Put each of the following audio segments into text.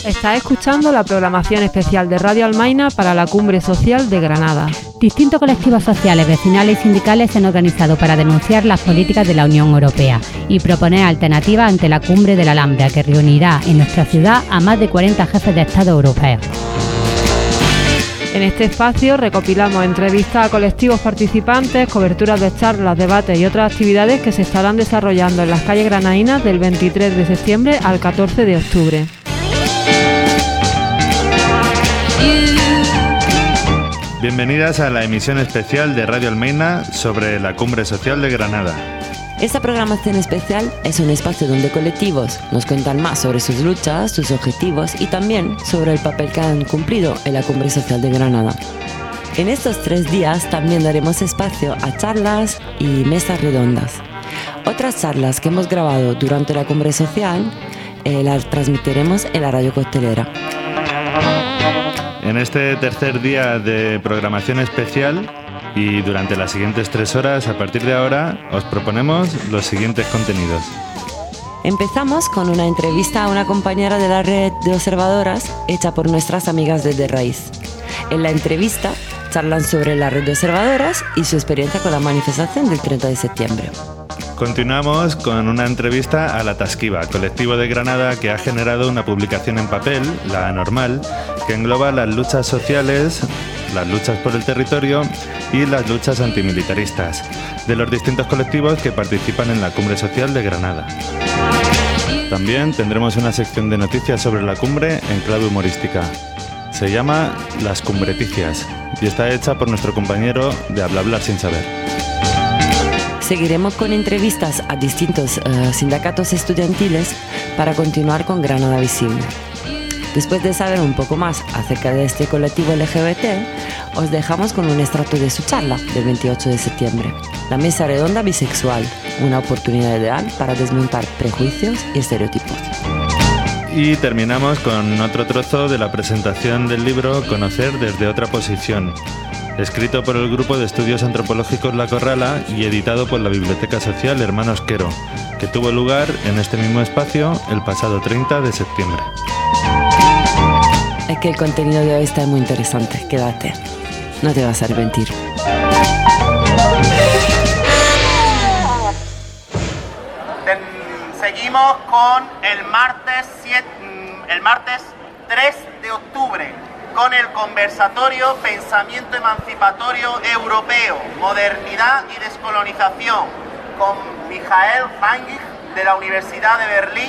Está escuchando la programación especial de Radio Almaina para la Cumbre Social de Granada. Distintos colectivos sociales, vecinales y sindicales se han organizado para denunciar las políticas de la Unión Europea y proponer alternativas ante la Cumbre de la Alhambra, que reunirá en nuestra ciudad a más de 40 jefes de Estado europeos. En este espacio recopilamos entrevistas a colectivos participantes, coberturas de charlas, debates y otras actividades que se estarán desarrollando en las calles granadinas del 23 de septiembre al 14 de octubre. Bienvenidas a la emisión especial de Radio Almaina sobre la Cumbre Social de Granada. Esta programación especial es un espacio donde colectivos nos cuentan más sobre sus luchas, sus objetivos y también sobre el papel que han cumplido en la Cumbre Social de Granada. En estos 3 días también daremos espacio a charlas y mesas redondas. Otras charlas que hemos grabado durante la Cumbre Social las transmitiremos en la radio costelera. En este tercer día de programación especial y durante las siguientes 3 horas, a partir de ahora, os proponemos los siguientes contenidos. Empezamos con una entrevista a una compañera de la red de observadoras hecha por nuestras amigas de The Raíz. En la entrevista charlan sobre la red de observadoras y su experiencia con la manifestación del 30 de septiembre. Continuamos con una entrevista a La Tasquiva, colectivo de Granada que ha generado una publicación en papel, La Anormal, que engloba las luchas sociales, las luchas por el territorio y las luchas antimilitaristas de los distintos colectivos que participan en la Cumbre Social de Granada. También tendremos una sección de noticias sobre la cumbre en clave humorística. Se llama Las Cumbreticias y está hecha por nuestro compañero de Hablar sin saber. Seguiremos con entrevistas a distintos sindicatos estudiantiles para continuar con Granada Visible. Después de saber un poco más acerca de este colectivo LGBT, os dejamos con un extracto de su charla del 28 de septiembre. La mesa redonda bisexual, una oportunidad ideal para desmontar prejuicios y estereotipos. Y terminamos con otro trozo de la presentación del libro Conocer desde otra posición, escrito por el Grupo de Estudios Antropológicos La Corrala y editado por la Biblioteca Social Hermanos Quero, que tuvo lugar en este mismo espacio el pasado 30 de septiembre. Es que el contenido de hoy está muy interesante, quédate, no te vas a arrepentir. Seguimos con el martes 3 de octubre. Con el conversatorio Pensamiento Emancipatorio Europeo, Modernidad y Descolonización, con Michael Heinrich de la Universidad de Berlín,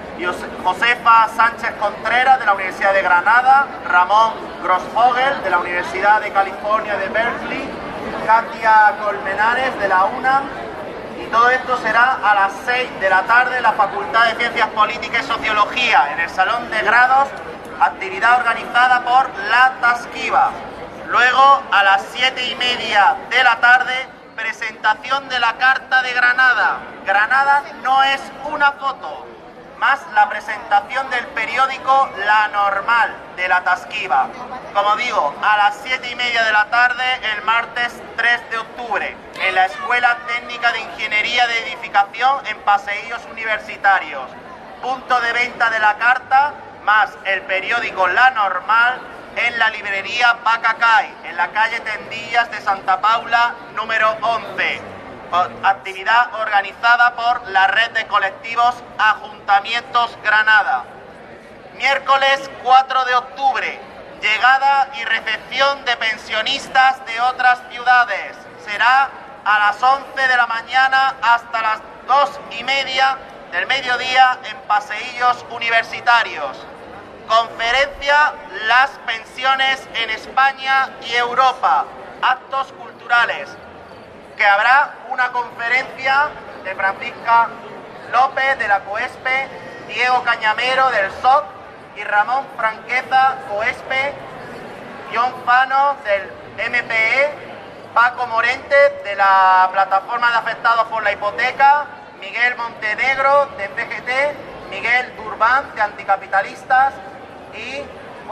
Josefa Sánchez Contreras de la Universidad de Granada, Ramón Grossfogel de la Universidad de California de Berkeley, Katia Colmenares de la UNAM, y todo esto será a las 6 de la tarde en la Facultad de Ciencias Políticas y Sociología, en el Salón de Grados, actividad organizada por La Tasquiva. Luego, a las 7:30 de la tarde, presentación de la Carta de Granada. Granada no es una foto, más la presentación del periódico La Normal de La Tasquiva. Como digo, a las 7:30 de la tarde, el martes 3 de octubre, en la Escuela Técnica de Ingeniería de Edificación en Paseillos Universitarios. Punto de venta de la carta más el periódico La Normal en la librería Pacacay, en la calle Tendillas de Santa Paula, número 11. Actividad organizada por la red de colectivos Ajuntamientos Granada. Miércoles 4 de octubre, llegada y recepción de pensionistas de otras ciudades. Será a las 11 de la mañana hasta las 2:30 del mediodía en Paseillos Universitarios. Conferencia Las pensiones en España y Europa. Actos culturales. Que habrá una conferencia de Francisca López de la COESPE, Diego Cañamero del SOC y Ramón Franqueza, COESPE, John Fano del MPE, Paco Morente de la Plataforma de Afectados por la Hipoteca, Miguel Montenegro de PGT, Miguel Durbán de Anticapitalistas y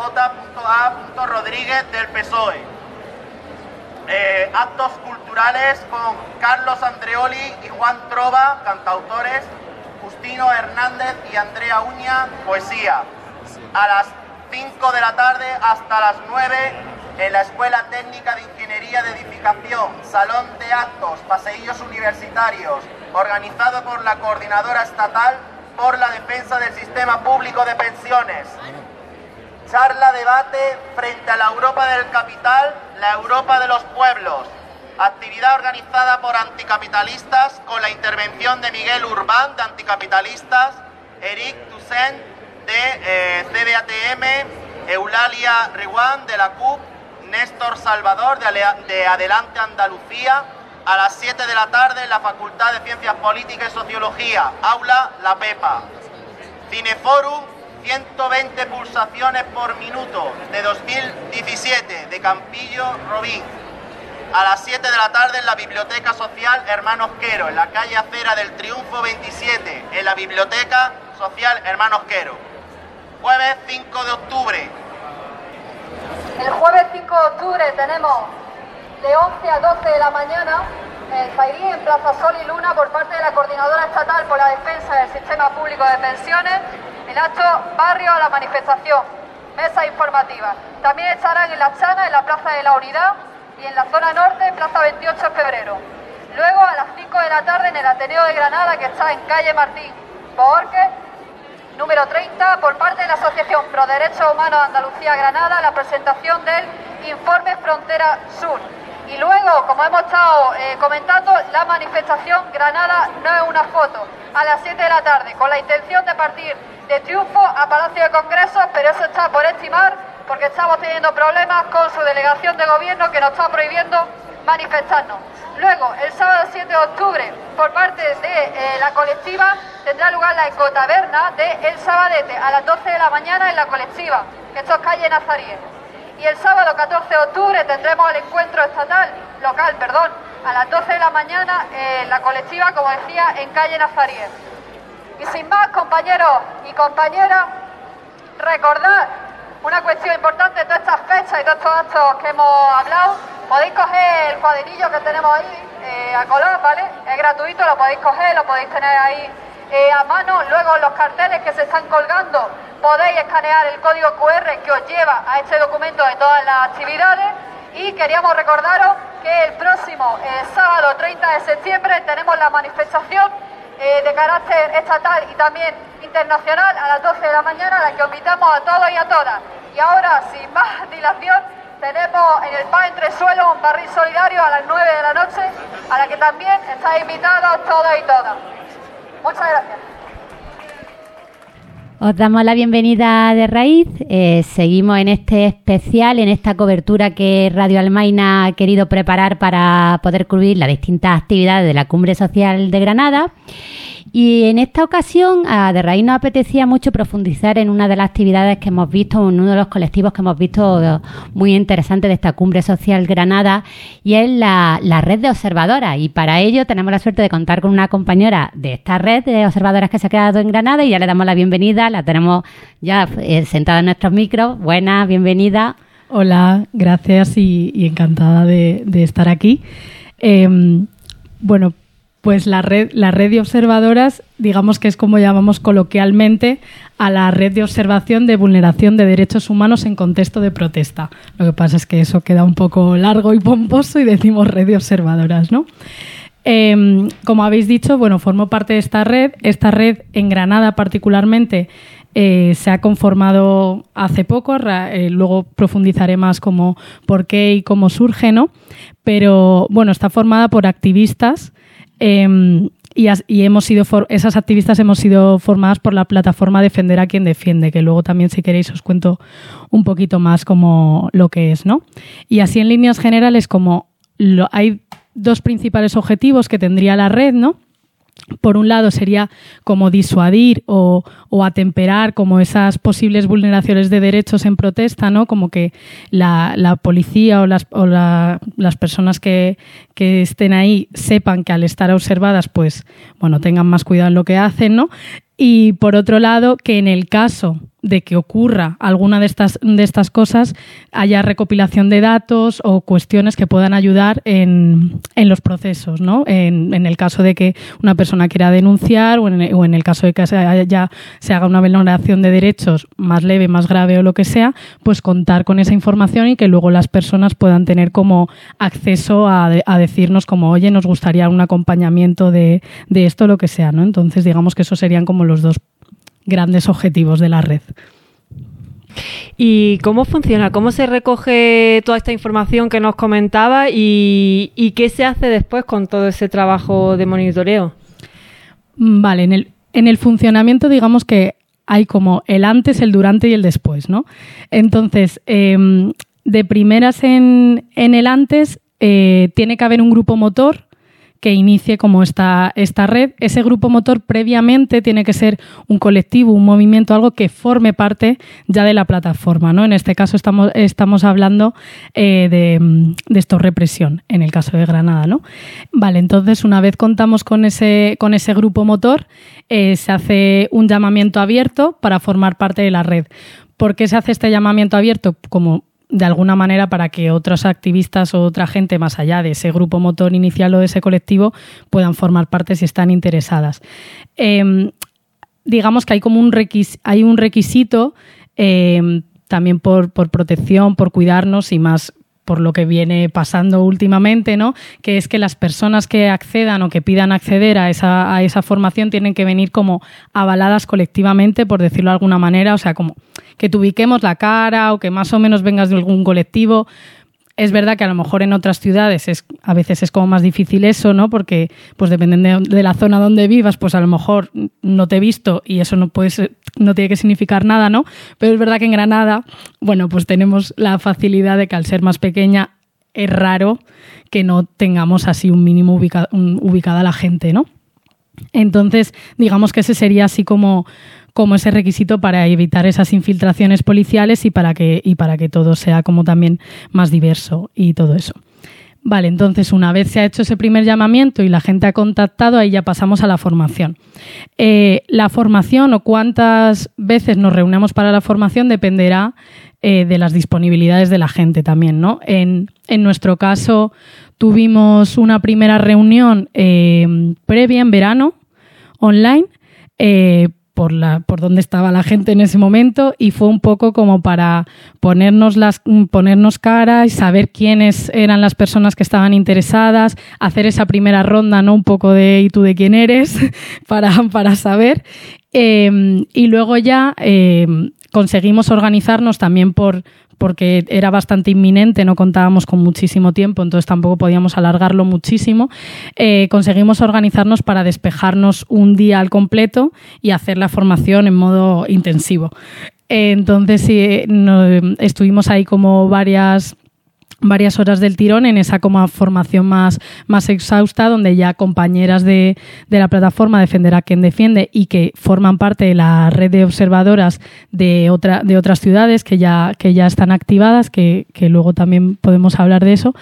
J.A. Rodríguez del PSOE. Actos culturales con Carlos Andreoli y Juan Trova, cantautores, Justino Hernández y Andrea Uña, poesía. a las 5 de la tarde hasta las 9 en la Escuela Técnica de Ingeniería de Edificación, Salón de Actos, Paseillos Universitarios, organizado por la Coordinadora Estatal por la Defensa del Sistema Público de Pensiones. Charla-debate frente a la Europa del capital, la Europa de los pueblos. Actividad organizada por anticapitalistas con la intervención de Miguel Urbán de Anticapitalistas, Eric Toussaint de CDATM, Eulalia Reguán de la CUP, Néstor Salvador de Adelante Andalucía, a las 7 de la tarde en la Facultad de Ciencias Políticas y Sociología, Aula La Pepa. Cineforum, 120 pulsaciones por minuto de 2017 de Campillo Robín. A las 7 de la tarde en la Biblioteca Social Hermanos Quero, en la calle Acera del Triunfo 27, en la Biblioteca Social Hermanos Quero. Jueves 5 de octubre. El jueves 5 de octubre tenemos de 11 a 12 de la mañana en Zairí, en Plaza Sol y Luna, por parte de la Coordinadora Estatal por la Defensa del Sistema Público de Pensiones, el acto Barrio a la Manifestación, mesa informativa. También estarán en La Chana, en la Plaza de la Unidad, y en la zona norte, Plaza 28 de Febrero. Luego, a las 5 de la tarde, en el Ateneo de Granada, que está en calle Martín Bohórquez, número 30, por parte de la Asociación Pro Derechos Humanos de Andalucía Granada, la presentación del Informe Frontera Sur. Y luego, como hemos estado comentando, la manifestación Granada no es una foto, a las 7 de la tarde, con la intención de partir de Triunfo a Palacio de Congresos, pero eso está por estimar, porque estamos teniendo problemas con su delegación de gobierno que nos está prohibiendo manifestarnos. Luego, el sábado 7 de octubre, por parte de la colectiva, tendrá lugar la ecotaberna de El Sabadete a las 12 de la mañana en la colectiva, que esto es calle Nazaríes. Y el sábado 14 de octubre tendremos el encuentro local, a las 12 de la mañana en la colectiva, como decía, en calle Nazaríes. Y sin más, compañeros y compañeras, recordad una cuestión importante de todas estas fechas y todos estos actos que hemos hablado. Podéis coger el cuadernillo que tenemos ahí a color, ¿vale? Es gratuito, lo podéis coger, lo podéis tener ahí a mano. Luego los carteles que se están colgando, podéis escanear el código QR que os lleva a este documento de todas las actividades. Y queríamos recordaros que el próximo sábado 30 de septiembre tenemos la manifestación de carácter estatal y también internacional a las 12 de la mañana, a la que invitamos a todos y a todas. Y ahora, sin más dilación, tenemos en el PA Entresuelos un barril solidario a las 9 de la noche, a la que también estáis invitados todos y todas. Muchas gracias. Os damos la bienvenida de raíz. Seguimos en este especial, en esta cobertura que Radio Almaina ha querido preparar para poder cubrir las distintas actividades de la Cumbre Social de Granada. Y en esta ocasión a De Raíz nos apetecía mucho profundizar en una de las actividades que hemos visto, en uno de los colectivos que hemos visto muy interesante de esta Cumbre Social Granada, y es la red de observadoras. Y para ello tenemos la suerte de contar con una compañera de esta red de observadoras que se ha quedado en Granada, y ya le damos la bienvenida, la tenemos ya sentada en nuestros micros. Buenas, bienvenida. Hola, gracias y encantada de estar aquí. Bueno, pues la red de observadoras, digamos que es como llamamos coloquialmente a la red de observación de vulneración de derechos humanos en contexto de protesta. Lo que pasa es que eso queda un poco largo y pomposo y decimos red de observadoras, ¿no? Como habéis dicho, bueno, formo parte de esta red. Esta red en Granada particularmente se ha conformado hace poco, luego profundizaré más como por qué y cómo surge, ¿no? Pero bueno, está formada por activistas y esas activistas hemos sido formadas por la plataforma Defender a quien defiende, que luego también, si queréis, os cuento un poquito más como lo que es, ¿no? Y así en líneas generales, hay dos principales objetivos que tendría la red, ¿no? Por un lado sería como disuadir o atemperar como esas posibles vulneraciones de derechos en protesta, ¿no? Como que la policía o las personas que estén ahí sepan que al estar observadas, pues, bueno, tengan más cuidado en lo que hacen, ¿no? Y por otro lado, que en el caso de que ocurra alguna de estas cosas, haya recopilación de datos o cuestiones que puedan ayudar en los procesos, ¿no? En el caso de que una persona quiera denunciar o en el caso de que se haga una vulneración de derechos más leve, más grave o lo que sea, pues contar con esa información y que luego las personas puedan tener como acceso a decirnos como, oye, nos gustaría un acompañamiento de esto, lo que sea, ¿no? Entonces, digamos que esos serían como los dos grandes objetivos de la red. ¿Y cómo funciona? ¿Cómo se recoge toda esta información que nos comentaba y qué se hace después con todo ese trabajo de monitoreo? Vale, en el funcionamiento digamos que hay como el antes, el durante y el después, ¿no? Entonces, de primeras en el antes tiene que haber un grupo motor que inicie como esta red. Ese grupo motor previamente tiene que ser un colectivo, un movimiento, algo que forme parte ya de la plataforma, ¿no? En este caso estamos hablando de esto, represión, en el caso de Granada, ¿no? Vale, entonces una vez contamos con ese grupo motor, se hace un llamamiento abierto para formar parte de la red. ¿Por qué se hace este llamamiento abierto? Como de alguna manera para que otros activistas o otra gente más allá de ese grupo motor inicial o de ese colectivo puedan formar parte si están interesadas. Digamos que hay como un requisito también por protección, por cuidarnos y más por lo que viene pasando últimamente, ¿no? Que es que las personas que accedan o que pidan acceder a esa formación tienen que venir como avaladas colectivamente, por decirlo de alguna manera, o sea, como que te ubiquemos la cara o que más o menos vengas de algún colectivo. Es verdad que a lo mejor en otras ciudades a veces es como más difícil eso, ¿no? Porque pues dependiendo de la zona donde vivas, pues a lo mejor no te he visto y eso no tiene que significar nada, ¿no? Pero es verdad que en Granada, bueno, pues tenemos la facilidad de que al ser más pequeña es raro que no tengamos así un mínimo ubicada la gente, ¿no? Entonces, digamos que ese sería así como ese requisito para evitar esas infiltraciones policiales y para que todo sea como también más diverso y todo eso. Vale, entonces una vez se ha hecho ese primer llamamiento y la gente ha contactado, ahí ya pasamos a la formación. La formación o cuántas veces nos reunimos para la formación dependerá de las disponibilidades de la gente también, ¿no? En nuestro caso tuvimos una primera reunión previa en verano, online, por dónde estaba la gente en ese momento y fue un poco como para ponernos cara y saber quiénes eran las personas que estaban interesadas, hacer esa primera ronda, ¿no? Un poco de ¿y tú de quién eres? para saber. Y luego ya conseguimos organizarnos también porque era bastante inminente, no contábamos con muchísimo tiempo, entonces tampoco podíamos alargarlo muchísimo. Conseguimos organizarnos para despejarnos un día al completo y hacer la formación en modo intensivo. Entonces estuvimos ahí como varias horas del tirón en esa como formación más exhausta, donde ya compañeras de la plataforma Defender a quien defiende y que forman parte de la red de observadoras de otras ciudades que ya están activadas, que luego también podemos hablar de eso,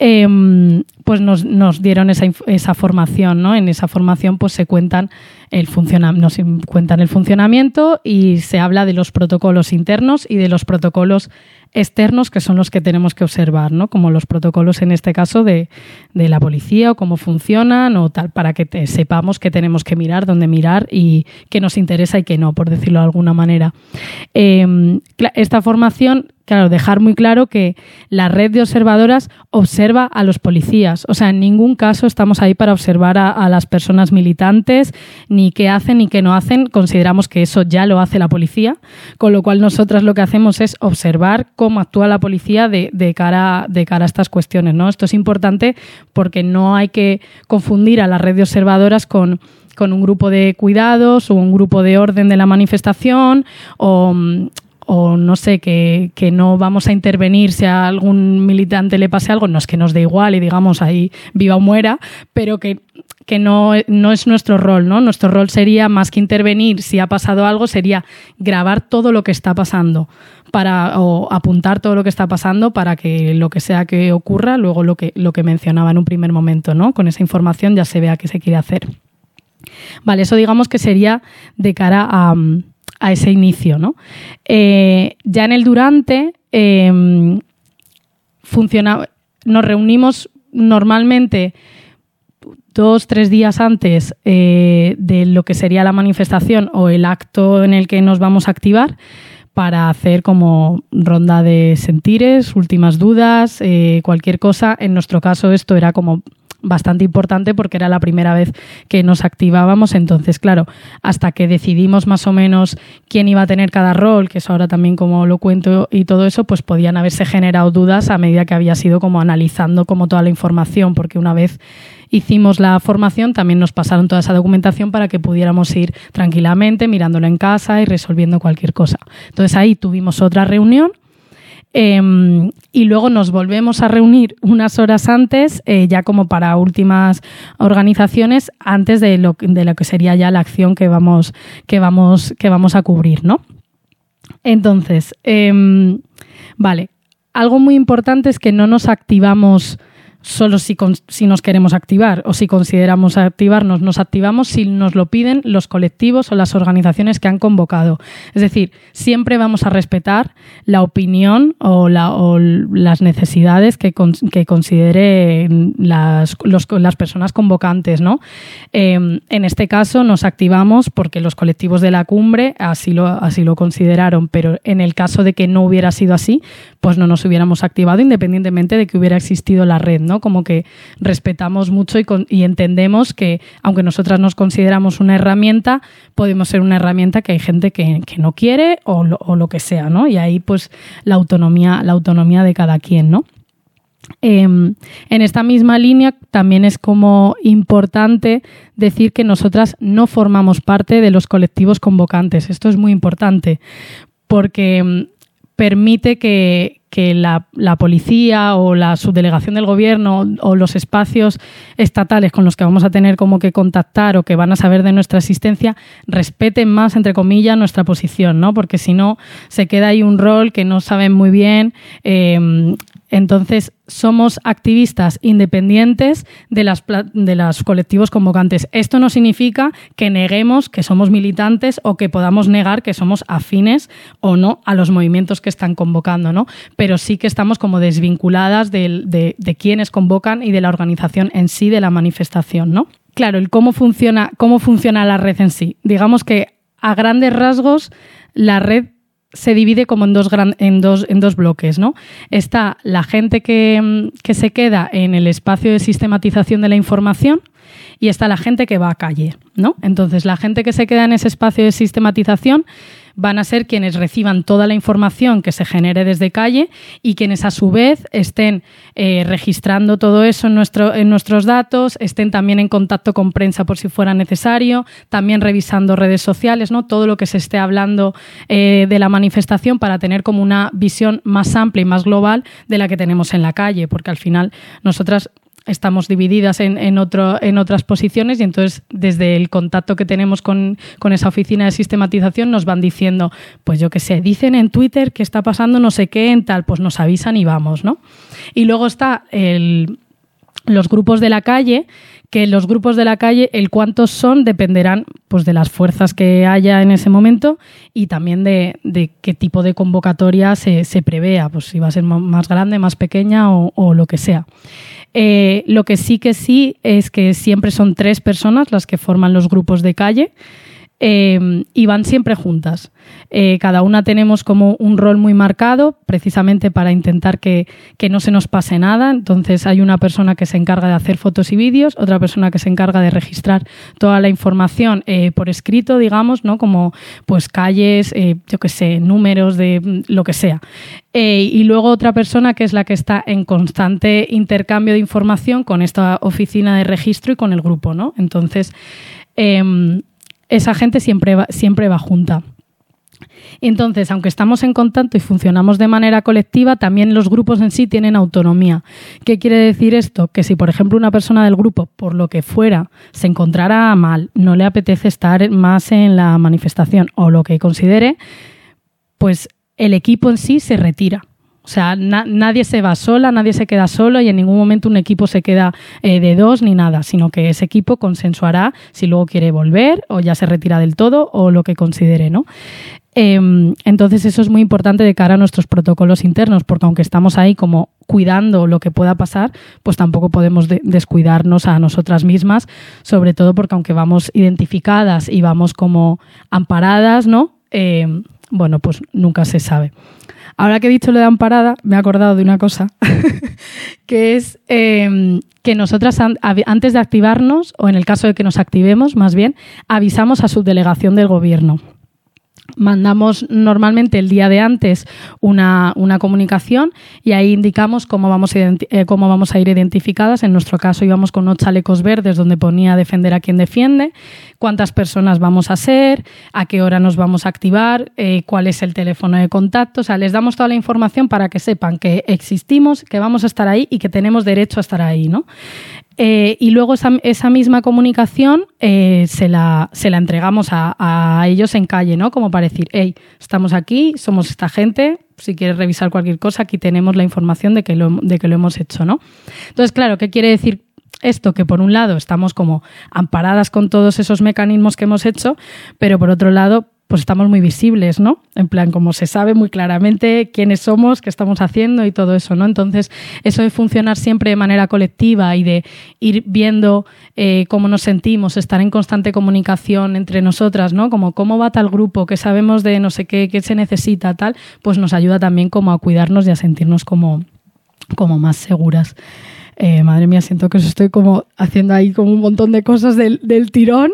pues nos dieron esa formación, ¿no? En esa formación pues nos cuentan el funcionamiento y se habla de los protocolos internos y de los protocolos externos, que son los que tenemos que observar, ¿no? Como los protocolos en este caso de la policía o cómo funcionan o tal, para que sepamos qué tenemos que mirar, dónde mirar y qué nos interesa y qué no, por decirlo de alguna manera. Esta formación, claro, dejar muy claro que la red de observadoras observa a los policías. O sea, en ningún caso estamos ahí para observar a las personas militantes, ni qué hacen ni qué no hacen. Consideramos que eso ya lo hace la policía, con lo cual nosotras lo que hacemos es observar cómo actúa la policía de cara a estas cuestiones, ¿no? Esto es importante porque no hay que confundir a la red de observadoras con un grupo de cuidados o un grupo de orden de la manifestación o no sé, que no vamos a intervenir si a algún militante le pase algo. No es que nos dé igual y digamos ahí viva o muera, pero que no es nuestro rol, ¿no? Nuestro rol sería, más que intervenir si ha pasado algo, sería grabar todo lo que está pasando o apuntar todo lo que está pasando para que lo que sea que ocurra, luego lo que mencionaba en un primer momento, ¿no? Con esa información ya se vea qué se quiere hacer. Vale, eso digamos que sería de cara inicio, ¿no? Ya en el durante nos reunimos normalmente 2-3 días antes de lo que sería la manifestación o el acto en el que nos vamos a activar, para hacer como ronda de sentires, últimas dudas, cualquier cosa. En nuestro caso esto era como bastante importante porque era la primera vez que nos activábamos, entonces claro, hasta que decidimos más o menos quién iba a tener cada rol, que es ahora también como lo cuento y todo eso, pues podían haberse generado dudas a medida que había sido como analizando como toda la información, porque una vez hicimos la formación también nos pasaron toda esa documentación para que pudiéramos ir tranquilamente mirándolo en casa y resolviendo cualquier cosa. Entonces ahí tuvimos otra reunión. Y luego nos volvemos a reunir unas horas antes, ya como para últimas organizaciones, antes de lo que sería ya la acción que vamos a cubrir, ¿no? Entonces, vale, algo muy importante es que no nos activamos solo si nos queremos activar o si consideramos activarnos. Nos activamos si nos lo piden los colectivos o las organizaciones que han convocado. Es decir, siempre vamos a respetar la opinión o las necesidades que consideren las personas convocantes, ¿no? En este caso nos activamos porque los colectivos de la cumbre así lo consideraron, pero en el caso de que no hubiera sido así, pues no nos hubiéramos activado independientemente de que hubiera existido la red, ¿no? Como que respetamos mucho y entendemos que, aunque nosotras nos consideramos una herramienta, podemos ser una herramienta que hay gente que no quiere o lo que sea, ¿no? Y ahí pues la autonomía de cada quien, ¿no? En esta misma línea también es como importante decir que nosotras no formamos parte de los colectivos convocantes. Esto es muy importante porque permite que la policía o la subdelegación del gobierno o los espacios estatales con los que vamos a tener como que contactar o que van a saber de nuestra existencia respeten más, entre comillas, nuestra posición, ¿no? Porque si no, se queda ahí un rol que no saben muy bien. Entonces, somos activistas independientes de los colectivos convocantes. Esto no significa que neguemos que somos militantes o que podamos negar que somos afines o no a los movimientos que están convocando, ¿no? Pero sí que estamos como desvinculadas de quienes convocan y de la organización en sí de la manifestación, ¿no? Claro, el cómo funciona la red en sí. Digamos que a grandes rasgos la red se divide como en dos bloques, ¿no? Está la gente que se queda en el espacio de sistematización de la información y está la gente que va a calle, ¿no? Entonces, la gente que se queda en ese espacio de sistematización van a ser quienes reciban toda la información que se genere desde calle y quienes a su vez estén registrando todo eso en nuestros datos, estén también en contacto con prensa por si fuera necesario, también revisando redes sociales, ¿no? Todo lo que se esté hablando de la manifestación para tener como una visión más amplia y más global de la que tenemos en la calle, porque al final nosotras estamos divididas en otras posiciones y entonces desde el contacto que tenemos con esa oficina de sistematización nos van diciendo, pues yo qué sé, dicen en Twitter que está pasando no sé qué en tal, pues nos avisan y vamos, ¿no? Y luego está los grupos de la calle, que los grupos de la calle, el cuántos son, dependerán pues de las fuerzas que haya en ese momento y también de qué tipo de convocatoria se prevea, pues si va a ser más grande, más pequeña o lo que sea. Lo que sí es que siempre son 3 personas las que forman los grupos de calle y van siempre juntas. Cada una tenemos como un rol muy marcado, precisamente para intentar que no se nos pase nada. Entonces hay una persona que se encarga de hacer fotos y vídeos, otra persona que se encarga de registrar toda la información por escrito, digamos, ¿no? Como pues calles, yo qué sé, números de lo que sea. Y luego otra persona que es la que está en constante intercambio de información con esta oficina de registro y con el grupo, ¿no? Entonces, esa gente siempre va junta. Entonces, aunque estamos en contacto y funcionamos de manera colectiva, también los grupos en sí tienen autonomía. ¿Qué quiere decir esto? Que si, por ejemplo, una persona del grupo, por lo que fuera, se encontrara mal, no le apetece estar más en la manifestación o lo que considere, pues el equipo en sí se retira. O sea, nadie se va sola, nadie se queda solo y en ningún momento un equipo se queda de dos ni nada, sino que ese equipo consensuará si luego quiere volver o ya se retira del todo o lo que considere, ¿no? Entonces eso es muy importante de cara a nuestros protocolos internos, porque aunque estamos ahí como cuidando lo que pueda pasar, pues tampoco podemos descuidarnos a nosotras mismas, sobre todo porque aunque vamos identificadas y vamos como amparadas, ¿no? Bueno, pues nunca se sabe. Ahora que he dicho lo de amparada, me he acordado de una cosa, que es que nosotras antes de activarnos, o en el caso de que nos activemos más bien, avisamos a subdelegación del gobierno. Mandamos normalmente el día de antes una comunicación y ahí indicamos cómo vamos a ir identificadas. En nuestro caso íbamos con unos chalecos verdes donde ponía defender a quien defiende, cuántas personas vamos a ser, a qué hora nos vamos a activar, cuál es el teléfono de contacto. O sea, les damos toda la información para que sepan que existimos, que vamos a estar ahí y que tenemos derecho a estar ahí, ¿no? Y luego esa misma comunicación se la entregamos a ellos en calle, ¿no? Como para decir, hey, estamos aquí, somos esta gente, si quieres revisar cualquier cosa, aquí tenemos la información de que lo hemos hecho, ¿no? Entonces, claro, ¿qué quiere decir esto? Que por un lado estamos como amparadas con todos esos mecanismos que hemos hecho, pero por otro lado pues estamos muy visibles, ¿no? En plan, como se sabe muy claramente quiénes somos, qué estamos haciendo y todo eso, ¿no? Entonces, eso de funcionar siempre de manera colectiva y de ir viendo cómo nos sentimos, estar en constante comunicación entre nosotras, ¿no? Como cómo va tal grupo, qué sabemos de no sé qué se necesita, tal, pues nos ayuda también como a cuidarnos y a sentirnos como más seguras. Madre mía, siento que os estoy como haciendo ahí como un montón de cosas del tirón.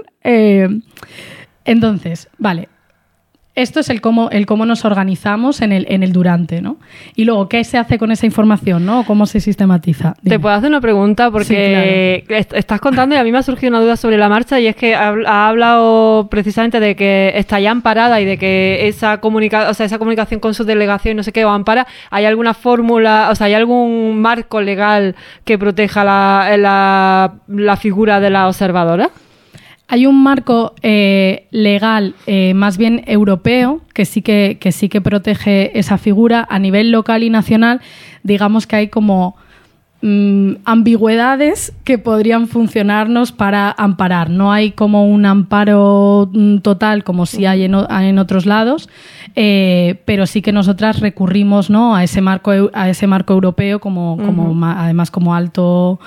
Entonces, vale. Esto es el cómo nos organizamos en el durante, ¿no? Y luego, ¿qué se hace con esa información, ¿no? ¿Cómo se sistematiza? Dime. Te puedo hacer una pregunta porque sí, claro. Estás contando y a mí me ha surgido una duda sobre la marcha y es que ha hablado precisamente de que está ya amparada y de que esa comunicación con su delegación y no sé qué, o ampara, ¿hay alguna fórmula, o sea, hay algún marco legal que proteja la figura de la observadora? Hay un marco legal más bien europeo que sí que protege esa figura. A nivel local y nacional, digamos que hay como ambigüedades que podrían funcionarnos para amparar. No hay como un amparo total como sí hay en otros lados, pero sí que nosotras recurrimos, ¿no? a ese marco europeo como además como alto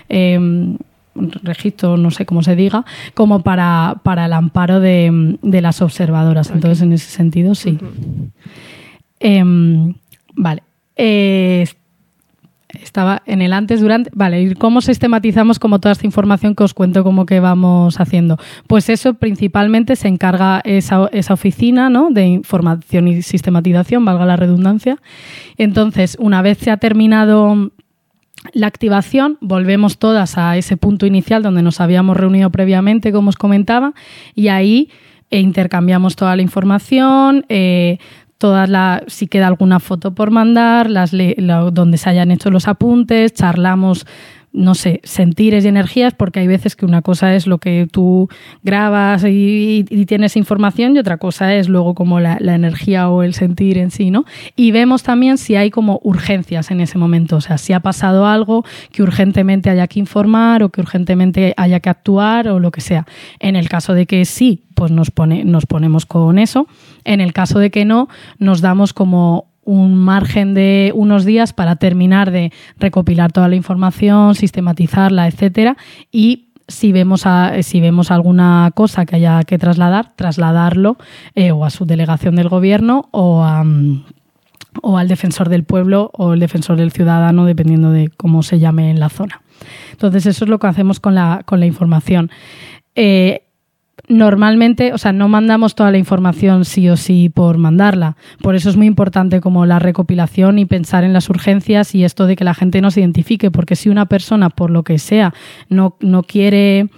registro, no sé cómo se diga, como para el amparo de las observadoras. Okay. Entonces, en ese sentido, sí. Uh-huh. Vale. Estaba en el antes, durante... Vale, ¿y cómo sistematizamos como toda esta información que os cuento como que vamos haciendo? Pues eso principalmente se encarga esa oficina, ¿no? De información y sistematización, valga la redundancia. Entonces, una vez se ha terminado la activación, volvemos todas a ese punto inicial donde nos habíamos reunido previamente, como os comentaba, y ahí intercambiamos toda la información, si queda alguna foto por mandar, donde se hayan hecho los apuntes, charlamos, no sé, sentires y energías, porque hay veces que una cosa es lo que tú grabas y tienes información y otra cosa es luego como la energía o el sentir en sí, ¿no? Y vemos también si hay como urgencias en ese momento, o sea, si ha pasado algo que urgentemente haya que informar o que urgentemente haya que actuar o lo que sea. En el caso de que sí, pues nos ponemos con eso. En el caso de que no, nos damos como un margen de unos días para terminar de recopilar toda la información, sistematizarla, etcétera, y si vemos alguna cosa que haya que trasladarlo o a su delegación del gobierno o al defensor del pueblo o el defensor del ciudadano, dependiendo de cómo se llame en la zona. Entonces, eso es lo que hacemos con la información. Normalmente, o sea, no mandamos toda la información sí o sí por mandarla. Por eso es muy importante como la recopilación y pensar en las urgencias y esto de que la gente nos identifique, porque si una persona, por lo que sea, no quiere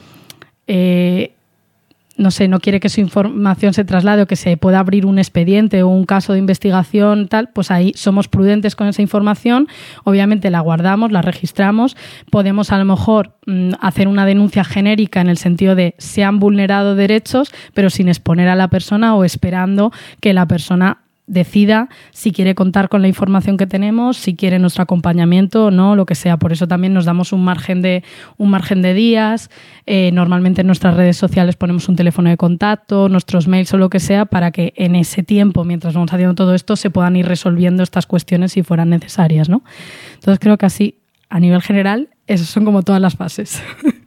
no quiere que su información se traslade o que se pueda abrir un expediente o un caso de investigación, tal, pues ahí somos prudentes con esa información. Obviamente la guardamos, la registramos. Podemos a lo mejor hacer una denuncia genérica en el sentido de se han vulnerado derechos, pero sin exponer a la persona o esperando que la persona decida si quiere contar con la información que tenemos, si quiere nuestro acompañamiento o no, lo que sea. Por eso también nos damos un margen de días. Normalmente en nuestras redes sociales ponemos un teléfono de contacto, nuestros mails o lo que sea, para que en ese tiempo, mientras vamos haciendo todo esto, se puedan ir resolviendo estas cuestiones si fueran necesarias, ¿no? Entonces creo que así, a nivel general, esas son como todas las fases.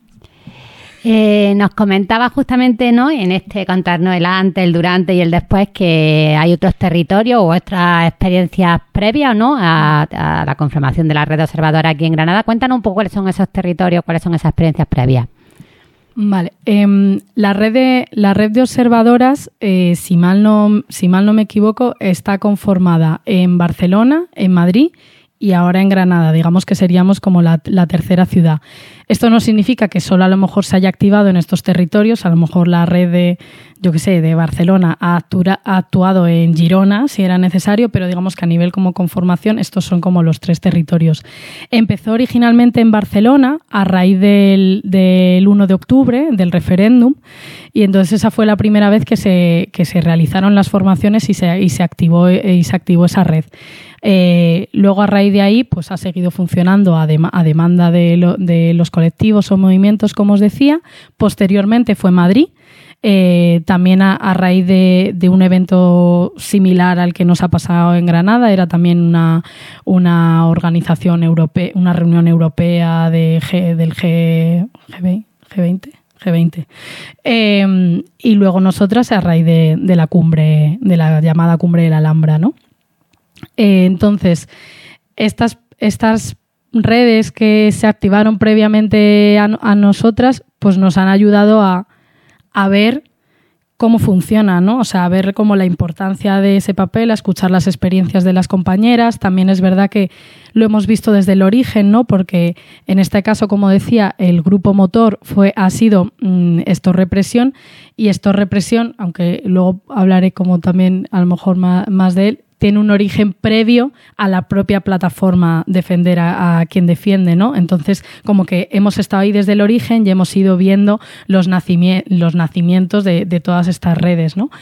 Nos comentaba justamente, ¿no?, en contarnos el antes, el durante y el después, que hay otros territorios o otras experiencias previas, ¿no?, a la conformación de la red observadora aquí en Granada. Cuéntanos un poco cuáles son esos territorios, cuáles son esas experiencias previas. Vale, la red de observadoras, si mal no me equivoco, está conformada en Barcelona, en Madrid y ahora en Granada. Digamos que seríamos como la tercera ciudad. Esto no significa que solo a lo mejor se haya activado en estos territorios. A lo mejor la red de Barcelona ha actuado en Girona, si era necesario, pero digamos que a nivel como conformación estos son como los 3 territorios. Empezó originalmente en Barcelona a raíz del 1 de octubre, del referéndum, y entonces esa fue la primera vez que se realizaron las formaciones y se activó esa red. Luego a raíz de ahí pues ha seguido funcionando a demanda de los colectivos o movimientos, como os decía. Posteriormente fue Madrid, también a raíz de un evento similar al que nos ha pasado en Granada. Era también una organización europea, una reunión europea del G20. Y luego nosotras a raíz de la cumbre, de la llamada cumbre de la Alhambra, ¿no? Entonces, estas redes que se activaron previamente a nosotras, pues nos han ayudado a ver cómo funciona, ¿no? O sea, a ver cómo la importancia de ese papel, a escuchar las experiencias de las compañeras. También es verdad que lo hemos visto desde el origen, ¿no? Porque en este caso, como decía, el grupo motor ha sido Stop Represión, y Stop Represión, aunque luego hablaré como también a lo mejor más de él, tiene un origen previo a la propia plataforma Defender a quien defiende, ¿no? Entonces, como que hemos estado ahí desde el origen y hemos ido viendo los nacimientos de todas estas redes, ¿no?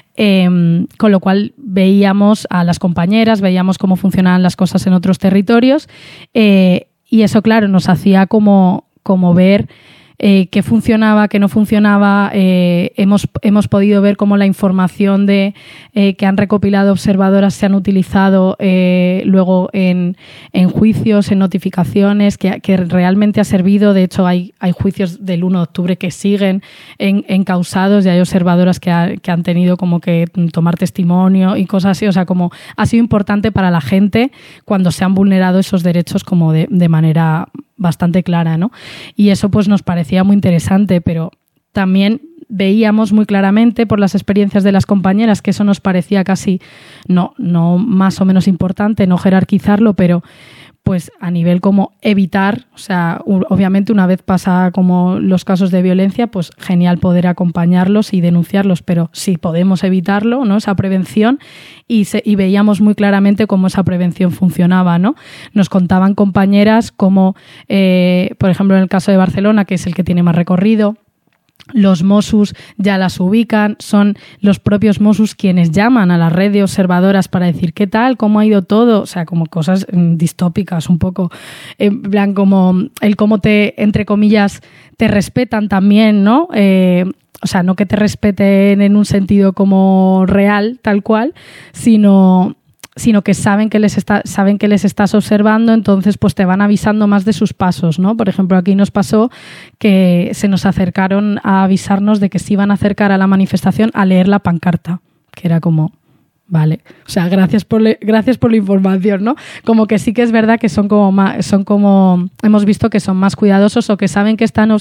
Con lo cual veíamos a las compañeras, veíamos cómo funcionaban las cosas en otros territorios, y eso, claro, nos hacía como ver qué funcionaba, qué no funcionaba. Hemos podido ver cómo la información que han recopilado observadoras se han utilizado luego en juicios, en notificaciones, que realmente ha servido. De hecho, hay juicios del 1 de octubre que siguen encausados, y hay observadoras que han tenido como que tomar testimonio y cosas así. O sea, como ha sido importante para la gente cuando se han vulnerado esos derechos como de manera bastante clara, ¿no? Y eso pues nos parecía muy interesante, pero también veíamos muy claramente por las experiencias de las compañeras que eso nos parecía casi no más o menos importante, no jerarquizarlo, pero pues a nivel como evitar, o sea, obviamente una vez pasa como los casos de violencia, pues genial poder acompañarlos y denunciarlos, pero si podemos evitarlo, ¿no? Esa prevención, y veíamos muy claramente cómo esa prevención funcionaba, ¿no? Nos contaban compañeras cómo, por ejemplo, en el caso de Barcelona, que es el que tiene más recorrido, los Mossos ya las ubican, son los propios Mossos quienes llaman a la red de observadoras para decir qué tal, cómo ha ido todo, o sea, como cosas distópicas un poco, en plan como el cómo entre comillas, te respetan también, ¿no? O sea, no que te respeten en un sentido como real, tal cual, sino que saben que les estás observando, entonces pues te van avisando más de sus pasos, ¿no? Por ejemplo, aquí nos pasó que se nos acercaron a avisarnos de que se iban a acercar a la manifestación a leer la pancarta, que era como, vale, o sea, gracias por la información, ¿no? Como que sí que es verdad que son como hemos visto que son más cuidadosos, o que saben que están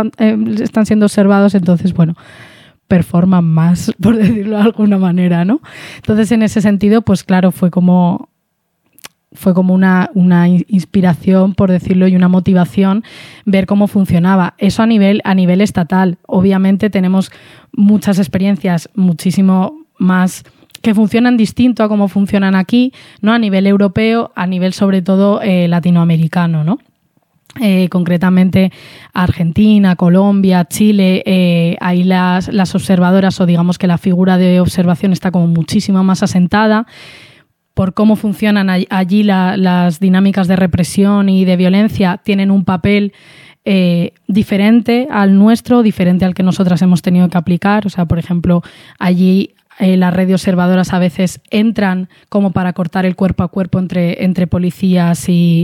siendo observados, entonces, bueno, performan más, por decirlo de alguna manera, ¿no? Entonces, en ese sentido, pues claro, fue como una inspiración, por decirlo, y una motivación ver cómo funcionaba. Eso a nivel estatal. Obviamente tenemos muchas experiencias, muchísimo más, que funcionan distinto a cómo funcionan aquí, ¿no? A nivel europeo, a nivel sobre todo latinoamericano, ¿no? concretamente Argentina, Colombia, Chile, ahí las observadoras, o digamos que la figura de observación está como muchísimo más asentada por cómo funcionan allí las dinámicas de represión y de violencia. Tienen un papel diferente al nuestro, diferente al que nosotras hemos tenido que aplicar. O sea, por ejemplo, allí las redes observadoras a veces entran como para cortar el cuerpo a cuerpo entre policías y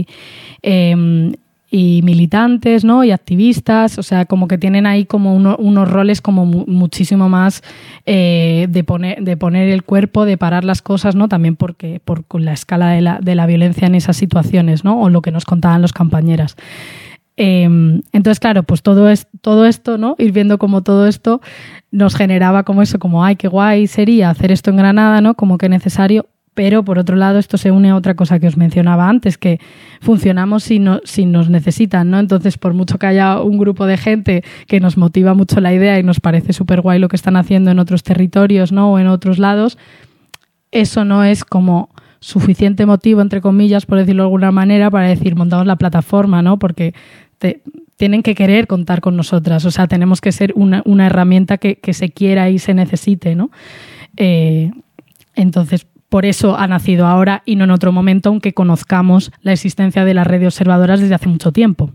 militantes, ¿no? Y activistas. O sea, como que tienen ahí como unos roles como muchísimo más de poner el cuerpo, de parar las cosas, ¿no? También por la escala de la violencia en esas situaciones, ¿no? O lo que nos contaban los compañeras. Entonces, claro, pues todo esto, ¿no? Ir viendo como todo esto nos generaba como eso, como ay, qué guay sería hacer esto en Granada, ¿no? Como que necesario. Pero, por otro lado, esto se une a otra cosa que os mencionaba antes, que funcionamos si nos necesitan, ¿no? Entonces, por mucho que haya un grupo de gente que nos motiva mucho la idea y nos parece súper guay lo que están haciendo en otros territorios, ¿no? O en otros lados, eso no es como suficiente motivo, entre comillas, por decirlo de alguna manera, para decir, montamos la plataforma, ¿no? Porque tienen que querer contar con nosotras. O sea, tenemos que ser una herramienta que se quiera y se necesite, ¿no? Entonces, por eso ha nacido ahora y no en otro momento, aunque conozcamos la existencia de las redes observadoras desde hace mucho tiempo.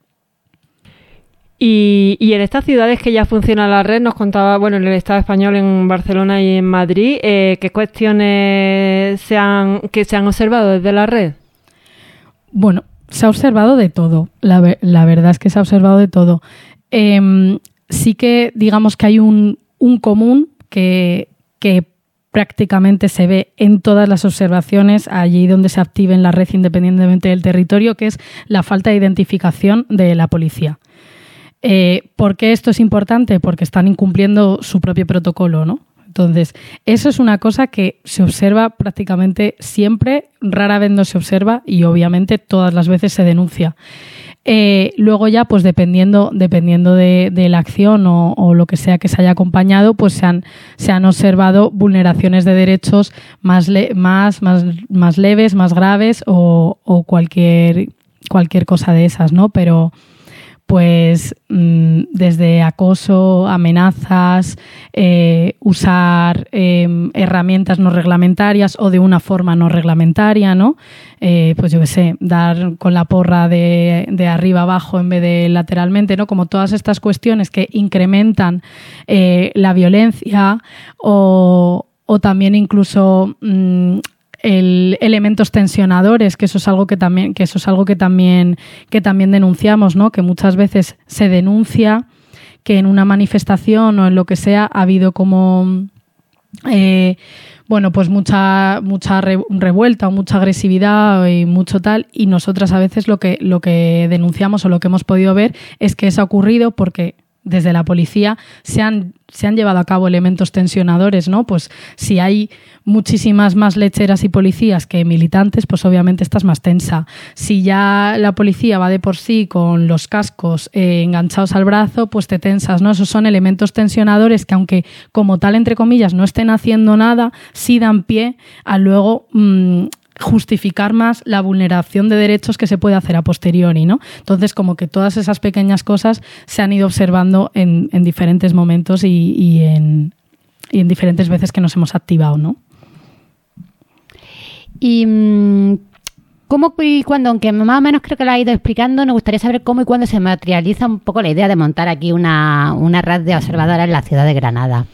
Y en estas ciudades que ya funciona la red, nos contaba, bueno, en el Estado español, en Barcelona y en Madrid, ¿qué cuestiones se han observado desde la red? Bueno, se ha observado de todo. La verdad es que se ha observado de todo. Sí que digamos que hay un común que prácticamente se ve en todas las observaciones allí donde se active en la red independientemente del territorio, que es la falta de identificación de la policía. ¿Por qué esto es importante? Porque están incumpliendo su propio protocolo, ¿no? Entonces, eso es una cosa que se observa prácticamente siempre, rara vez no se observa y obviamente todas las veces se denuncia. Luego ya, pues dependiendo de la acción o lo que sea que se haya acompañado, pues se han observado vulneraciones de derechos más leves, más graves o cualquier cosa de esas, ¿no? Pero pues desde acoso, amenazas, usar herramientas no reglamentarias o de una forma no reglamentaria, ¿no? Pues yo qué sé, dar con la porra de arriba abajo en vez de lateralmente, ¿no? Como todas estas cuestiones que incrementan la violencia o también incluso elementos tensionadores, que eso es algo que también denunciamos, ¿no? Que muchas veces se denuncia que en una manifestación o en lo que sea ha habido como pues mucha revuelta o mucha agresividad y mucho tal, y nosotras a veces lo que denunciamos o lo que hemos podido ver es que eso ha ocurrido porque desde la policía se han llevado a cabo elementos tensionadores, ¿no? Pues si hay muchísimas más lecheras y policías que militantes, pues obviamente estás más tensa. Si ya la policía va de por sí con los cascos enganchados al brazo, pues te tensas, ¿no? Esos son elementos tensionadores que, aunque como tal, entre comillas, no estén haciendo nada, sí dan pie a luego justificar más la vulneración de derechos que se puede hacer a posteriori, ¿no? Entonces, como que todas esas pequeñas cosas se han ido observando en diferentes momentos y en diferentes veces que nos hemos activado, ¿no? Y cómo y cuándo, aunque más o menos creo que lo ha ido explicando, nos gustaría saber cómo y cuándo se materializa un poco la idea de montar aquí una red de observadoras en la ciudad de Granada.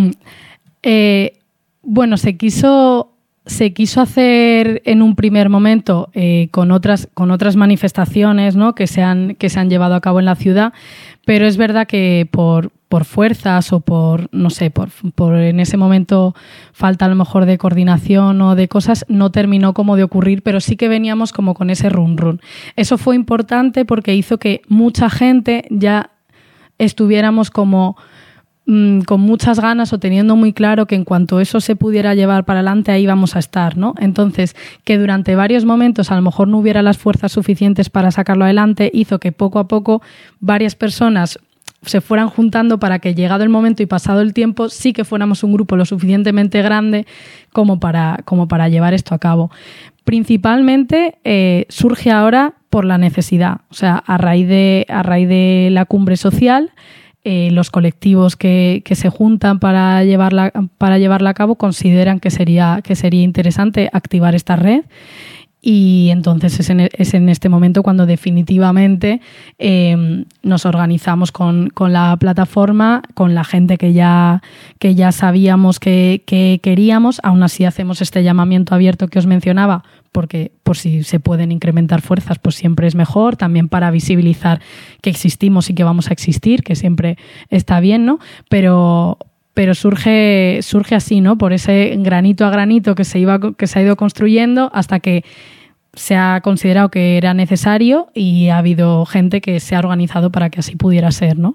Bueno, se quiso hacer en un primer momento con otras manifestaciones, ¿no? que se han llevado a cabo en la ciudad, pero es verdad que por fuerzas o por en ese momento falta a lo mejor de coordinación o de cosas, no terminó como de ocurrir, pero sí que veníamos como con ese run. Eso fue importante porque hizo que mucha gente ya estuviéramos como con muchas ganas o teniendo muy claro que en cuanto eso se pudiera llevar para adelante, ahí vamos a estar, ¿no? Entonces, que durante varios momentos a lo mejor no hubiera las fuerzas suficientes para sacarlo adelante, hizo que poco a poco varias personas se fueran juntando para que, llegado el momento y pasado el tiempo, sí que fuéramos un grupo lo suficientemente grande como para llevar esto a cabo. Principalmente surge ahora por la necesidad. O sea, a raíz de la cumbre social, los colectivos que se juntan para llevarla a cabo consideran que sería interesante activar esta red. Y entonces es en este momento cuando definitivamente nos organizamos con la plataforma, con la gente que ya sabíamos que queríamos. Aún así hacemos este llamamiento abierto que os mencionaba, porque por si se pueden incrementar fuerzas, pues siempre es mejor, también para visibilizar que existimos y que vamos a existir, que siempre está bien, ¿no? Pero surge así, ¿no? Por ese granito a granito que se ha ido construyendo hasta que se ha considerado que era necesario y ha habido gente que se ha organizado para que así pudiera ser, ¿no?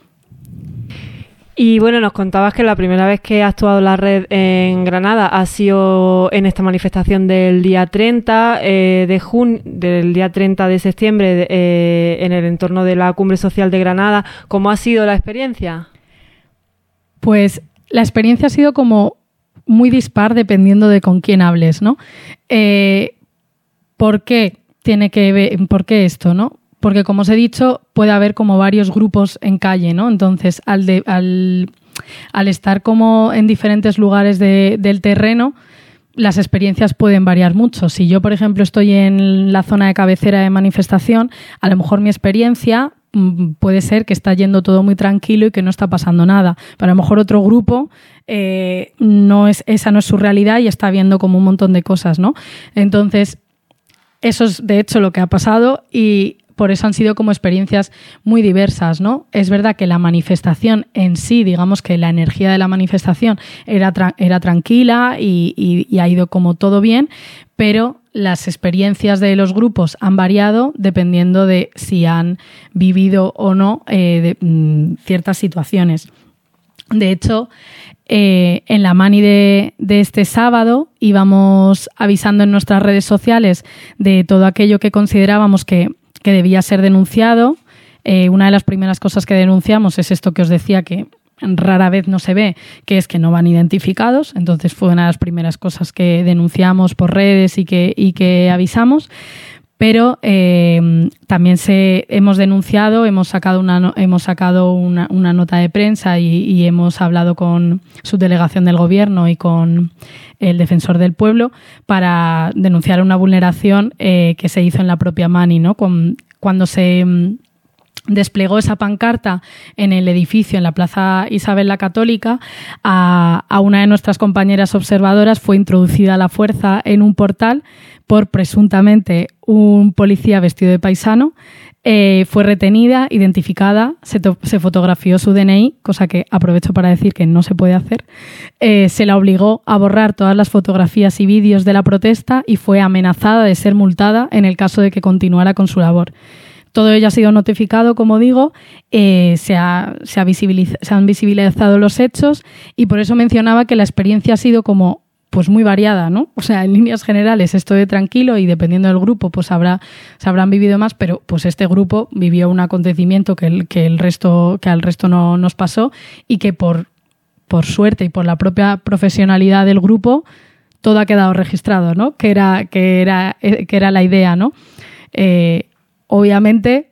Y bueno, nos contabas que la primera vez que ha actuado la red en Granada ha sido en esta manifestación del día 30 del día 30 de septiembre en el entorno de la Cumbre Social de Granada. ¿Cómo ha sido la experiencia? Pues la experiencia ha sido como muy dispar dependiendo de con quién hables, ¿no? ¿Por qué esto, no? Porque, como os he dicho, puede haber como varios grupos en calle, ¿no? Entonces, al estar como en diferentes lugares del terreno, las experiencias pueden variar mucho. Si yo, por ejemplo, estoy en la zona de cabecera de manifestación, a lo mejor mi experiencia puede ser que está yendo todo muy tranquilo y que no está pasando nada. Pero a lo mejor otro grupo esa no es su realidad y está viendo como un montón de cosas, ¿no? Entonces, eso es de hecho lo que ha pasado y por eso han sido como experiencias muy diversas, ¿no? Es verdad que la manifestación en sí, digamos que la energía de la manifestación era tranquila y ha ido como todo bien, pero las experiencias de los grupos han variado dependiendo de si han vivido o no ciertas situaciones. De hecho, en la mani de este sábado íbamos avisando en nuestras redes sociales de todo aquello que considerábamos que debía ser denunciado. Una de las primeras cosas que denunciamos es esto que os decía que rara vez no se ve, que es que no van identificados. Entonces fue una de las primeras cosas que denunciamos por redes y que avisamos. Pero también hemos denunciado, hemos sacado una nota de prensa y hemos hablado con subdelegación del Gobierno y con el Defensor del Pueblo para denunciar una vulneración que se hizo en la propia mani, ¿no? Cuando se desplegó esa pancarta en el edificio, en la Plaza Isabel la Católica, a una de nuestras compañeras observadoras fue introducida a la fuerza en un portal por presuntamente un policía vestido de paisano. Fue retenida, identificada, se fotografió su DNI, cosa que aprovecho para decir que no se puede hacer. Se la obligó a borrar todas las fotografías y vídeos de la protesta y fue amenazada de ser multada en el caso de que continuara con su labor. Todo ello ha sido notificado, como digo, se han visibilizado los hechos y por eso mencionaba que la experiencia ha sido como pues muy variada, ¿no? O sea, en líneas generales estoy tranquilo y dependiendo del grupo pues se habrán vivido más, pero pues este grupo vivió un acontecimiento que al resto no nos pasó y que por suerte y por la propia profesionalidad del grupo todo ha quedado registrado, ¿no? Que era la idea, ¿no? Obviamente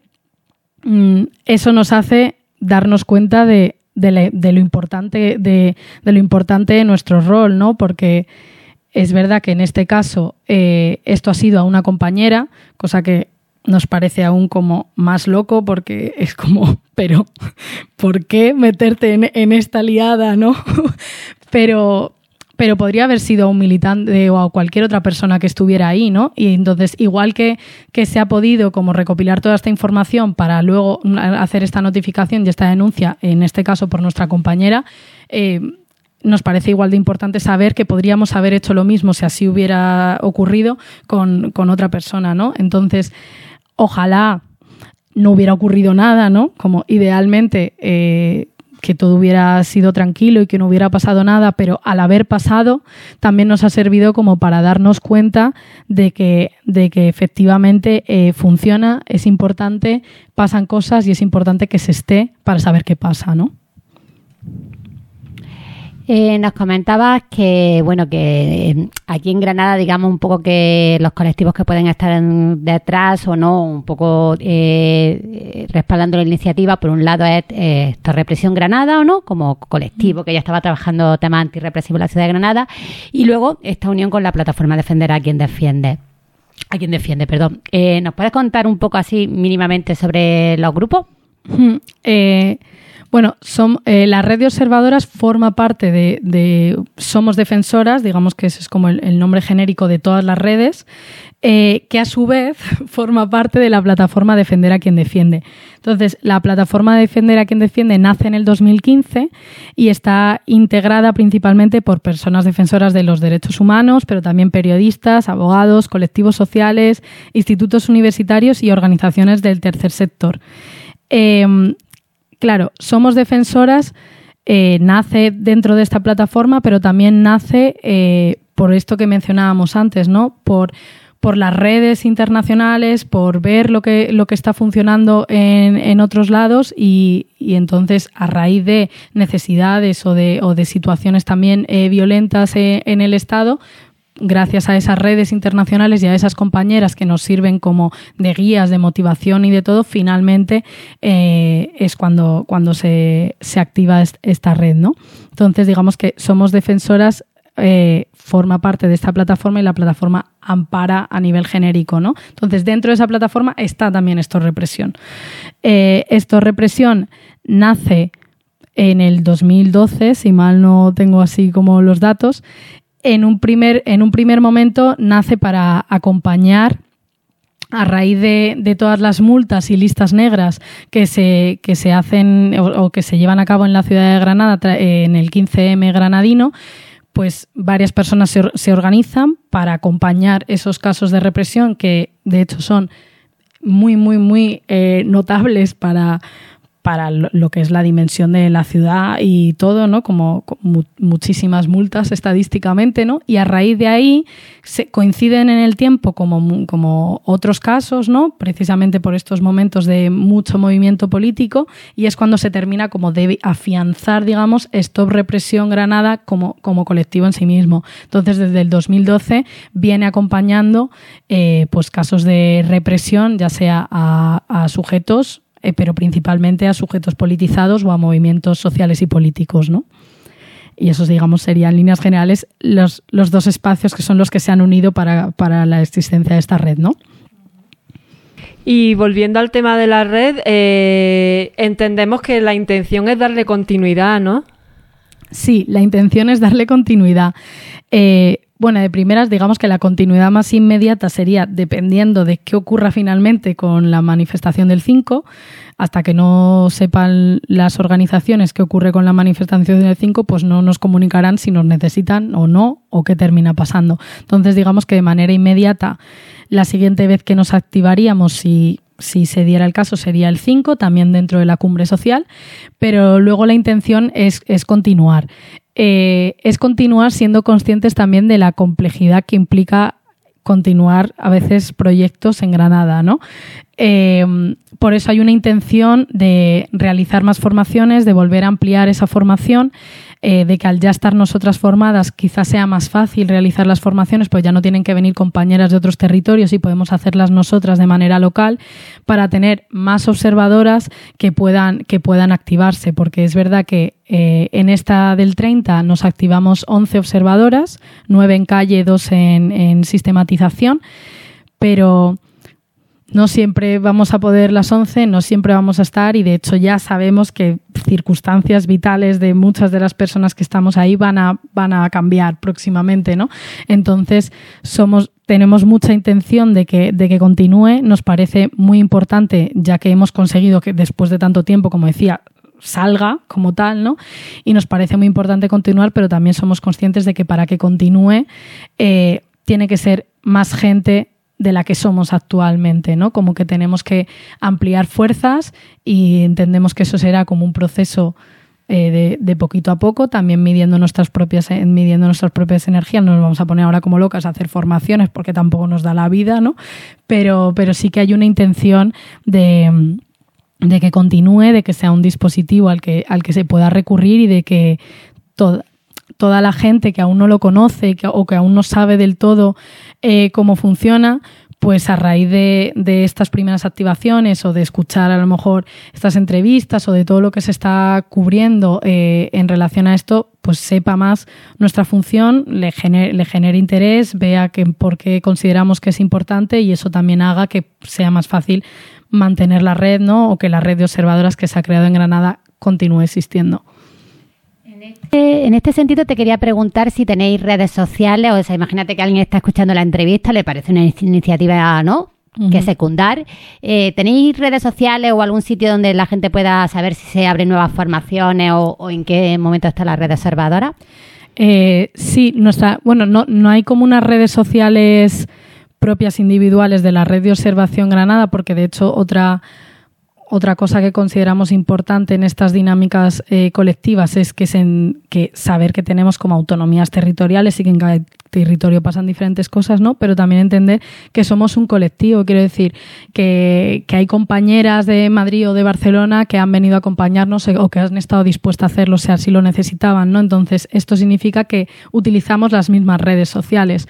eso nos hace darnos cuenta de lo importante de nuestro rol, ¿no? Porque es verdad que en este caso esto ha sido a una compañera, cosa que nos parece aún como más loco porque es como, pero ¿por qué meterte en esta liada, no? Pero podría haber sido a un militante o a cualquier otra persona que estuviera ahí, ¿no? Y entonces, igual que se ha podido como recopilar toda esta información para luego hacer esta notificación y esta denuncia, en este caso por nuestra compañera, nos parece igual de importante saber que podríamos haber hecho lo mismo si así hubiera ocurrido con otra persona, ¿no? Entonces, ojalá no hubiera ocurrido nada, ¿no? Como idealmente que todo hubiera sido tranquilo y que no hubiera pasado nada, pero al haber pasado también nos ha servido como para darnos cuenta de que efectivamente funciona, es importante, pasan cosas y es importante que se esté para saber qué pasa, ¿no? Nos comentabas que, bueno, que aquí en Granada, digamos, un poco que los colectivos que pueden estar detrás o no, un poco respaldando la iniciativa, por un lado es Represión Granada, ¿o no?, como colectivo que ya estaba trabajando temas antirrepresivos en la ciudad de Granada, y luego esta unión con la plataforma Defender a quien defiende. ¿Nos puedes contar un poco así mínimamente sobre los grupos? Bueno, la red de observadoras forma parte de Somos Defensoras, digamos que ese es como el nombre genérico de todas las redes, que a su vez forma parte de la plataforma Defender a quien defiende. Entonces, la plataforma Defender a quien defiende nace en el 2015 y está integrada principalmente por personas defensoras de los derechos humanos, pero también periodistas, abogados, colectivos sociales, institutos universitarios y organizaciones del tercer sector. Claro, Somos Defensoras nace dentro de esta plataforma, pero también nace por esto que mencionábamos antes, ¿no? Por las redes internacionales, por ver lo que está funcionando en otros lados y entonces a raíz de necesidades o de situaciones también violentas en el Estado, gracias a esas redes internacionales y a esas compañeras que nos sirven como de guías, de motivación y de todo, finalmente es cuando se activa esta red, ¿no? Entonces, digamos que Somos Defensoras forma parte de esta plataforma y la plataforma ampara a nivel genérico, ¿no? Entonces, dentro de esa plataforma está también Esto Represión. Esto Represión nace en el 2012, si mal no tengo así como los datos. En un primer momento nace para acompañar, a raíz de todas las multas y listas negras que se hacen o que se llevan a cabo en la ciudad de Granada en el 15M granadino, pues varias personas se organizan para acompañar esos casos de represión que de hecho son muy, muy, muy notables para lo que es la dimensión de la ciudad y todo, ¿no? Como muchísimas multas estadísticamente, ¿no? Y a raíz de ahí coinciden en el tiempo como otros casos, ¿no? Precisamente por estos momentos de mucho movimiento político, y es cuando se termina como de afianzar, digamos, Stop Represión Granada como colectivo en sí mismo. Entonces, desde el 2012 viene acompañando pues casos de represión, ya sea a sujetos, pero principalmente a sujetos politizados o a movimientos sociales y políticos, ¿no? Y esos, digamos, serían en líneas generales los dos espacios que son los que se han unido para la existencia de esta red, ¿no? Y volviendo al tema de la red, entendemos que la intención es darle continuidad, ¿no? Sí, la intención es darle continuidad. Bueno, de primeras, digamos que la continuidad más inmediata sería dependiendo de qué ocurra finalmente con la manifestación del 5, hasta que no sepan las organizaciones qué ocurre con la manifestación del 5, pues no nos comunicarán si nos necesitan o no, o qué termina pasando. Entonces, digamos que de manera inmediata, la siguiente vez que nos activaríamos, si se diera el caso, sería el 5, también dentro de la cumbre social, pero luego la intención es continuar. Es continuar siendo conscientes también de la complejidad que implica continuar a veces proyectos en Granada, ¿no? Por eso hay una intención de realizar más formaciones, de volver a ampliar esa formación, de que al ya estar nosotras formadas quizás sea más fácil realizar las formaciones, pues ya no tienen que venir compañeras de otros territorios y podemos hacerlas nosotras de manera local para tener más observadoras que puedan activarse, porque es verdad que en esta del 30 nos activamos 11 observadoras, 9 en calle, 2 en sistematización, pero no siempre vamos a poder las 11, no siempre vamos a estar, y de hecho ya sabemos que circunstancias vitales de muchas de las personas que estamos ahí van a cambiar próximamente, ¿no? Entonces tenemos mucha intención de que continúe. Nos parece muy importante, ya que hemos conseguido que después de tanto tiempo, como decía, salga como tal, ¿no? Y nos parece muy importante continuar, pero también somos conscientes de que para que continúe tiene que ser más gente de la que somos actualmente, ¿no? Como que tenemos que ampliar fuerzas y entendemos que eso será como un proceso de poquito a poco, también midiendo nuestras propias energías. No nos vamos a poner ahora como locas a hacer formaciones porque tampoco nos da la vida, ¿no? Pero sí que hay una intención de que continúe, de que sea un dispositivo al que se pueda recurrir y de que toda la gente que aún no lo conoce o que aún no sabe del todo cómo funciona, pues a raíz de estas primeras activaciones o de escuchar a lo mejor estas entrevistas o de todo lo que se está cubriendo en relación a esto, pues sepa más nuestra función, le genere interés, vea por qué consideramos que es importante y eso también haga que sea más fácil mantener la red, ¿no? O que la red de observadoras que se ha creado en Granada continúe existiendo. En este sentido te quería preguntar si tenéis redes sociales, o sea, imagínate que alguien está escuchando la entrevista, le parece una iniciativa, ¿no?, que secundar. ¿Tenéis redes sociales o algún sitio donde la gente pueda saber si se abren nuevas formaciones o en qué momento está la red observadora? Sí, no hay como unas redes sociales propias individuales de la red de observación Granada, porque de hecho otra cosa que consideramos importante en estas dinámicas colectivas es que saber que tenemos como autonomías territoriales y que en cada territorio pasan diferentes cosas, ¿no? Pero también entender que somos un colectivo. Quiero decir que hay compañeras de Madrid o de Barcelona que han venido a acompañarnos o que han estado dispuestas a hacerlo, o sea, si lo necesitaban, ¿no? Entonces, esto significa que utilizamos las mismas redes sociales.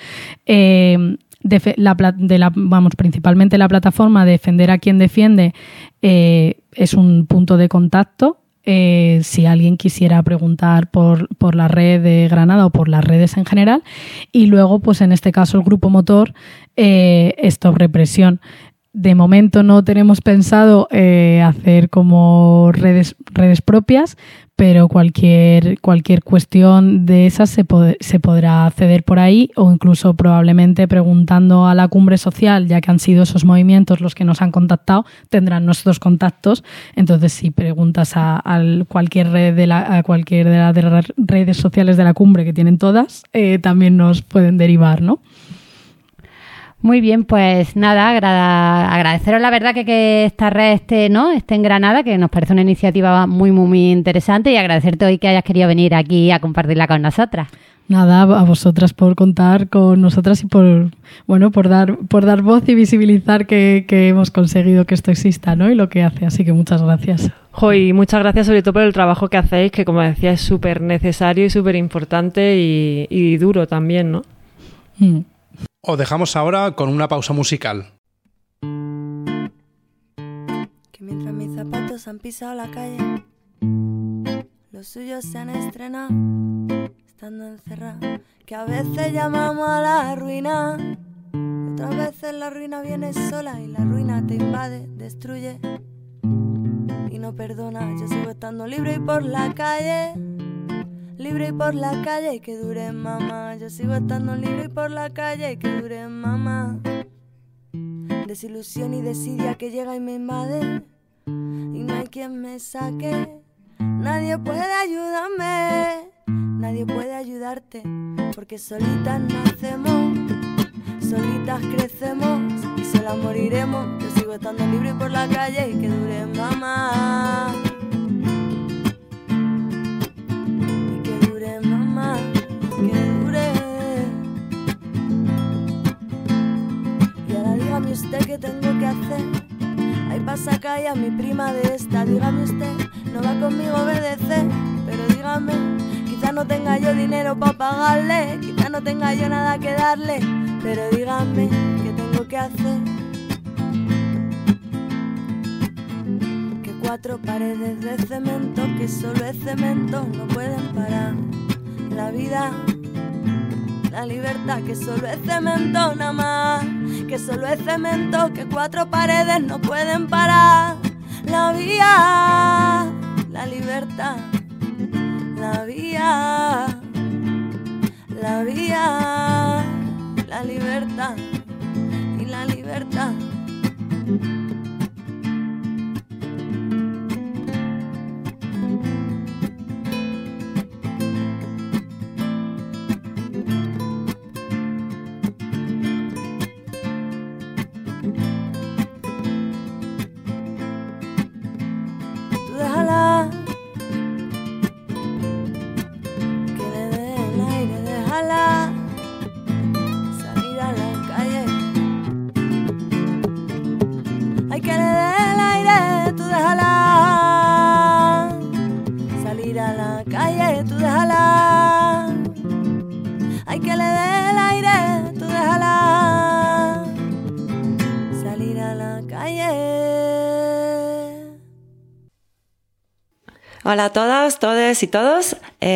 Principalmente la plataforma Defender a quien defiende es un punto de contacto. Si alguien quisiera preguntar por la red de Granada o por las redes en general, y luego, pues en este caso, el grupo motor Stop Represión. De momento no tenemos pensado hacer como redes propias, pero cualquier cuestión de esas se podrá acceder por ahí, o incluso probablemente preguntando a la Cumbre Social, ya que han sido esos movimientos los que nos han contactado, tendrán nuestros contactos. Entonces, si preguntas a cualquier red de las redes sociales de la Cumbre, que tienen todas, también nos pueden derivar, ¿no? Muy bien, pues nada, agradeceros la verdad que esta red esté en Granada, que nos parece una iniciativa muy, muy, muy interesante, y agradecerte hoy que hayas querido venir aquí a compartirla con nosotras. Nada, a vosotras por contar con nosotras y por dar voz y visibilizar que hemos conseguido que esto exista, ¿no? Y lo que hace, así que muchas gracias. Y muchas gracias sobre todo por el trabajo que hacéis, que como decía es súper necesario y súper importante y duro también, ¿no? Os dejamos ahora con una pausa musical. Que mientras mis zapatos han pisado la calle, los suyos se han estrenado, estando encerrados. Que a veces llamamos a la ruina, otras veces la ruina viene sola y la ruina te invade, destruye y no perdona. Yo sigo estando libre y por la calle, libre y por la calle y que dure mamá. Yo sigo estando libre y por la calle y que dure mamá. Desilusión y desidia que llega y me invade y no hay quien me saque. Nadie puede ayudarme, nadie puede ayudarte, porque solitas nacemos, solitas crecemos y solas moriremos. Yo sigo estando libre y por la calle y que dure mamá. Dígame usted qué tengo que hacer. Ahí pasa calle a mi prima de esta. Dígame usted, no va conmigo a obedecer. Pero dígame, quizás no tenga yo dinero para pagarle, quizás no tenga yo nada que darle. Pero dígame, ¿qué tengo que hacer? Que cuatro paredes de cemento, que solo es cemento, no pueden parar la vida, la libertad, que solo es cemento nada más, que solo es cemento, que cuatro paredes no pueden parar la vía, la libertad, la vía, la vía, la libertad y la libertad. Hola a todas, todes y todos.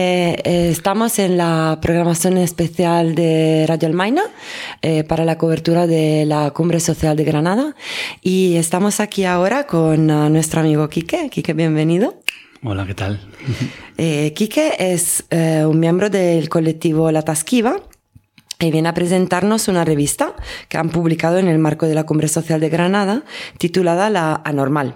Estamos en la programación especial de Radio Almaina para la cobertura de la Cumbre Social de Granada y estamos aquí ahora con nuestro amigo Quique. Quique, bienvenido. Hola, ¿qué tal? Quique es un miembro del colectivo La Tasquiva y viene a presentarnos una revista que han publicado en el marco de la Cumbre Social de Granada titulada La Anormal.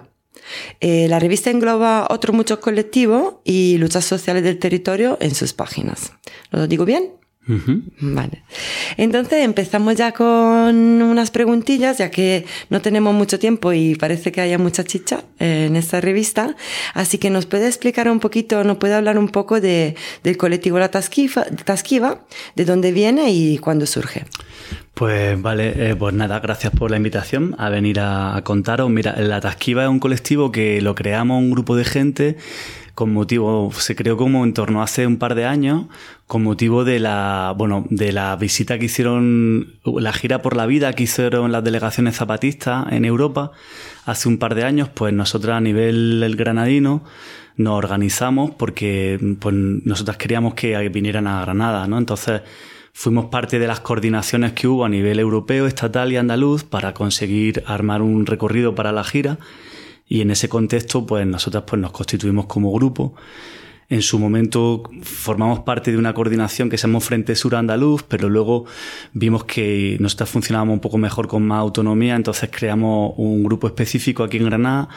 La revista engloba otros muchos colectivos y luchas sociales del territorio en sus páginas. ¿Lo digo bien? Uh-huh. Vale. Entonces empezamos ya con unas preguntillas, ya que no tenemos mucho tiempo y parece que haya mucha chicha en esta revista. Así que nos puede explicar un poquito, nos puede hablar un poco del colectivo La Tasquiva, de dónde viene y cuándo surge. Pues vale, pues nada, gracias por la invitación a venir a contaros. Mira, La Tasquiva es un colectivo que lo creamos un grupo de gente con motivo, se creó como en torno a hace un par de años, con motivo de la visita que hicieron, la gira por la vida que hicieron las delegaciones zapatistas en Europa hace un par de años. Pues nosotros a nivel granadino nos organizamos porque pues nosotras queríamos que vinieran a Granada, ¿no? Entonces fuimos parte de las coordinaciones que hubo a nivel europeo, estatal y andaluz para conseguir armar un recorrido para la gira. Y en ese contexto, pues nosotras pues nos constituimos como grupo. En su momento formamos parte de una coordinación que se llamó Frente Sur Andaluz, pero luego vimos que nosotras funcionábamos un poco mejor con más autonomía, entonces creamos un grupo específico aquí en Granada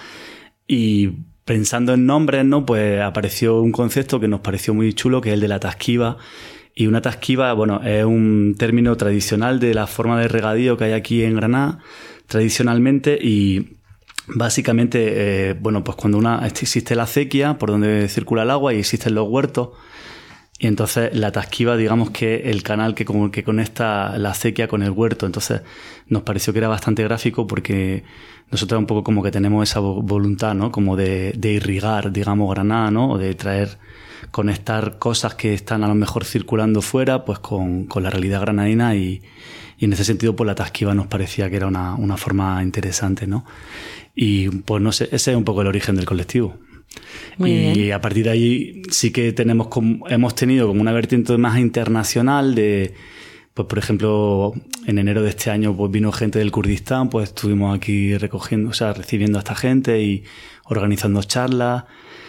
y pensando en nombres, ¿no? Pues apareció un concepto que nos pareció muy chulo, que es el de la tasquiva. Y una tasquiva, bueno, es un término tradicional de la forma de regadío que hay aquí en Granada, tradicionalmente, y básicamente, pues cuando existe la acequia por donde circula el agua y existen los huertos, y entonces la tasquiva, digamos que es el canal que conecta la acequia con el huerto. Entonces nos pareció que era bastante gráfico porque nosotros un poco como que tenemos esa voluntad, ¿no? Como de irrigar, digamos, Granada, ¿no? O de conectar cosas que están a lo mejor circulando fuera, pues con la realidad granadina y en ese sentido, pues la tasquiva nos parecía que era una forma interesante, ¿no? Y pues no sé, ese es un poco el origen del colectivo. Muy bien. Y a partir de ahí sí que hemos tenido como una vertiente más internacional de, pues por ejemplo, en enero de este año pues vino gente del Kurdistán, pues estuvimos aquí recibiendo a esta gente y organizando charlas.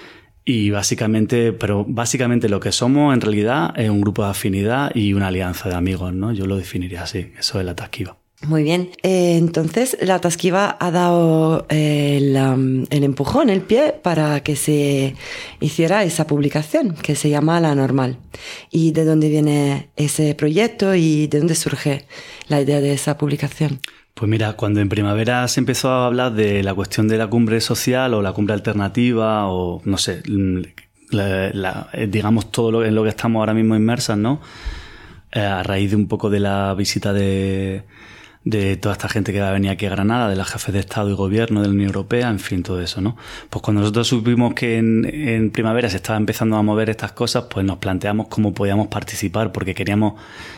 Y básicamente lo que somos en realidad es un grupo de afinidad y una alianza de amigos, ¿no? Yo lo definiría así, eso es La Tasquiva. Muy bien. Entonces, La Tasquiva ha dado el empujón, el pie para que se hiciera esa publicación que se llama La Anormal. ¿Y de dónde viene ese proyecto y de dónde surge la idea de esa publicación? Pues mira, cuando en primavera se empezó a hablar de la cuestión de la cumbre social o la cumbre alternativa o, no sé, digamos todo en lo que estamos ahora mismo inmersas, ¿no? A raíz de un poco de la visita de toda esta gente que va a venir aquí a Granada, de los jefes de Estado y Gobierno de la Unión Europea, en fin, todo eso, ¿no? Pues cuando nosotros supimos que en primavera se estaba empezando a mover estas cosas, pues nos planteamos cómo podíamos participar, porque queríamos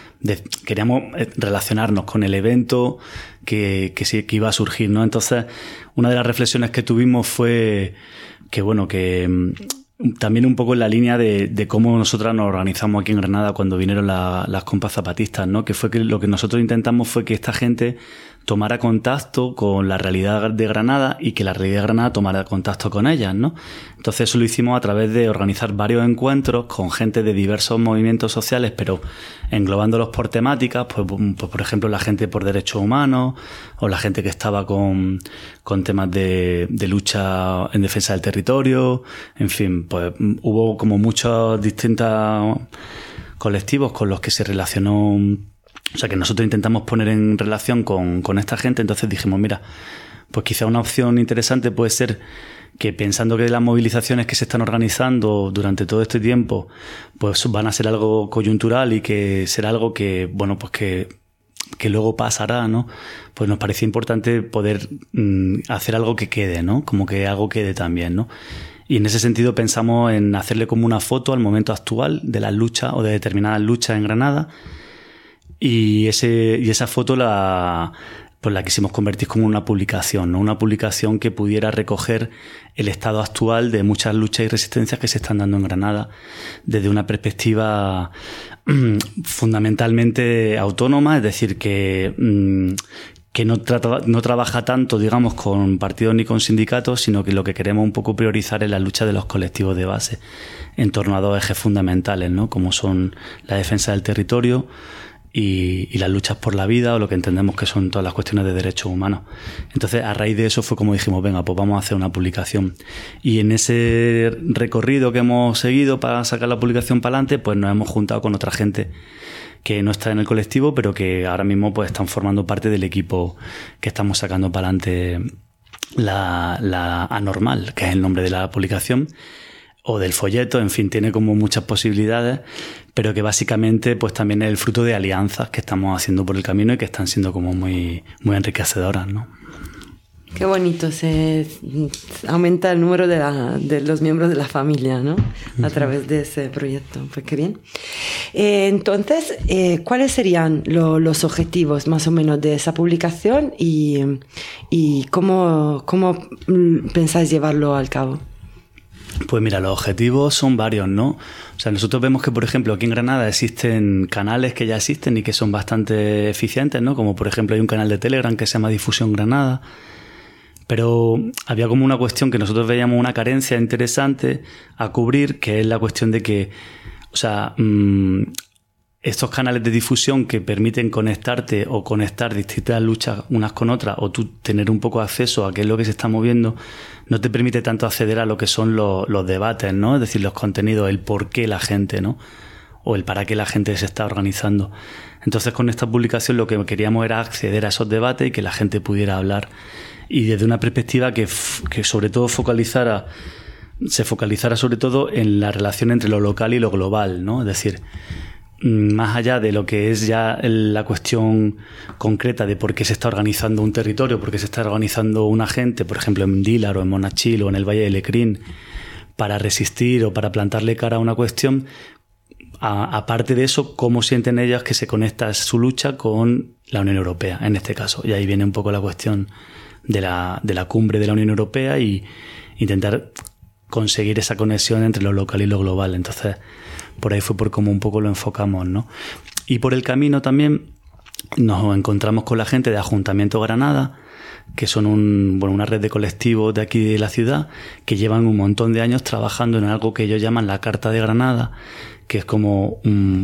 relacionarnos con el evento que iba a surgir, ¿no? Entonces, una de las reflexiones que tuvimos fue que también un poco en la línea de cómo nosotras nos organizamos aquí en Granada cuando vinieron las compas zapatistas, ¿no? Que fue que lo que nosotros intentamos fue que esta gente tomara contacto con la realidad de Granada y que la realidad de Granada tomara contacto con ellas, ¿no? Entonces eso lo hicimos a través de organizar varios encuentros con gente de diversos movimientos sociales, pero englobándolos por temáticas, pues por ejemplo la gente por derechos humanos o la gente que estaba con temas de lucha en defensa del territorio, en fin, pues hubo como muchos distintos colectivos con los que se relacionó. O sea, que nosotros intentamos poner en relación con esta gente. Entonces dijimos, mira, pues quizá una opción interesante puede ser que pensando que las movilizaciones que se están organizando durante todo este tiempo pues van a ser algo coyuntural y que será algo que, bueno, pues que luego pasará, ¿no? Pues nos parecía importante poder hacer algo que quede, ¿no? Como que algo quede también, ¿no? Y en ese sentido pensamos en hacerle como una foto al momento actual de las luchas o de determinadas luchas en Granada. Y esa foto pues la quisimos convertir como una publicación, ¿no? Una publicación que pudiera recoger el estado actual de muchas luchas y resistencias que se están dando en Granada desde una perspectiva fundamentalmente autónoma, es decir, que no trabaja tanto, digamos, con partidos ni con sindicatos, sino que lo que queremos un poco priorizar es la lucha de los colectivos de base en torno a dos ejes fundamentales, ¿no? Como son la defensa del territorio y las luchas por la vida, o lo que entendemos que son todas las cuestiones de derechos humanos. Entonces, a raíz de eso fue como dijimos, venga, pues vamos a hacer una publicación. Y en ese recorrido que hemos seguido para sacar la publicación para adelante, pues nos hemos juntado con otra gente que no está en el colectivo, pero que ahora mismo pues están formando parte del equipo que estamos sacando para adelante la Anormal, que es el nombre de la publicación, o del folleto, en fin, tiene como muchas posibilidades, pero que básicamente pues también es el fruto de alianzas que estamos haciendo por el camino y que están siendo como muy, muy enriquecedoras, ¿no? Qué bonito, se aumenta el número de los miembros de la familia, ¿no? A través de ese proyecto, pues qué bien. Entonces, ¿cuáles serían los objetivos más o menos de esa publicación y cómo pensáis llevarlo al cabo? Pues mira, los objetivos son varios, ¿no? O sea, nosotros vemos que, por ejemplo, aquí en Granada existen canales que ya existen y que son bastante eficientes, ¿no? Como, por ejemplo, hay un canal de Telegram que se llama Difusión Granada. Pero había como una cuestión que nosotros veíamos una carencia interesante a cubrir, que es la cuestión de que, o sea, estos canales de difusión que permiten conectarte o conectar distintas luchas unas con otras, o tú tener un poco acceso a qué es lo que se está moviendo, no te permite tanto acceder a lo que son los debates, ¿no? Es decir, los contenidos, el por qué la gente, ¿no? O el para qué la gente se está organizando. Entonces, con esta publicación lo que queríamos era acceder a esos debates y que la gente pudiera hablar. Y desde una perspectiva que sobre todo se focalizara sobre todo en la relación entre lo local y lo global, ¿no? Es decir, más allá de lo que es ya la cuestión concreta de por qué se está organizando un territorio, por qué se está organizando una gente, por ejemplo en Dílar o en Monachil o en el Valle de Lecrín, para resistir o para plantarle cara a una cuestión, aparte de eso, cómo sienten ellas que se conecta su lucha con la Unión Europea, en este caso. Y ahí viene un poco la cuestión de la cumbre de la Unión Europea y intentar conseguir esa conexión entre lo local y lo global. Entonces, por ahí fue por cómo un poco lo enfocamos, ¿no? Y por el camino también nos encontramos con la gente de Ajuntamiento Granada, que son una red de colectivos de aquí de la ciudad, que llevan un montón de años trabajando en algo que ellos llaman la Carta de Granada, que es como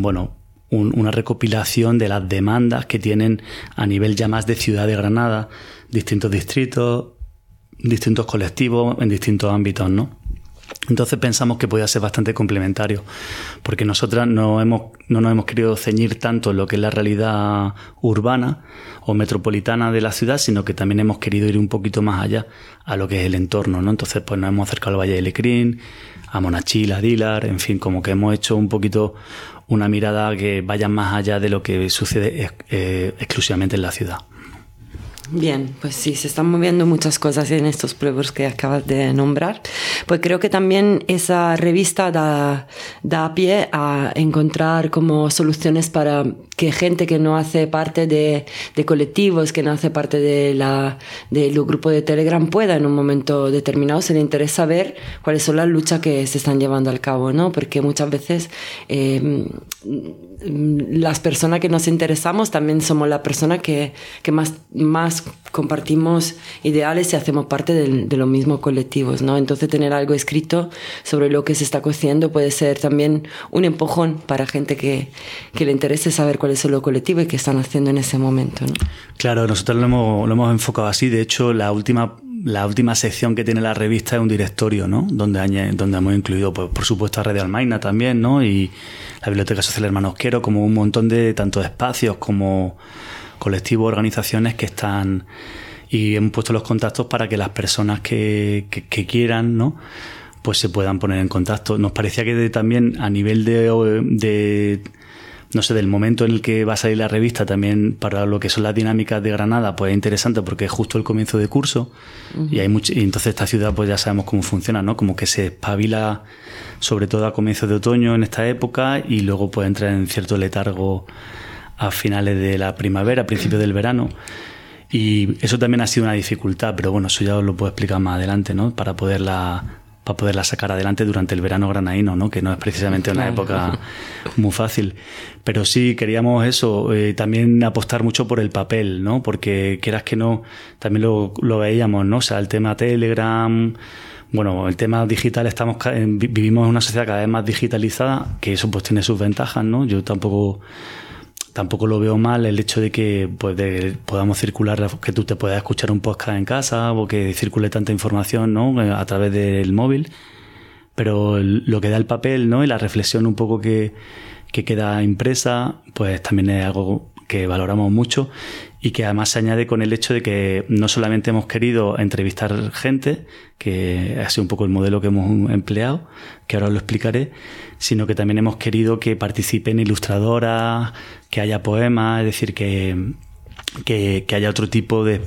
una recopilación de las demandas que tienen a nivel ya más de ciudad de Granada, distintos distritos, distintos colectivos en distintos ámbitos, ¿no? Entonces pensamos que podía ser bastante complementario, porque nosotras no nos hemos querido ceñir tanto en lo que es la realidad urbana o metropolitana de la ciudad, sino que también hemos querido ir un poquito más allá a lo que es el entorno, ¿no? Entonces pues nos hemos acercado al Valle de Lecrín, a Monachil, a Dílar, en fin, como que hemos hecho un poquito una mirada que vaya más allá de lo que sucede exclusivamente en la ciudad. Bien, pues sí, se están moviendo muchas cosas en estos pueblos que acabas de nombrar. Pues creo que también esa revista da pie a encontrar como soluciones para que gente que no hace parte de colectivos, que no hace parte de los grupos de Telegram pueda en un momento determinado, se le interesa ver cuáles son las luchas que se están llevando al cabo, ¿no? Porque muchas veces las personas que nos interesamos también somos las personas que más compartimos ideales y hacemos parte de los mismos colectivos, ¿no? Entonces tener algo escrito sobre lo que se está cociendo puede ser también un empujón para gente que le interese saber cuáles son los colectivos y qué están haciendo en ese momento, ¿no? Claro, nosotros lo hemos enfocado así. De hecho, la última sección que tiene la revista es un directorio, ¿no? Donde hemos incluido, pues, por supuesto, a Radio Almaina también, ¿no? Y la Biblioteca Social Hermanos Quero, como un montón de tanto espacios como colectivos, organizaciones que están, y hemos puesto los contactos para que las personas que quieran, ¿no? Pues se puedan poner en contacto. Nos parecía que también a nivel de no sé, del momento en el que va a salir la revista, también para lo que son las dinámicas de Granada, pues es interesante porque es justo el comienzo de curso. Uh-huh. Y entonces esta ciudad pues ya sabemos cómo funciona, ¿no? Como que se espabila sobre todo a comienzos de otoño en esta época y luego puede entrar en cierto letargo a finales de la primavera, a principios del verano. Y eso también ha sido una dificultad, pero bueno, eso ya os lo puedo explicar más adelante, ¿no? Para poderla sacar adelante durante el verano granadino, ¿no? Que no es precisamente una época muy fácil. Pero sí, queríamos eso, también apostar mucho por el papel, ¿no? Porque quieras que no, también lo veíamos, ¿no? O sea, el tema Telegram, bueno, el tema digital, vivimos en una sociedad cada vez más digitalizada, que eso pues tiene sus ventajas, ¿no? Yo tampoco lo veo mal el hecho de que podamos circular, que tú te puedas escuchar un podcast en casa o que circule tanta información, ¿no? A través del móvil. Pero lo que da el papel, ¿no? Y la reflexión un poco que queda impresa, pues también es algo que valoramos mucho y que además se añade con el hecho de que no solamente hemos querido entrevistar gente, que ha sido un poco el modelo que hemos empleado, que ahora os lo explicaré, sino que también hemos querido que participen ilustradoras, que haya poemas, es decir, que haya otro tipo de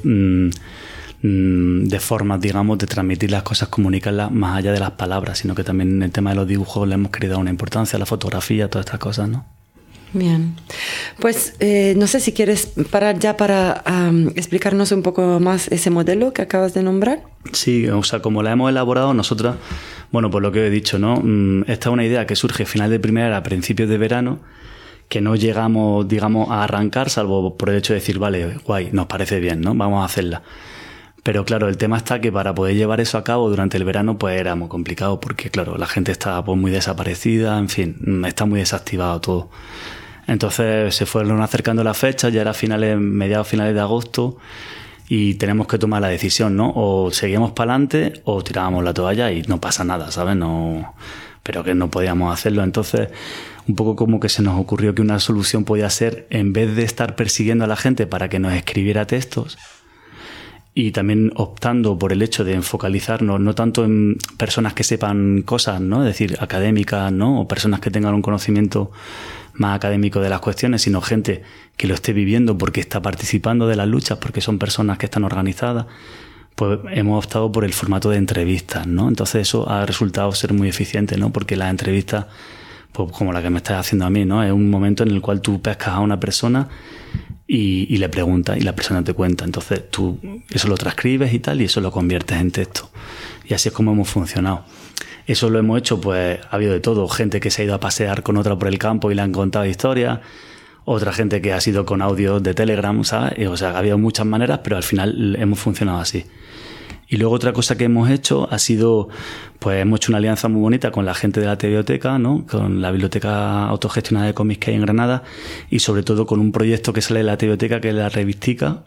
formas, digamos, de transmitir las cosas, comunicarlas más allá de las palabras, sino que también en el tema de los dibujos le hemos querido dar una importancia, la fotografía, todas estas cosas, ¿no? Bien, pues no sé si quieres parar ya para explicarnos un poco más ese modelo que acabas de nombrar. Sí, o sea, como la hemos elaborado nosotras, bueno, pues lo que he dicho, ¿no? Esta es una idea que surge final de primavera, a principios de verano, que no llegamos, digamos, a arrancar, salvo por el hecho de decir, vale, guay, nos parece bien, ¿no? Vamos a hacerla. Pero claro, el tema está que para poder llevar eso a cabo durante el verano pues era muy complicado porque claro, la gente está pues muy desaparecida, en fin, está muy desactivado todo. Entonces se fueron acercando las fechas, ya era mediados finales de agosto y tenemos que tomar la decisión, ¿no? O seguíamos para adelante o tirábamos la toalla y no pasa nada, ¿sabes? No, pero que no podíamos hacerlo. Entonces un poco como que se nos ocurrió que una solución podía ser, en vez de estar persiguiendo a la gente para que nos escribiera textos, y también optando por el hecho de focalizarnos no tanto en personas que sepan cosas, ¿no? Es decir, académicas, ¿no? O personas que tengan un conocimiento más académico de las cuestiones, sino gente que lo esté viviendo porque está participando de las luchas, porque son personas que están organizadas, pues hemos optado por el formato de entrevistas, ¿no? Entonces eso ha resultado ser muy eficiente, ¿no? Porque las entrevistas, pues como la que me estás haciendo a mí, ¿no? Es un momento en el cual tú pescas a una persona y le preguntas y la persona te cuenta. Entonces tú eso lo transcribes y tal y eso lo conviertes en texto. Y así es como hemos funcionado. Eso lo hemos hecho, pues ha habido de todo. Gente que se ha ido a pasear con otra por el campo y le han contado historias. Otra gente que ha sido con audios de Telegram, ¿sabes? O sea, ha habido muchas maneras, pero al final hemos funcionado así. Y luego otra cosa que hemos hecho ha sido, pues hemos hecho una alianza muy bonita con la gente de la biblioteca, ¿no? Con la biblioteca autogestionada de cómics que hay en Granada y sobre todo con un proyecto que sale de la biblioteca que es la revística,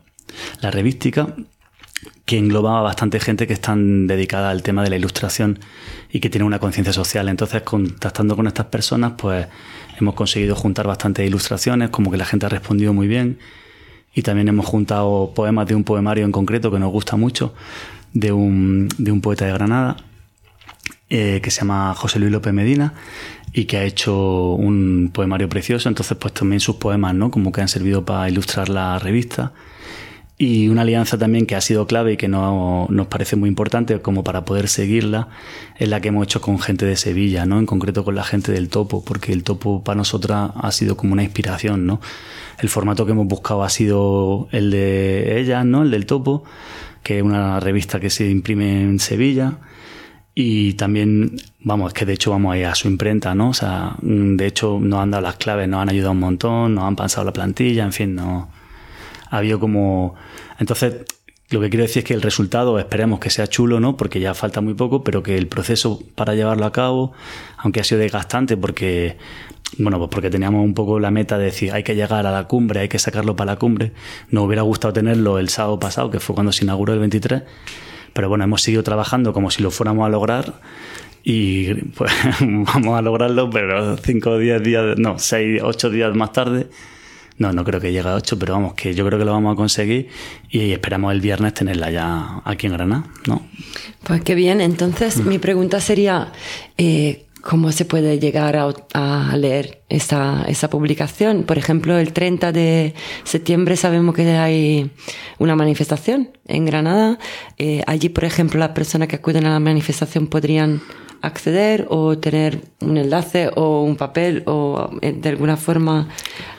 que engloba a bastante gente que están dedicada al tema de la ilustración y que tiene una conciencia social. Entonces, contactando con estas personas, pues hemos conseguido juntar bastantes ilustraciones, como que la gente ha respondido muy bien. Y también hemos juntado poemas de un poemario en concreto que nos gusta mucho, de un poeta de Granada, que se llama José Luis López Medina, y que ha hecho un poemario precioso. Entonces, pues también sus poemas, ¿no? Como que han servido para ilustrar la revista. Y una alianza también que ha sido clave y que nos parece muy importante como para poder seguirla es la que hemos hecho con gente de Sevilla, ¿no? En concreto con la gente del Topo, porque el Topo para nosotras ha sido como una inspiración, ¿no? El formato que hemos buscado ha sido el de ellas, ¿no? El del Topo, que es una revista que se imprime en Sevilla. Y también, vamos, es que de hecho vamos a ir a su imprenta, ¿no? O sea, de hecho nos han dado las claves, nos han ayudado un montón, nos han pasado la plantilla, en fin, no... Ha habido como... Entonces, lo que quiero decir es que el resultado esperemos que sea chulo, ¿no? Porque ya falta muy poco, pero que el proceso para llevarlo a cabo, aunque ha sido desgastante porque... Bueno, pues porque teníamos un poco la meta de decir hay que llegar a la cumbre, hay que sacarlo para la cumbre. Nos hubiera gustado tenerlo el sábado pasado, que fue cuando se inauguró el 23. Pero bueno, hemos seguido trabajando como si lo fuéramos a lograr y pues vamos a lograrlo, pero 5 o 10 días, no, 6, 8 días más tarde. No creo que llegue a 8, pero vamos, que yo creo que lo vamos a conseguir y esperamos el viernes tenerla ya aquí en Granada, ¿no? Pues qué bien. Entonces, mi pregunta sería, ¿cómo se puede llegar a leer esa publicación? Por ejemplo, el 30 de septiembre sabemos que hay una manifestación en Granada. Allí, por ejemplo, las personas que acuden a la manifestación podrían acceder o tener un enlace o un papel o de alguna forma...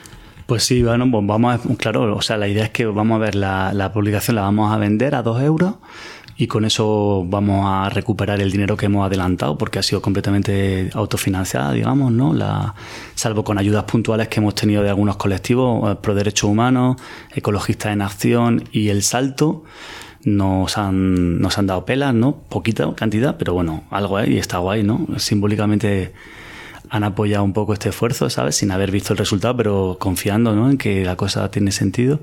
Pues sí, bueno, pues vamos a, claro, o sea, la idea es que vamos a ver la publicación, la vamos a vender a 2 euros y con eso vamos a recuperar el dinero que hemos adelantado porque ha sido completamente autofinanciada, digamos, ¿no? Salvo con ayudas puntuales que hemos tenido de algunos colectivos, Pro Derechos Humanos, Ecologistas en Acción y El Salto, nos han dado pelas, ¿no? Poquita cantidad, pero bueno, algo hay y está guay, ¿no? Simbólicamente han apoyado un poco este esfuerzo, ¿sabes? Sin haber visto el resultado, pero confiando, ¿no? En que la cosa tiene sentido.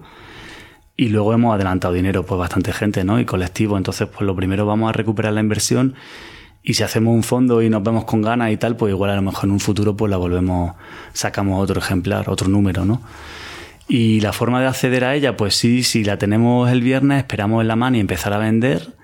Y luego hemos adelantado dinero, pues bastante gente, ¿no? Y colectivo. Entonces, pues lo primero vamos a recuperar la inversión y si hacemos un fondo y nos vemos con ganas y tal, pues igual a lo mejor en un futuro pues la volvemos, sacamos otro ejemplar, otro número, ¿no? Y la forma de acceder a ella, pues sí, si la tenemos el viernes, esperamos en la mano y empezar a vender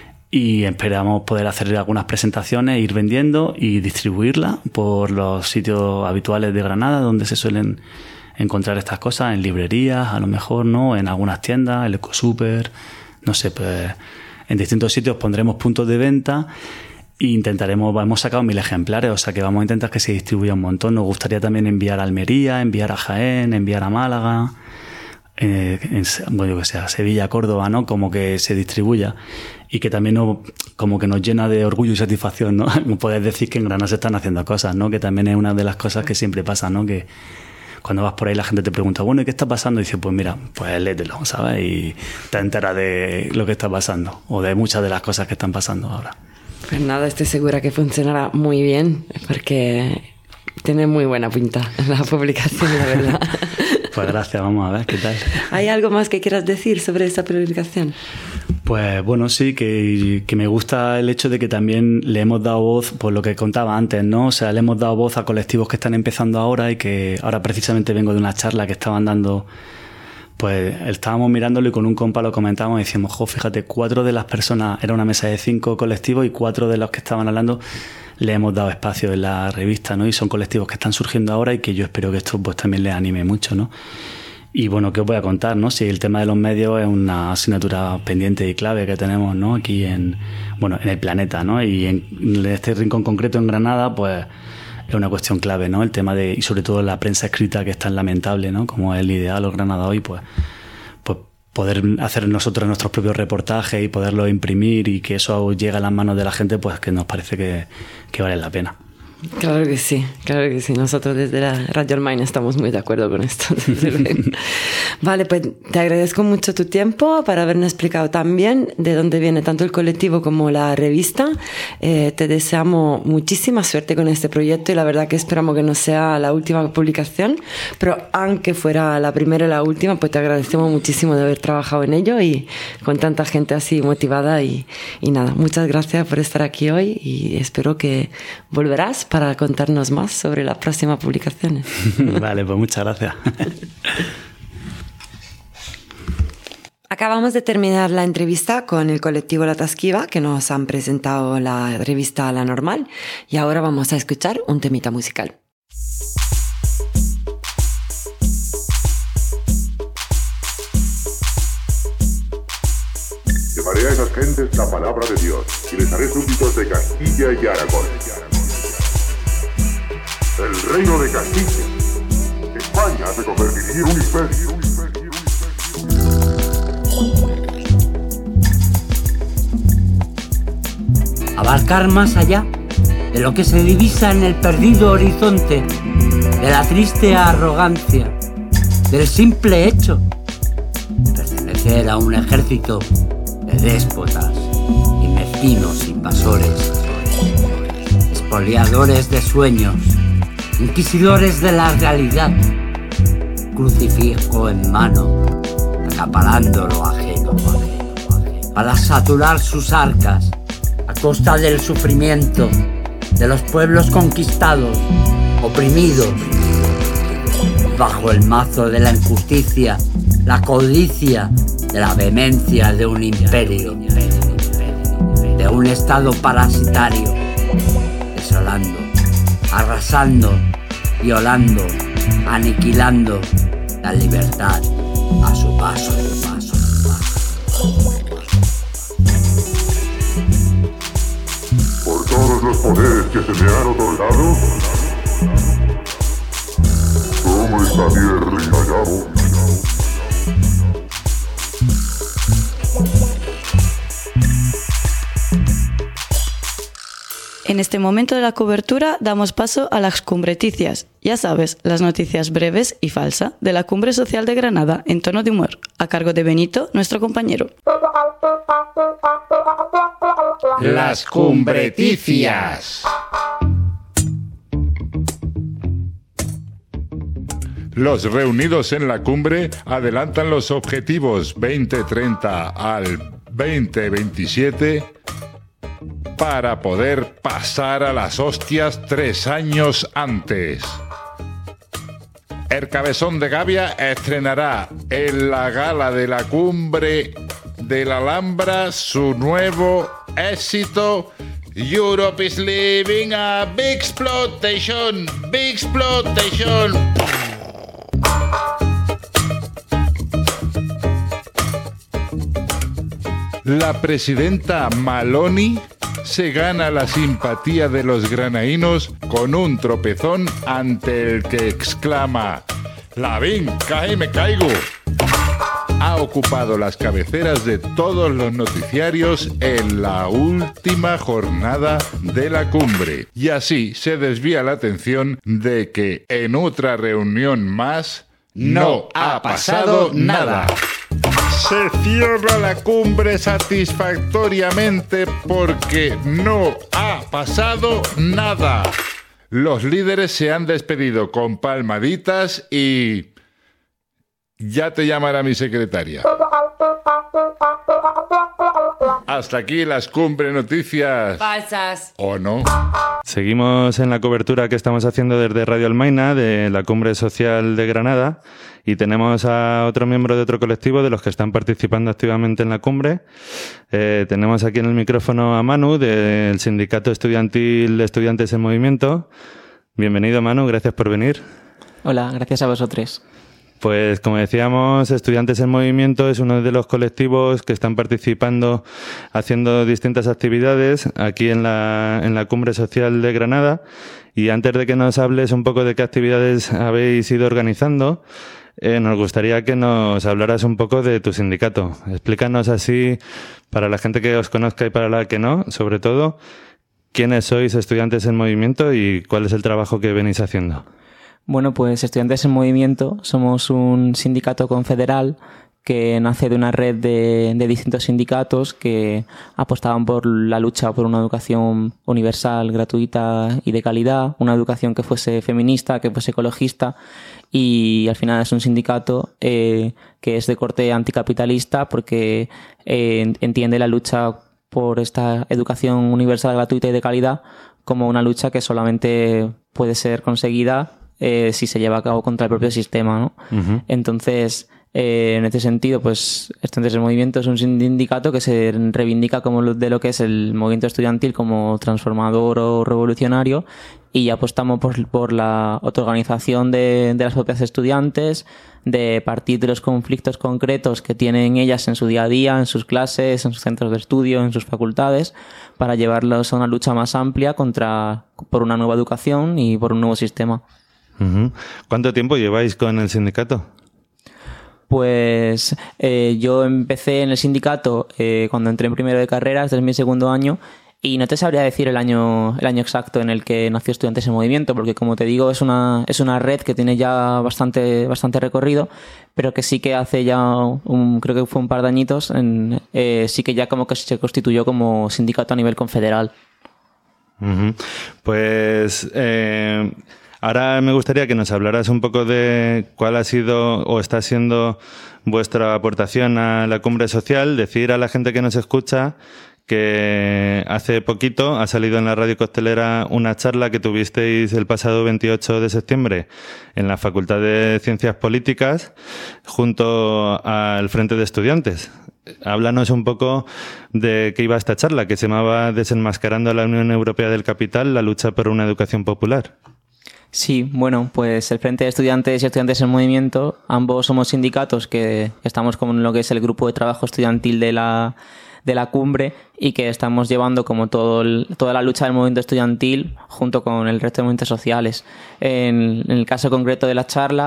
y esperamos poder hacer algunas presentaciones, ir vendiendo y distribuirla por los sitios habituales de Granada donde se suelen encontrar estas cosas, en librerías, a lo mejor, ¿no? En algunas tiendas, el Ecosuper, no sé, pues en distintos sitios pondremos puntos de venta e intentaremos, hemos sacado 1000 ejemplares, o sea que vamos a intentar que se distribuya un montón. Nos gustaría también enviar a Almería, enviar a Jaén, enviar a Málaga, bueno, yo que sé, a Sevilla, Córdoba, ¿no? Como que se distribuya y que también como que nos llena de orgullo y satisfacción, ¿no? Poder decir que en Granada se están haciendo cosas, ¿no? Que también es una de las cosas que siempre pasa, ¿no? Que cuando vas por ahí la gente te pregunta, bueno, ¿y qué está pasando? Y dices, pues mira, pues léetelo, ¿sabes? Y te enteras de lo que está pasando o de muchas de las cosas que están pasando ahora. Pues nada, estoy segura que funcionará muy bien porque tiene muy buena pinta la publicación, la verdad. Pues gracias, vamos a ver qué tal. ¿Hay algo más que quieras decir sobre esta publicación? Pues bueno, sí, que me gusta el hecho de que también le hemos dado voz, por lo que contaba antes, ¿no? O sea, le hemos dado voz a colectivos que están empezando ahora y que ahora precisamente vengo de una charla que estaban dando, pues estábamos mirándolo y con un compa lo comentábamos y decíamos, fíjate, 4 de las personas, era una mesa de 5 colectivos y 4 de los que estaban hablando le hemos dado espacio en la revista, ¿no? Y son colectivos que están surgiendo ahora y que yo espero que esto pues también les anime mucho, ¿no? Y bueno, ¿qué os voy a contar, no? Si el tema de los medios es una asignatura pendiente y clave que tenemos, ¿no? Aquí en el planeta, ¿no? Y en este rincón concreto en Granada, pues es una cuestión clave, ¿no? El tema de, y sobre todo la prensa escrita que es tan lamentable, ¿no? Como es el ideal o Granada hoy, pues poder hacer nosotros nuestros propios reportajes y poderlos imprimir y que eso llegue a las manos de la gente, pues que nos parece que vale la pena. Claro que sí, claro que sí. Nosotros desde la Radio Online estamos muy de acuerdo con esto. Vale, pues te agradezco mucho tu tiempo para habernos explicado tan bien de dónde viene tanto el colectivo como la revista. Te deseamos muchísima suerte con este proyecto y la verdad que esperamos que no sea la última publicación, pero aunque fuera la primera y la última, pues te agradecemos muchísimo de haber trabajado en ello y con tanta gente así motivada y nada, muchas gracias por estar aquí hoy y espero que volverás para contarnos más sobre las próximas publicaciones. Vale, pues muchas gracias. Acabamos de terminar la entrevista con el colectivo La Tasquiva, que nos han presentado la revista La Normal, y ahora vamos a escuchar un temita musical. Llevaré a esas gentes la palabra de Dios y les haré súbditos de Castilla y Aragón. El reino de Castilla. España hace convertir un imperio. Abarcar más allá de lo que se divisa en el perdido horizonte, de la triste arrogancia, del simple hecho de pertenecer a un ejército de déspotas y mezquinos invasores, expoliadores de sueños, inquisidores de la realidad, crucifijo en mano, acaparando lo ajeno, para saturar sus arcas a costa del sufrimiento de los pueblos conquistados, oprimidos, bajo el mazo de la injusticia, la codicia, de la vehemencia de un imperio, de un estado parasitario, desolando, arrasando, violando, aniquilando la libertad a su paso, Por todos los poderes que se me han otorgado, tomo el Javier Callao. En este momento de la cobertura damos paso a las cumbreticias. Ya sabes, las noticias breves y falsas de la Cumbre Social de Granada en tono de humor, a cargo de Benito, nuestro compañero. Las cumbreticias. Los reunidos en la cumbre adelantan los objetivos 2030 al 2027 para poder pasar a las hostias 3 años antes. El Cabezón de Gavia estrenará en la gala de la cumbre de la Alhambra su nuevo éxito Europe is living a big exploitation, big exploitation. La presidenta Maloney se gana la simpatía de los granaínos con un tropezón ante el que exclama «Lavín, cae, me caigo». Ha ocupado las cabeceras de todos los noticiarios en la última jornada de la cumbre. Y así se desvía la atención de que en otra reunión más no ha pasado nada. Se cierra la cumbre satisfactoriamente porque no ha pasado nada. Los líderes se han despedido con palmaditas y... ya te llamará mi secretaria. Hasta aquí las cumbre noticias. Falsas. ¿O no? Seguimos en la cobertura que estamos haciendo desde Radio Almaina de la Cumbre Social de Granada y tenemos a otro miembro de otro colectivo de los que están participando activamente en la cumbre. Tenemos aquí en el micrófono a Manu del Sindicato Estudiantil Estudiantes en Movimiento. Bienvenido, Manu, gracias por venir. Hola, gracias a vosotros. Pues como decíamos, Estudiantes en Movimiento es uno de los colectivos que están participando haciendo distintas actividades aquí en la Cumbre Social de Granada. Y antes de que nos hables un poco de qué actividades habéis ido organizando, nos gustaría que nos hablaras un poco de tu sindicato. Explícanos así, para la gente que os conozca y para la que no, sobre todo, quiénes sois Estudiantes en Movimiento y cuál es el trabajo que venís haciendo. Bueno, pues Estudiantes en Movimiento somos un sindicato confederal que nace de una red de distintos sindicatos que apostaban por la lucha por una educación universal, gratuita y de calidad, una educación que fuese feminista, que fuese ecologista, y al final es un sindicato que es de corte anticapitalista porque entiende la lucha por esta educación universal, gratuita y de calidad como una lucha que solamente puede ser conseguida si se lleva a cabo contra el propio sistema, ¿no? Uh-huh. Entonces, en este sentido, pues Estudiantes en Movimiento es un sindicato que se reivindica como de lo que es el movimiento estudiantil como transformador o revolucionario, y apostamos por la autoorganización de las propias estudiantes, de partir de los conflictos concretos que tienen ellas en su día a día, en sus clases, en sus centros de estudio, en sus facultades, para llevarlos a una lucha más amplia por una nueva educación y por un nuevo sistema. Uh-huh. ¿Cuánto tiempo lleváis con el sindicato? Pues yo empecé en el sindicato cuando entré en primero de carrera, este es mi segundo año, y no te sabría decir el año exacto en el que nació Estudiantes en Movimiento, porque como te digo es una red que tiene ya bastante recorrido, pero que sí que hace ya creo que fue un par de añitos, sí que ya como que se constituyó como sindicato a nivel confederal. Uh-huh. Pues ahora me gustaría que nos hablaras un poco de cuál ha sido o está siendo vuestra aportación a la cumbre social. Decir a la gente que nos escucha que hace poquito ha salido en la Radio Costelera una charla que tuvisteis el pasado 28 de septiembre en la Facultad de Ciencias Políticas junto al Frente de Estudiantes. Háblanos un poco de qué iba esta charla, que se llamaba Desenmascarando a la Unión Europea del Capital, la lucha por una educación popular. Sí, bueno, pues el Frente de Estudiantes y Estudiantes en Movimiento, ambos somos sindicatos que estamos con lo que es el grupo de trabajo estudiantil de la cumbre y que estamos llevando como toda la lucha del movimiento estudiantil junto con el resto de movimientos sociales. En el caso concreto de la charla,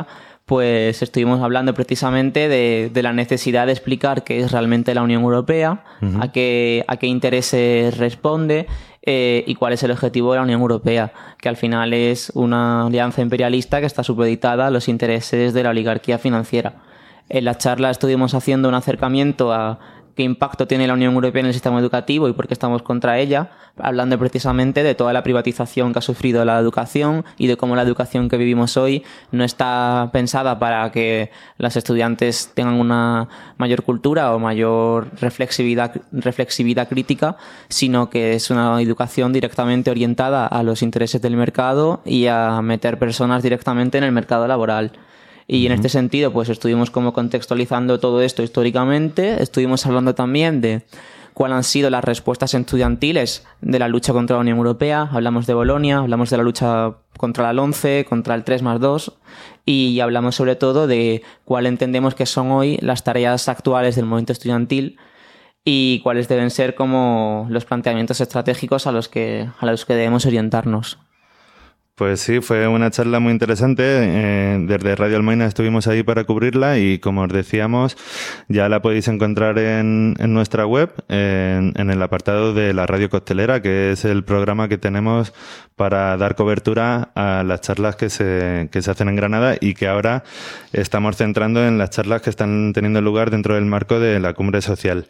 pues estuvimos hablando precisamente de la necesidad de explicar qué es realmente la Unión Europea, a qué intereses responde y cuál es el objetivo de la Unión Europea, que al final es una alianza imperialista que está supeditada a los intereses de la oligarquía financiera. En la charla estuvimos haciendo un acercamiento a qué impacto tiene la Unión Europea en el sistema educativo y por qué estamos contra ella, hablando precisamente de toda la privatización que ha sufrido la educación y de cómo la educación que vivimos hoy no está pensada para que los estudiantes tengan una mayor cultura o mayor reflexividad crítica, sino que es una educación directamente orientada a los intereses del mercado y a meter personas directamente en el mercado laboral. Y en este sentido, pues estuvimos como contextualizando todo esto históricamente, estuvimos hablando también de cuáles han sido las respuestas estudiantiles de la lucha contra la Unión Europea, hablamos de Bolonia, hablamos de la lucha contra la LOMCE, contra el 3+2 y hablamos sobre todo de cuál entendemos que son hoy las tareas actuales del movimiento estudiantil y cuáles deben ser como los planteamientos estratégicos a los que debemos orientarnos. Pues sí, fue una charla muy interesante. Desde Radio Almoina estuvimos ahí para cubrirla y, como os decíamos, ya la podéis encontrar en nuestra web, en el apartado de la Radio Costelera, que es el programa que tenemos para dar cobertura a las charlas que se hacen en Granada y que ahora estamos centrando en las charlas que están teniendo lugar dentro del marco de la Cumbre Social.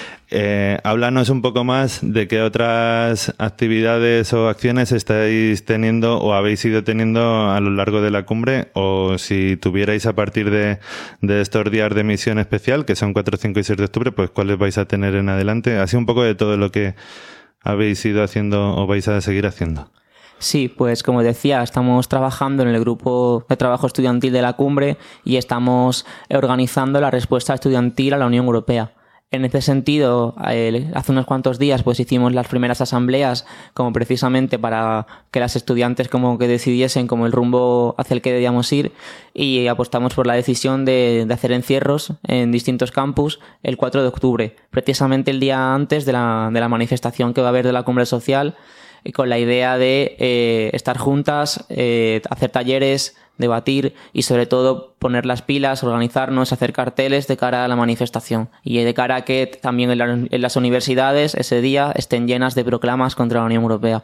Háblanos un poco más de qué otras actividades o acciones estáis teniendo o habéis ido teniendo a lo largo de la cumbre, o si tuvierais a partir de estos días de emisión especial, que son 4, 5 y 6 de octubre, pues cuáles vais a tener en adelante. Así un poco de todo lo que habéis ido haciendo o vais a seguir haciendo. Sí, pues como decía, estamos trabajando en el grupo de trabajo estudiantil de la cumbre y estamos organizando la respuesta estudiantil a la Unión Europea. En este sentido, hace unos cuantos días pues hicimos las primeras asambleas como precisamente para que las estudiantes como que decidiesen como el rumbo hacia el que debíamos ir y apostamos por la decisión de hacer encierros en distintos campus el 4 de octubre, precisamente el día antes de la manifestación que va a haber de la Cumbre Social, con la idea de estar juntas, hacer talleres, debatir y sobre todo poner las pilas, organizarnos, hacer carteles de cara a la manifestación y de cara a que también en las universidades ese día estén llenas de proclamas contra la Unión Europea.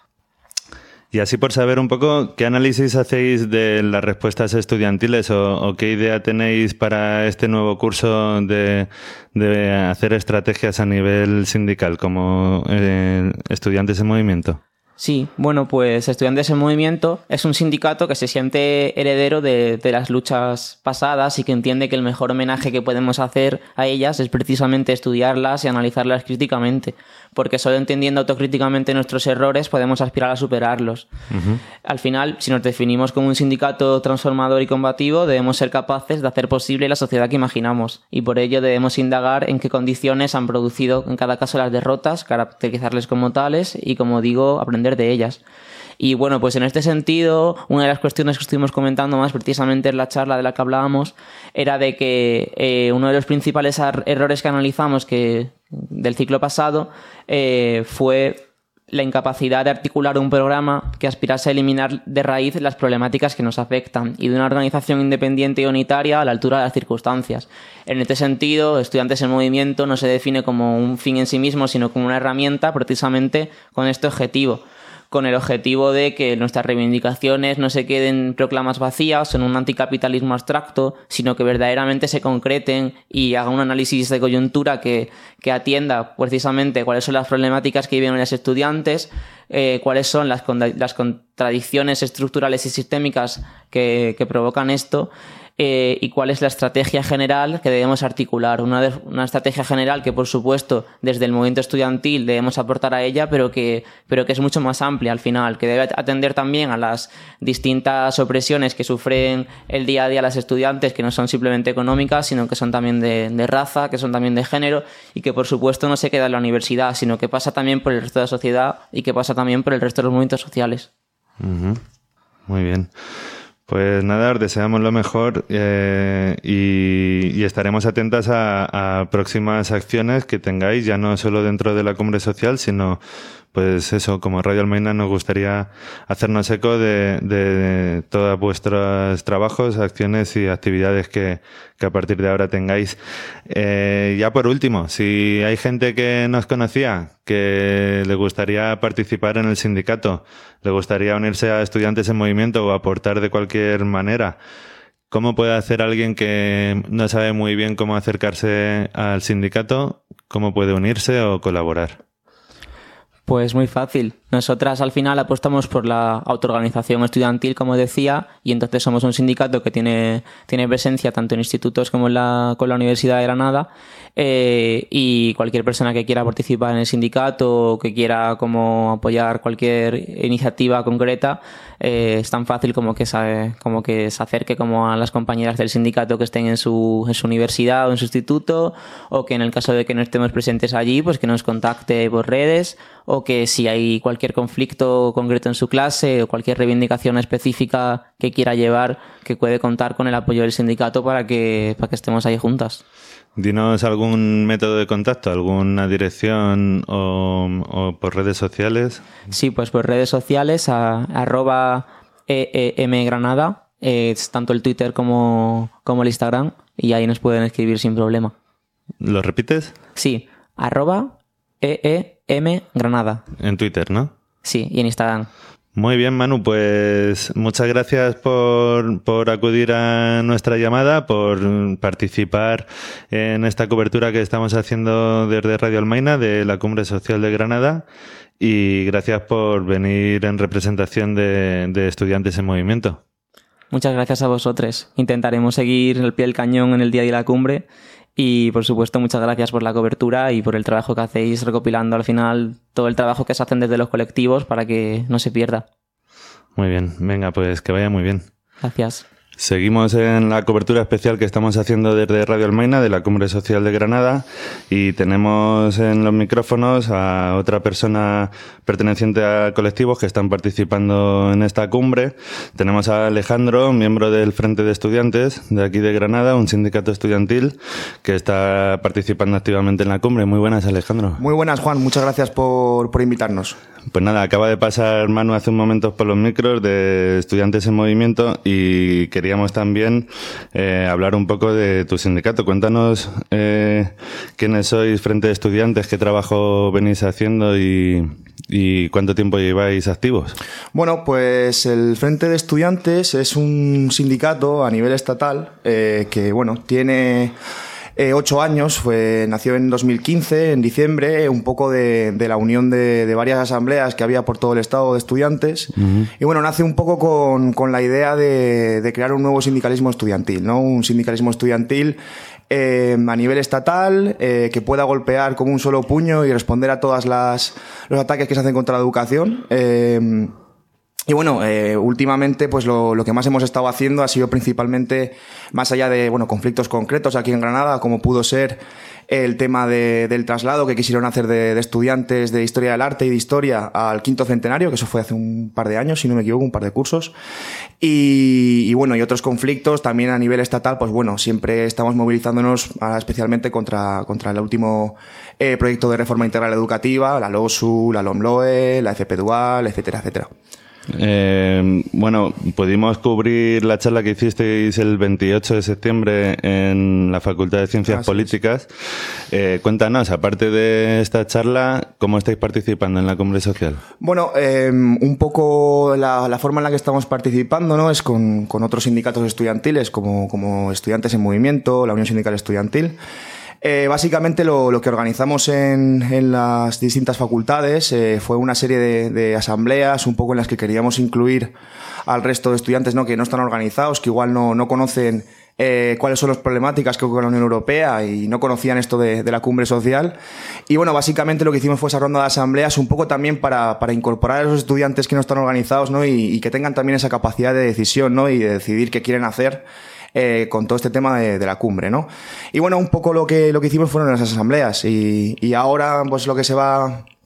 Y así por saber un poco, ¿qué análisis hacéis de las respuestas estudiantiles o qué idea tenéis para este nuevo curso de hacer estrategias a nivel sindical como estudiantes en movimiento? Sí, bueno, pues Estudiantes en Movimiento es un sindicato que se siente heredero de las luchas pasadas y que entiende que el mejor homenaje que podemos hacer a ellas es precisamente estudiarlas y analizarlas críticamente, porque solo entendiendo autocríticamente nuestros errores podemos aspirar a superarlos. Al final, si nos definimos como un sindicato transformador y combativo, debemos ser capaces de hacer posible la sociedad que imaginamos y por ello debemos indagar en qué condiciones han producido en cada caso las derrotas, caracterizarles como tales y, como digo, aprender de ellas. Y bueno, pues en este sentido, una de las cuestiones que estuvimos comentando más precisamente en la charla de la que hablábamos era de que uno de los principales errores que analizamos del ciclo pasado fue la incapacidad de articular un programa que aspirase a eliminar de raíz las problemáticas que nos afectan y de una organización independiente y unitaria a la altura de las circunstancias. En este sentido, Estudiantes en Movimiento no se define como un fin en sí mismo, sino como una herramienta precisamente con este objetivo, con el objetivo de que nuestras reivindicaciones no se queden proclamas vacías en un anticapitalismo abstracto, sino que verdaderamente se concreten y hagan un análisis de coyuntura que atienda precisamente cuáles son las problemáticas que viven los estudiantes, cuáles son las contradicciones estructurales y sistémicas que provocan esto, y cuál es la estrategia general que debemos articular. Una estrategia general que, por supuesto, desde el movimiento estudiantil debemos aportar a ella, pero que es mucho más amplia al final, que debe atender también a las distintas opresiones que sufren el día a día las estudiantes, que no son simplemente económicas, sino que son también de raza, que son también de género, y que, por supuesto, no se queda en la universidad, sino que pasa también por el resto de la sociedad y que pasa también por el resto de los movimientos sociales. Muy bien. Pues nada, os deseamos lo mejor y estaremos atentas a próximas acciones que tengáis, ya no solo dentro de la Cumbre Social, sino pues eso, como Radio Almaina nos gustaría hacernos eco de todos vuestros trabajos, acciones y actividades que a partir de ahora tengáis. Ya por último, si hay gente que nos conocía, que le gustaría participar en el sindicato, le gustaría unirse a Estudiantes en Movimiento o aportar de cualquier manera, ¿cómo puede hacer alguien que no sabe muy bien cómo acercarse al sindicato? ¿Cómo puede unirse o colaborar? Pues muy fácil. Nosotras al final apostamos por la autoorganización estudiantil, como decía, y entonces somos un sindicato que tiene presencia tanto en institutos como con la Universidad de Granada, y cualquier persona que quiera participar en el sindicato o que quiera como apoyar cualquier iniciativa concreta, es tan fácil como que se acerque como a las compañeras del sindicato que estén en su universidad o en su instituto, o que en el caso de que no estemos presentes allí, pues que nos contacte por redes, o que si hay cualquier conflicto concreto en su clase o cualquier reivindicación específica que quiera llevar, que puede contar con el apoyo del sindicato para que estemos ahí juntas. Dinos algún método de contacto, alguna dirección o por redes sociales. Sí, pues por redes sociales @eemgranada, es tanto el Twitter como el Instagram, y ahí nos pueden escribir sin problema. ¿Lo repites? Sí, @eemgranada. En Twitter, ¿no? Sí, y en Instagram. Muy bien, Manu, pues muchas gracias por acudir a nuestra llamada, por participar en esta cobertura que estamos haciendo desde Radio Almaina de la Cumbre Social de Granada, y gracias por venir en representación de Estudiantes en Movimiento. Muchas gracias a vosotros. Intentaremos seguir al pie del cañón en el día de la cumbre. Y, por supuesto, muchas gracias por la cobertura y por el trabajo que hacéis recopilando al final todo el trabajo que se hacen desde los colectivos para que no se pierda. Muy bien. Venga, pues que vaya muy bien. Gracias. Seguimos en la cobertura especial que estamos haciendo desde Radio Almaina de la Cumbre Social de Granada, y tenemos en los micrófonos a otra persona perteneciente a colectivos que están participando en esta cumbre. Tenemos a Alejandro, miembro del Frente de Estudiantes de aquí de Granada, un sindicato estudiantil que está participando activamente en la cumbre. Muy buenas, Alejandro. Muy buenas, Juan. Muchas gracias por invitarnos. Pues nada, acaba de pasar Manu hace un momento por los micros de Estudiantes en Movimiento, y queríamos también hablar un poco de tu sindicato. Cuéntanos quiénes sois Frente de Estudiantes, qué trabajo venís haciendo y cuánto tiempo lleváis activos. Bueno, pues el Frente de Estudiantes es un sindicato a nivel estatal que, bueno, tiene 8 años, nació en 2015, en diciembre, un poco de la unión de varias asambleas que había por todo el estado de estudiantes. Uh-huh. Y bueno, nace un poco con la idea de crear un nuevo sindicalismo estudiantil, ¿no? Un sindicalismo estudiantil a nivel estatal, que pueda golpear como un solo puño y responder a todos los ataques que se hacen contra la educación. Y bueno, últimamente pues lo que más hemos estado haciendo ha sido principalmente, más allá de conflictos concretos aquí en Granada, como pudo ser el tema del traslado que quisieron hacer de estudiantes de Historia del Arte y de Historia al quinto centenario, que eso fue hace un par de años, si no me equivoco, un par de cursos. Y bueno, y otros conflictos también a nivel estatal, pues bueno, siempre estamos movilizándonos especialmente contra el último proyecto de reforma integral educativa, la LOSU, la LOMLOE, la FP Dual, etcétera, etcétera. Bueno, pudimos cubrir la charla que hicisteis el 28 de septiembre en la Facultad de Ciencias Políticas. Cuéntanos, aparte de esta charla, ¿cómo estáis participando en la Cumbre Social? Bueno, un poco la forma en la que estamos participando, ¿no? Es con otros sindicatos estudiantiles como Estudiantes en Movimiento, la Unión Sindical Estudiantil. Básicamente lo que organizamos en las distintas facultades fue una serie de asambleas un poco en las que queríamos incluir al resto de estudiantes, ¿no? Que no están organizados, que igual no conocen cuáles son las problemáticas que ocurren en la Unión Europea y no conocían esto de la cumbre social. Y bueno, básicamente lo que hicimos fue esa ronda de asambleas un poco también para incorporar a esos estudiantes que no están organizados, ¿no? Y que tengan también esa capacidad de decisión, ¿no? Y de decidir qué quieren hacer con todo este tema de la cumbre, ¿no? Y bueno, un poco lo que hicimos fueron esas asambleas y ahora pues lo que se va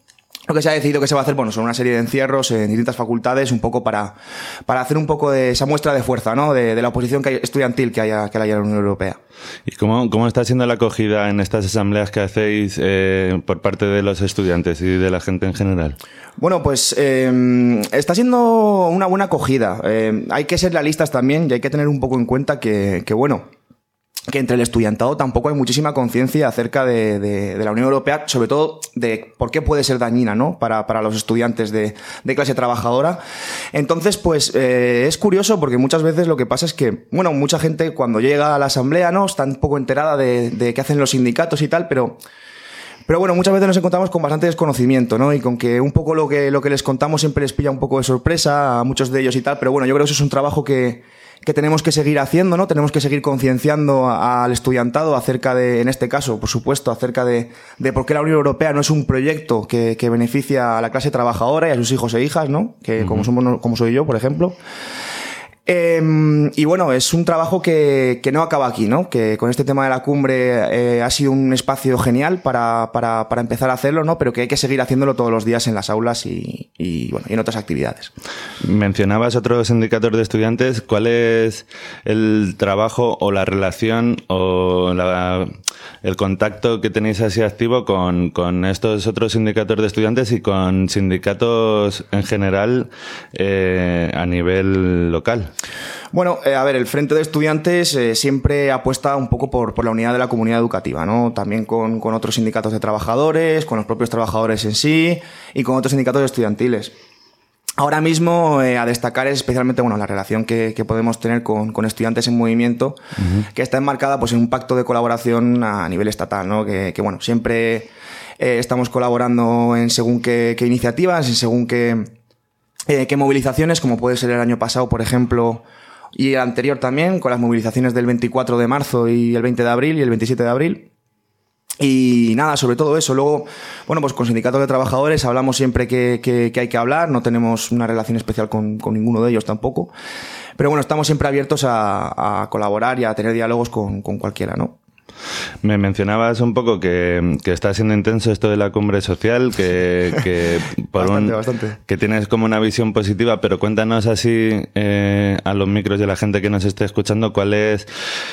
Lo que se ha decidido que se va a hacer, bueno, son una serie de encierros en distintas facultades, un poco para hacer un poco de esa muestra de fuerza, ¿no? De la oposición estudiantil que hay a la Unión Europea. ¿Y cómo está siendo la acogida en estas asambleas que hacéis por parte de los estudiantes y de la gente en general? Bueno, pues está siendo una buena acogida. Hay que ser realistas también y hay que tener un poco en cuenta que entre el estudiantado tampoco hay muchísima conciencia acerca de la Unión Europea, sobre todo de por qué puede ser dañina, ¿no? Para los estudiantes de clase trabajadora. Entonces, pues es curioso porque muchas veces lo que pasa es que, bueno, mucha gente cuando llega a la asamblea, ¿no? Está un poco enterada de qué hacen los sindicatos y tal, pero bueno, muchas veces nos encontramos con bastante desconocimiento, ¿no? Y con que un poco lo que les contamos siempre les pilla un poco de sorpresa a muchos de ellos y tal, pero bueno, yo creo que eso es un trabajo que tenemos que seguir haciendo, ¿no? Tenemos que seguir concienciando al estudiantado acerca de, en este caso, por supuesto, acerca de por qué la Unión Europea no es un proyecto que beneficia a la clase trabajadora y a sus hijos e hijas, ¿no? Que como soy yo, por ejemplo. Y bueno, es un trabajo que no acaba aquí, ¿no? Que con este tema de la cumbre ha sido un espacio genial para empezar a hacerlo, ¿no? Pero que hay que seguir haciéndolo todos los días en las aulas y bueno, y en otras actividades. Mencionabas otros sindicatos de estudiantes. ¿Cuál es el trabajo o la relación o el contacto que tenéis así activo con estos otros sindicatos de estudiantes y con sindicatos en general a nivel local? Bueno, a ver, el Frente de Estudiantes siempre apuesta un poco por la unidad de la comunidad educativa, ¿no? También con otros sindicatos de trabajadores, con los propios trabajadores en sí y con otros sindicatos estudiantiles. Ahora mismo, a destacar es especialmente, bueno, la relación que podemos tener con Estudiantes en Movimiento, que está enmarcada pues en un pacto de colaboración a nivel estatal, ¿no? Que bueno, siempre estamos colaborando en según qué iniciativas, en según qué movilizaciones, como puede ser el año pasado, por ejemplo, y el anterior también, con las movilizaciones del 24 de marzo y el 20 de abril y el 27 de abril. Y nada, sobre todo eso. Luego, bueno, pues con sindicatos de trabajadores hablamos siempre que hay que hablar, no tenemos una relación especial con ninguno de ellos tampoco. Pero bueno, estamos siempre abiertos a colaborar y a tener diálogos con cualquiera, ¿no? Me mencionabas un poco que está siendo intenso esto de la cumbre social, que bastante. Que tienes como una visión positiva, pero cuéntanos así a los micros y a la gente que nos esté escuchando cuál es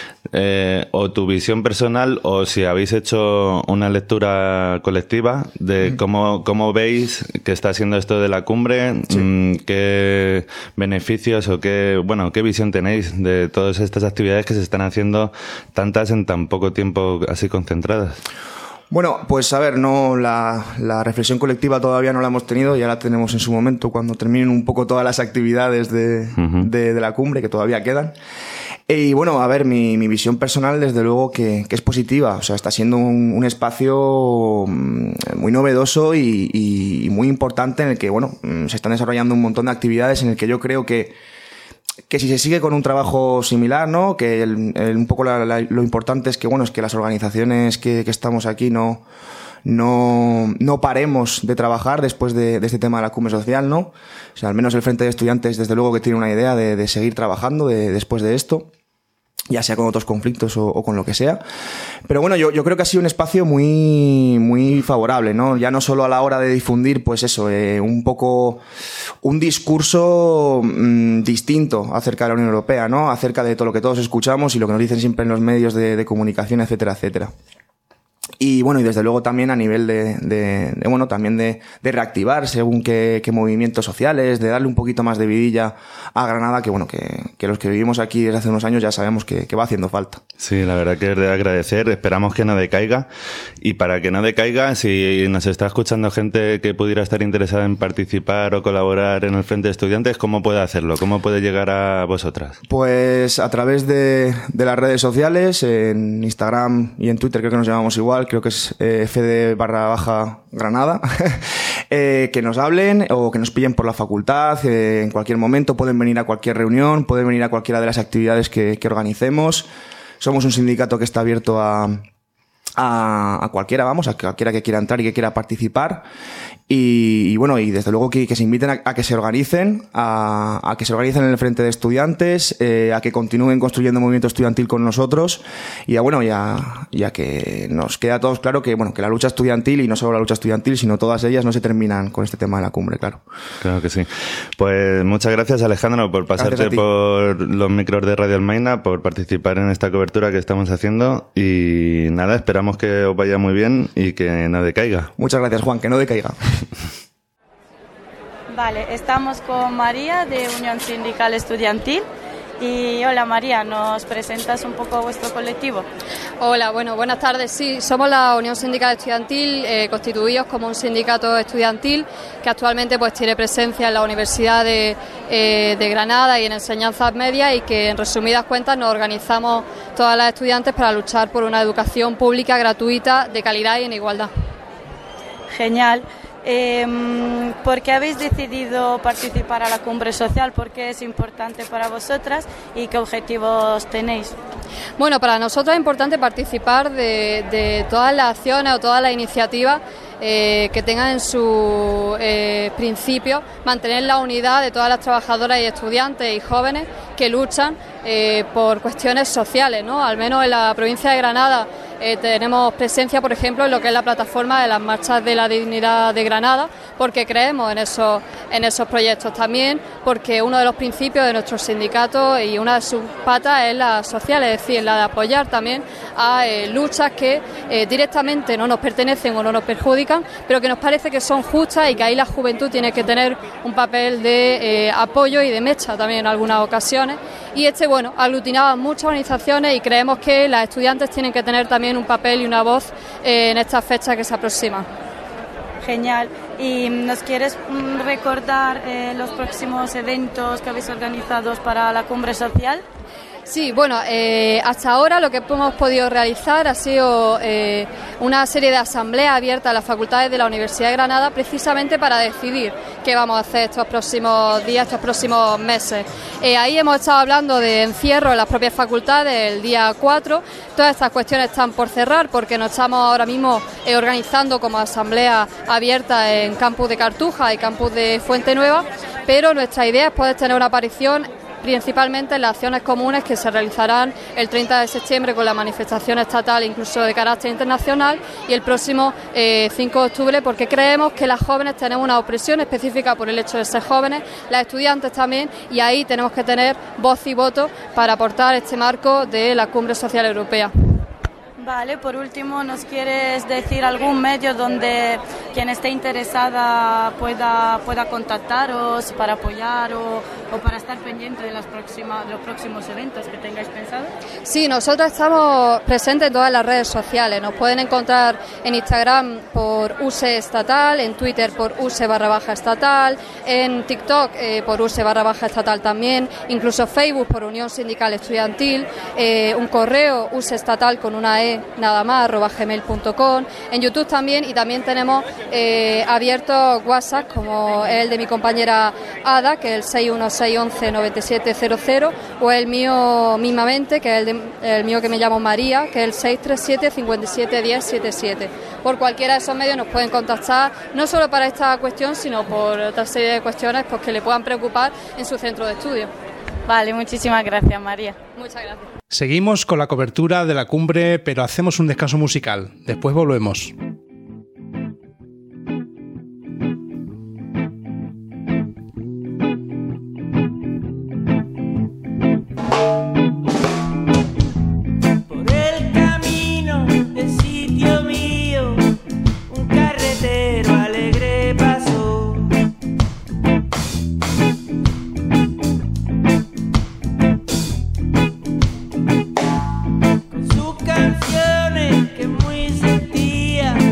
o tu visión personal o si habéis hecho una lectura colectiva de cómo veis que está siendo esto de la cumbre, sí. Qué beneficios o qué visión tenéis de todas estas actividades que se están haciendo, tantas en tan poco tiempo así concentradas. Bueno, pues a ver, no la reflexión colectiva todavía no la hemos tenido, ya la tenemos en su momento cuando terminen un poco todas las actividades de la cumbre que todavía quedan. Y bueno, a ver, mi visión personal desde luego que es positiva, o sea, está siendo un espacio muy novedoso y muy importante en el que, bueno, se están desarrollando un montón de actividades en el que yo creo que si se sigue con un trabajo similar, ¿no? Que un poco lo importante es que, bueno, es que las organizaciones que estamos aquí no paremos de trabajar después de este tema de la cumbre social, ¿no? O sea, al menos el Frente de Estudiantes, desde luego que tiene una idea de seguir trabajando después de esto, ya sea con otros conflictos o con lo que sea. Pero bueno, yo creo que ha sido un espacio muy, muy favorable, ¿no? Ya no solo a la hora de difundir, pues eso, un poco un discurso distinto acerca de la Unión Europea, ¿no? Acerca de todo lo que todos escuchamos y lo que nos dicen siempre en los medios de comunicación, etcétera, etcétera. Y bueno, y desde luego también a nivel de reactivar según qué movimientos sociales, de darle un poquito más de vidilla a Granada, que bueno, que los que vivimos aquí desde hace unos años ya sabemos que va haciendo falta. Sí, la verdad que es de agradecer, esperamos que no decaiga, y para que no decaiga, si nos está escuchando gente que pudiera estar interesada en participar o colaborar en el Frente de Estudiantes, ¿cómo puede hacerlo? ¿Cómo puede llegar a vosotras? Pues a través de las redes sociales, en Instagram y en Twitter creo que nos llamamos igual, creo que es FD_Granada, que nos hablen o que nos pillen por la facultad en cualquier momento, pueden venir a cualquier reunión, pueden venir a cualquiera de las actividades que organicemos. Somos un sindicato que está abierto a a cualquiera, vamos, a cualquiera que quiera entrar y que quiera participar. Y bueno, y desde luego que se inviten a que se organicen, a que se organicen en el Frente de Estudiantes, a que continúen construyendo movimiento estudiantil con nosotros y a que nos quede a todos claro que la lucha estudiantil, y no solo la lucha estudiantil, sino todas ellas, no se terminan con este tema de la cumbre, claro. Claro que sí. Pues muchas gracias, Alejandro, por pasarte por los micros de Radio Almaina, por participar en esta cobertura que estamos haciendo, y nada, esperamos que os vaya muy bien y que no decaiga. Muchas gracias, Juan, que no decaiga. Vale, estamos con María de Unión Sindical Estudiantil. Y hola María, ¿nos presentas un poco vuestro colectivo? Hola, buenas tardes. Sí, somos la Unión Sindical Estudiantil, constituidos como un sindicato estudiantil que actualmente pues tiene presencia en la Universidad de Granada y en enseñanzas medias, y que en resumidas cuentas nos organizamos todas las estudiantes para luchar por una educación pública gratuita, de calidad y en igualdad. Genial. ¿Por qué habéis decidido participar a la cumbre social? ¿Por qué es importante para vosotras y qué objetivos tenéis? Bueno, para nosotros es importante participar de todas las acciones o todas las iniciativas que tengan en su principio mantener la unidad de todas las trabajadoras y estudiantes y jóvenes que luchan por cuestiones sociales, ¿no? Al menos en la provincia de Granada tenemos presencia, por ejemplo, en lo que es la plataforma de las marchas de la dignidad de Granada, porque creemos en esos proyectos. También porque uno de los principios de nuestro sindicato y una de sus patas es la social, es decir, la de apoyar también a luchas que directamente no nos pertenecen o no nos perjudican, pero que nos parece que son justas, y que ahí la juventud tiene que tener un papel de apoyo y de mecha también en algunas ocasiones. Y aglutinaba muchas organizaciones, y creemos que las estudiantes tienen que tener también un papel y una voz en estas fechas que se aproximan. Genial. ¿Y nos quieres recordar los próximos eventos que habéis organizado para la cumbre social? Sí, hasta ahora lo que hemos podido realizar ha sido una serie de asambleas abiertas a las facultades de la Universidad de Granada, precisamente para decidir qué vamos a hacer estos próximos días, estos próximos meses. Ahí hemos estado hablando de encierro en las propias facultades el día 4. Todas estas cuestiones están por cerrar, porque nos estamos ahora mismo organizando como asamblea abierta en campus de Cartuja y campus de Fuente Nueva, pero nuestra idea es poder tener una aparición principalmente en las acciones comunes que se realizarán el 30 de septiembre con la manifestación estatal, incluso de carácter internacional, y el próximo 5 de octubre, porque creemos que las jóvenes tenemos una opresión específica por el hecho de ser jóvenes, las estudiantes también, y ahí tenemos que tener voz y voto para aportar este marco de la Cumbre Social Europea. Vale, por último, ¿nos quieres decir algún medio donde quien esté interesada pueda contactaros para apoyar o para estar pendiente de los próximos eventos que tengáis pensado? Sí, nosotros estamos presentes en todas las redes sociales. Nos pueden encontrar en Instagram por USE Estatal, en Twitter por USE_estatal, en TikTok por USE_estatal también, incluso Facebook por Unión Sindical Estudiantil, un correo useestatal con una E nada más @gmail.com, en YouTube también, y también tenemos abiertos WhatsApp como el de mi compañera Ada, que es el 616119700, o el mío mismamente, que es el mío que me llamo María, que es el 637571077. Por cualquiera de esos medios nos pueden contactar, no solo para esta cuestión, sino por otra serie de cuestiones pues, que le puedan preocupar en su centro de estudio. Vale, muchísimas gracias, María. Muchas gracias. Seguimos con la cobertura de la cumbre, pero hacemos un descanso musical. Después volvemos. Por el camino del sitio mío, un carretero alegre pasó. Canciones que muy sentía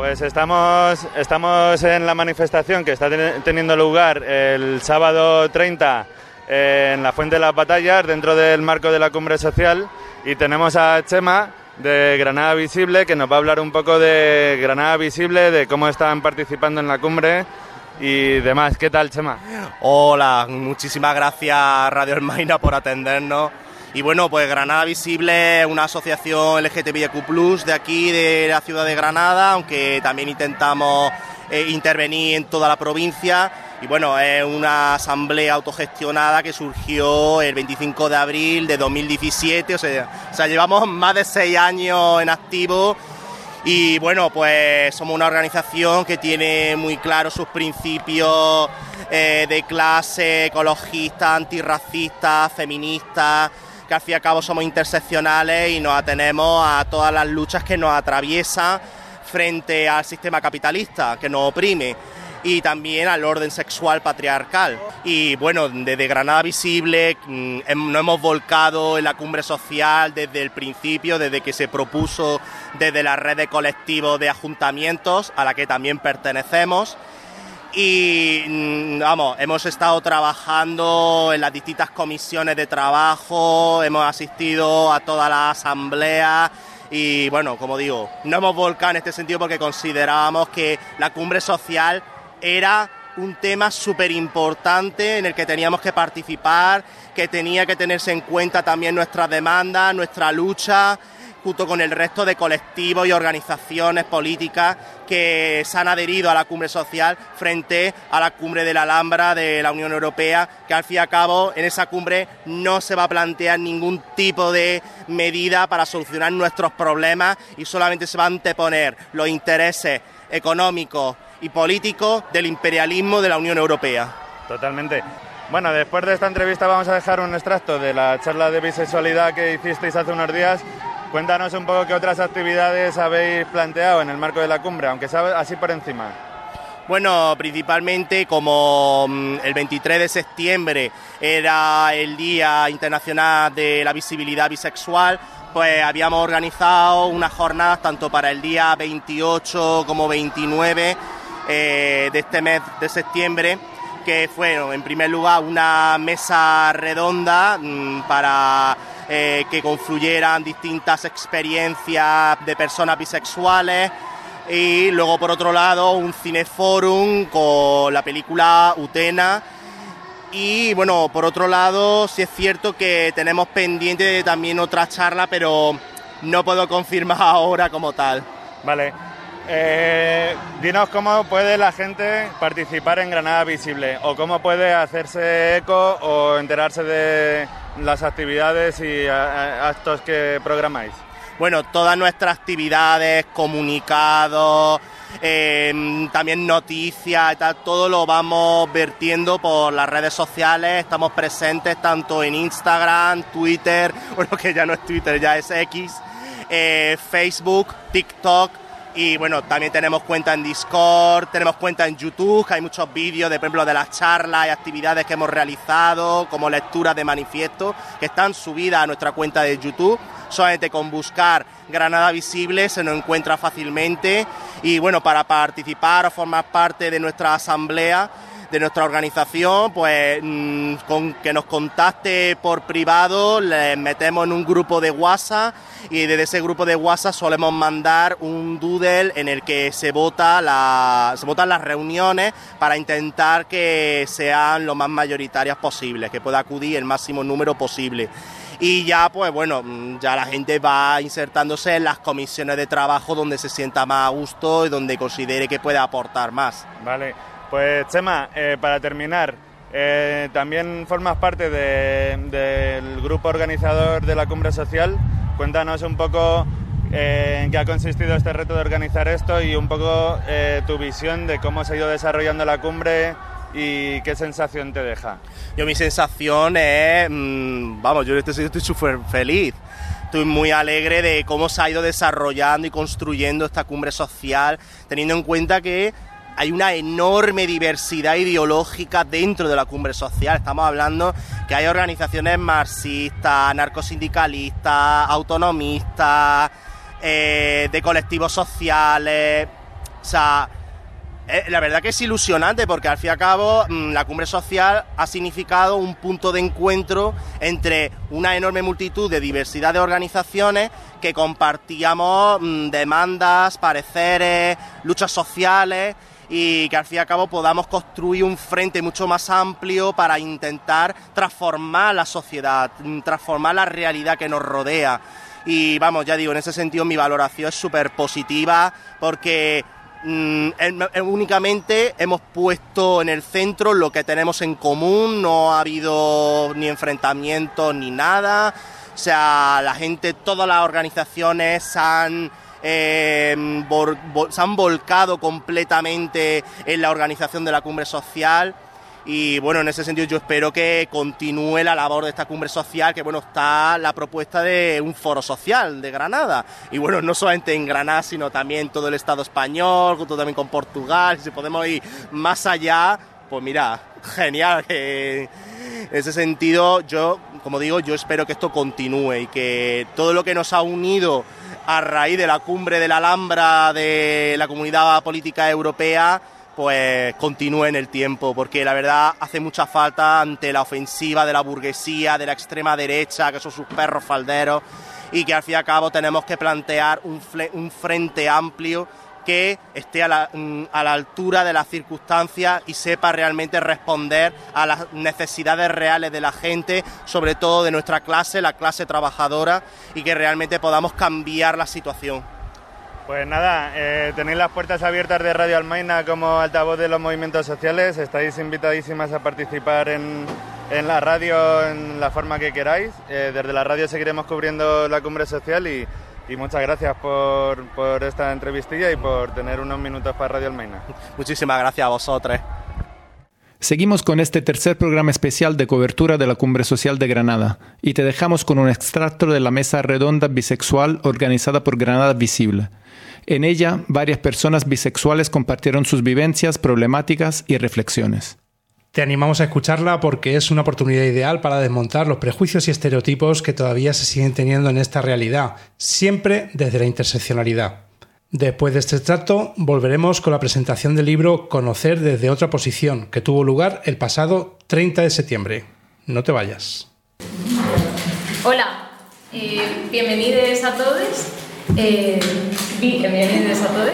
Pues estamos en la manifestación que está teniendo lugar el sábado 30 en la Fuente de las Batallas, dentro del marco de la Cumbre Social, y tenemos a Chema de Granada Visible, que nos va a hablar un poco de Granada Visible, de cómo están participando en la cumbre y demás. ¿Qué tal, Chema? Hola, muchísimas gracias Radio Hermaina por atendernos. Y bueno, pues Granada Visible es una asociación LGTBIQ+, de aquí, de la ciudad de Granada, aunque también intentamos intervenir en toda la provincia. Y bueno, es una asamblea autogestionada que surgió el 25 de abril de 2017, o sea, llevamos más de 6 años en activo. Y bueno, pues somos una organización que tiene muy claros sus principios de clase, ecologista, antirracista, feminista, que al fin y al cabo somos interseccionales y nos atenemos a todas las luchas que nos atraviesan frente al sistema capitalista que nos oprime y también al orden sexual patriarcal. Y bueno, desde Granada Visible nos hemos volcado en la cumbre social desde el principio, desde que se propuso desde la red de colectivos de ayuntamientos a la que también pertenecemos. Y vamos, hemos estado trabajando en las distintas comisiones de trabajo, hemos asistido a todas las asambleas y bueno, como digo, no hemos volcado en este sentido porque considerábamos que la cumbre social era un tema súper importante en el que teníamos que participar, que tenía que tenerse en cuenta también nuestras demandas, nuestra lucha, junto con el resto de colectivos y organizaciones políticas que se han adherido a la cumbre social frente a la cumbre de la Alhambra de la Unión Europea, que al fin y al cabo en esa cumbre no se va a plantear ningún tipo de medida para solucionar nuestros problemas y solamente se van a anteponer los intereses económicos y políticos del imperialismo de la Unión Europea. Totalmente. Bueno, después de esta entrevista vamos a dejar un extracto de la charla de bisexualidad que hicisteis hace unos días. Cuéntanos un poco qué otras actividades habéis planteado en el marco de la cumbre, aunque sea así por encima. Bueno, principalmente como el 23 de septiembre era el Día Internacional de la Visibilidad Bisexual, pues habíamos organizado unas jornadas tanto para el día 28 como 29 de este mes de septiembre, que fueron en primer lugar una mesa redonda para que confluyeran distintas experiencias de personas bisexuales y luego por otro lado un cineforum con la película Utena. Y bueno, por otro lado sí es cierto que tenemos pendiente también otra charla, pero no puedo confirmar ahora como tal. Vale. Dinos cómo puede la gente participar en Granada Visible o cómo puede hacerse eco o enterarse de las actividades y actos que programáis. Bueno, todas nuestras actividades, comunicados, también noticias y tal, todo lo vamos vertiendo por las redes sociales. Estamos presentes tanto en Instagram, Twitter, bueno, que ya no es Twitter, ya es X, Facebook, TikTok. Y bueno, también tenemos cuenta en Discord, tenemos cuenta en YouTube, que hay muchos vídeos, por ejemplo, de las charlas y actividades que hemos realizado, como lecturas de manifiestos, que están subidas a nuestra cuenta de YouTube. Solamente con buscar Granada Visible se nos encuentra fácilmente. Y bueno, para participar o formar parte de nuestra asamblea, de nuestra organización, pues con que nos contacte por privado, les metemos en un grupo de WhatsApp y desde ese grupo de WhatsApp solemos mandar un doodle en el que se votan las reuniones para intentar que sean lo más mayoritarias posibles, que pueda acudir el máximo número posible. Y ya, pues bueno, ya la gente va insertándose en las comisiones de trabajo donde se sienta más a gusto y donde considere que puede aportar más. Vale. Pues Chema, para terminar, también formas parte del grupo organizador de la Cumbre Social. Cuéntanos un poco en qué ha consistido este reto de organizar esto y un poco tu visión de cómo se ha ido desarrollando la cumbre y qué sensación te deja. Mi sensación es, yo estoy súper feliz. Estoy muy alegre de cómo se ha ido desarrollando y construyendo esta cumbre social, teniendo en cuenta que hay una enorme diversidad ideológica dentro de la cumbre social. Estamos hablando que hay organizaciones marxistas, anarcosindicalistas, autonomistas, de colectivos sociales, O sea, la verdad que es ilusionante porque al fin y al cabo la cumbre social ha significado un punto de encuentro entre una enorme multitud de diversidad de organizaciones que compartíamos demandas, pareceres, luchas sociales y que al fin y al cabo podamos construir un frente mucho más amplio para intentar transformar la sociedad, transformar la realidad que nos rodea. Y vamos, ya digo, en ese sentido mi valoración es súper positiva porque únicamente hemos puesto en el centro lo que tenemos en común, no ha habido ni enfrentamientos ni nada, o sea, la gente, todas las organizaciones se han volcado completamente en la organización de la cumbre social. Y bueno, en ese sentido yo espero que continúe la labor de esta cumbre social, que bueno, está la propuesta de un foro social de Granada. Y bueno, no solamente en Granada, sino también todo el Estado español, junto también con Portugal. Si podemos ir más allá, pues mira, genial. En ese sentido, yo, como digo, yo espero que esto continúe y que todo lo que nos ha unido a raíz de la cumbre de la Alhambra de la Comunidad Política Europea, pues continúe en el tiempo, porque la verdad hace mucha falta ante la ofensiva de la burguesía, de la extrema derecha, que son sus perros falderos, y que al fin y al cabo tenemos que plantear un frente amplio que esté a la altura de las circunstancias y sepa realmente responder a las necesidades reales de la gente, sobre todo de nuestra clase, la clase trabajadora, y que realmente podamos cambiar la situación. Pues nada, tenéis las puertas abiertas de Radio Almaina como altavoz de los movimientos sociales, estáis invitadísimas a participar en la radio en la forma que queráis. Desde la radio seguiremos cubriendo la cumbre social y muchas gracias por esta entrevistilla y por tener unos minutos para Radio Almaina. Muchísimas gracias a vosotros. Seguimos con este tercer programa especial de cobertura de la Cumbre Social de Granada y te dejamos con un extracto de la mesa redonda bisexual organizada por Granada Visible. En ella, varias personas bisexuales compartieron sus vivencias, problemáticas y reflexiones. Te animamos a escucharla porque es una oportunidad ideal para desmontar los prejuicios y estereotipos que todavía se siguen teniendo en esta realidad, siempre desde la interseccionalidad. Después de este extracto, volveremos con la presentación del libro Conocer desde otra posición, que tuvo lugar el pasado 30 de septiembre. No te vayas. Hola, bienvenidos a todos. Bienvenidos a todos.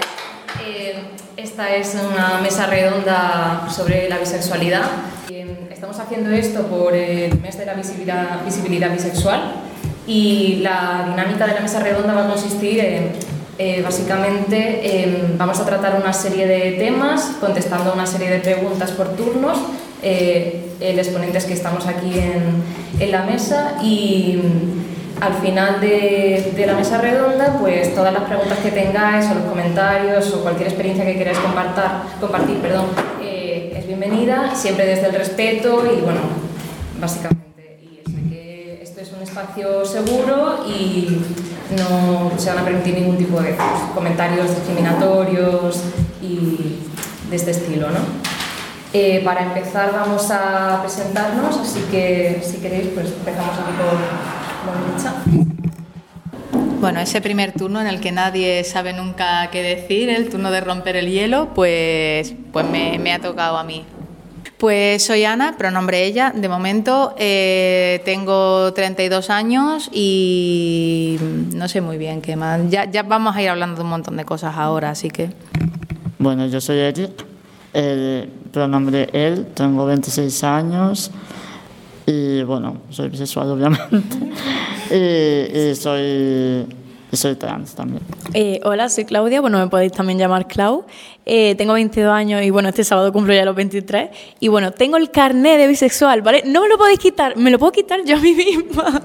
Esta es una mesa redonda sobre la bisexualidad. Estamos haciendo esto por el mes de la visibilidad bisexual y la dinámica de la mesa redonda va a consistir en básicamente vamos a tratar una serie de temas contestando una serie de preguntas por turnos, los ponentes que estamos aquí en la mesa, y al final de la mesa redonda, pues todas las preguntas que tengáis o los comentarios o cualquier experiencia que queráis compartir, es bienvenida, siempre desde el respeto y bueno, básicamente. Y es que esto es un espacio seguro y no se van a permitir ningún tipo de comentarios discriminatorios y de este estilo, ¿no? Para empezar vamos a presentarnos, así que si queréis pues empezamos aquí por Lucha. Bueno, ese primer turno en el que nadie sabe nunca qué decir, el turno de romper el hielo, pues me ha tocado a mí. Pues soy Ana, pronombre ella, de momento tengo 32 años y no sé muy bien qué más. Ya vamos a ir hablando de un montón de cosas ahora, así que... Bueno, yo soy Eric, pronombre él, tengo 26 años y bueno, soy bisexual obviamente y soy trans también. Hola, soy Claudia, bueno, me podéis también llamar Clau. Tengo 22 años y bueno, este sábado cumplo ya los 23. Y bueno, tengo el carné de bisexual, ¿vale? No me lo podéis quitar, me lo puedo quitar yo a mí misma.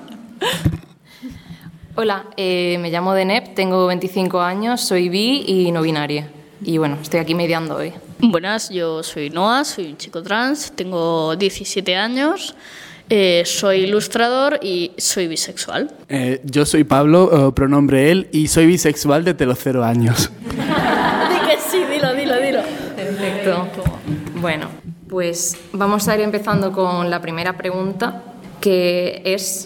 Hola, me llamo Deneb, tengo 25 años, soy bi y no binaria. Y bueno, estoy aquí mediando hoy. Buenas, yo soy Noah, soy un chico trans, tengo 17 años. Soy ilustrador y soy bisexual. Yo soy Pablo, pronombre él, y soy bisexual desde los 0 años. Di que sí, dilo. Perfecto. Bueno, pues vamos a ir empezando con la primera pregunta, que es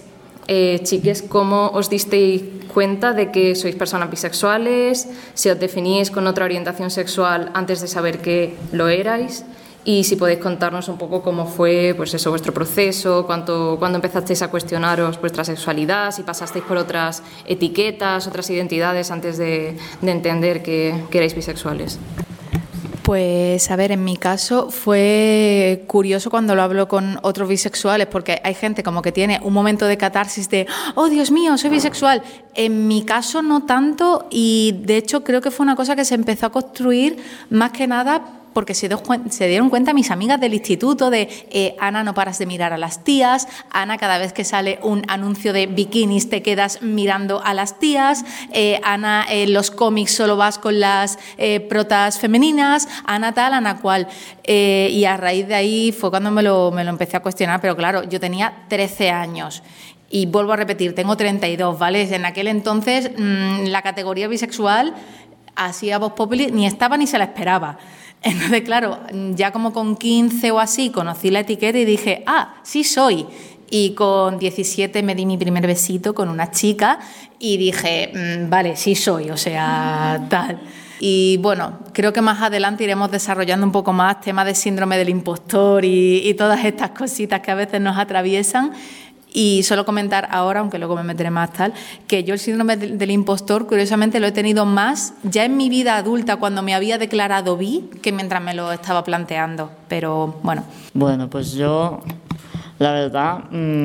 chiques, ¿cómo os disteis cuenta de que sois personas bisexuales? ¿Si os definíais con otra orientación sexual antes de saber que lo erais? Y si podéis contarnos un poco cómo fue, pues eso, vuestro proceso, cuándo empezasteis a cuestionaros vuestra sexualidad, si pasasteis por otras etiquetas, otras identidades antes de entender que erais bisexuales. Pues a ver, en mi caso fue curioso cuando lo hablo con otros bisexuales, porque hay gente como que tiene un momento de catarsis de ¡oh, Dios mío, soy bisexual! En mi caso no tanto, y de hecho creo que fue una cosa que se empezó a construir más que nada porque se dieron cuenta mis amigas del instituto de Ana, no paras de mirar a las tías, Ana, cada vez que sale un anuncio de bikinis te quedas mirando a las tías, Ana, en los cómics solo vas con las protas femeninas, Ana tal, Ana cual. Y a raíz de ahí fue cuando me lo empecé a cuestionar, pero claro, yo tenía 13 años. Y vuelvo a repetir, tengo 32, ¿vale? En aquel entonces la categoría bisexual, así a voz populi, ni estaba ni se la esperaba. Entonces, claro, ya como con 15 o así conocí la etiqueta y dije, sí soy. Y con 17 me di mi primer besito con una chica y dije, vale, sí soy, o sea, tal. Y bueno, creo que más adelante iremos desarrollando un poco más temas de síndrome del impostor y todas estas cositas que a veces nos atraviesan. Y solo comentar ahora, aunque luego me meteré más tal, que yo el síndrome del impostor, curiosamente, lo he tenido más ya en mi vida adulta, cuando me había declarado bi, que mientras me lo estaba planteando. Pero bueno. Bueno, pues yo, la verdad,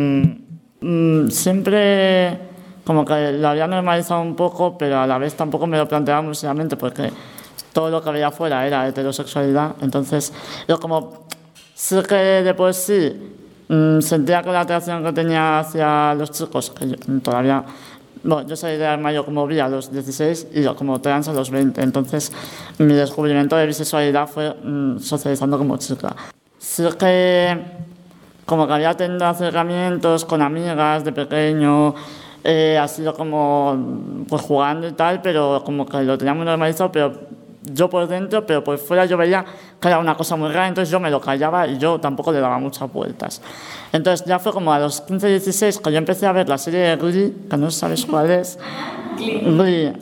siempre como que lo había normalizado un poco, pero a la vez tampoco me lo planteaba muy seriamente, porque todo lo que había afuera era heterosexualidad. Entonces, yo como sé que de por sí sentía que la atracción que tenía hacia los chicos, que yo todavía, bueno, yo salí de armario como bi a los 16 y yo como trans a los 20, entonces mi descubrimiento de bisexualidad fue socializando como chica. Sí que como que había tenido acercamientos con amigas de pequeño, ha sido como pues jugando y tal, pero como que lo tenía muy normalizado, pero yo por dentro, pero por fuera yo veía que era una cosa muy rara, entonces yo me lo callaba y yo tampoco le daba muchas vueltas. Entonces ya fue como a los 15, 16 que yo empecé a ver la serie de Glee, que no sabes cuál es. Glee.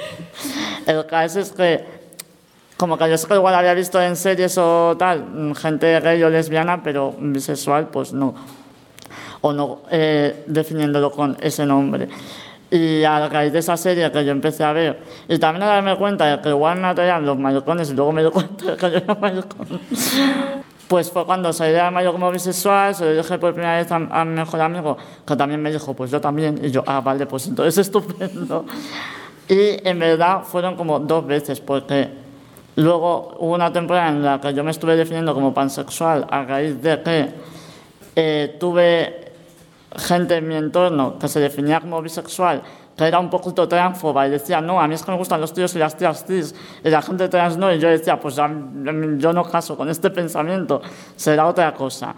El caso es que como que yo sé que igual había visto en series o tal, gente gay o lesbiana, pero bisexual pues no. O no definiéndolo con ese nombre. Y a raíz de esa serie que yo empecé a ver, y también a darme cuenta de que igual me atraían los mallorcones y luego me di cuenta de que yo era mallorcón, pues fue cuando salí de armario como bisexual, se lo dije por primera vez a mi mejor amigo, que también me dijo, pues yo también, y yo, vale, pues entonces estupendo. Y en verdad fueron como 2 veces, porque luego hubo una temporada en la que yo me estuve definiendo como pansexual a raíz de que tuve gente en mi entorno que se definía como bisexual, que era un poquito transfoba y decía, no, a mí es que me gustan los tíos y las tías cis, y la gente trans no, y yo decía, pues yo no caso con este pensamiento, será otra cosa.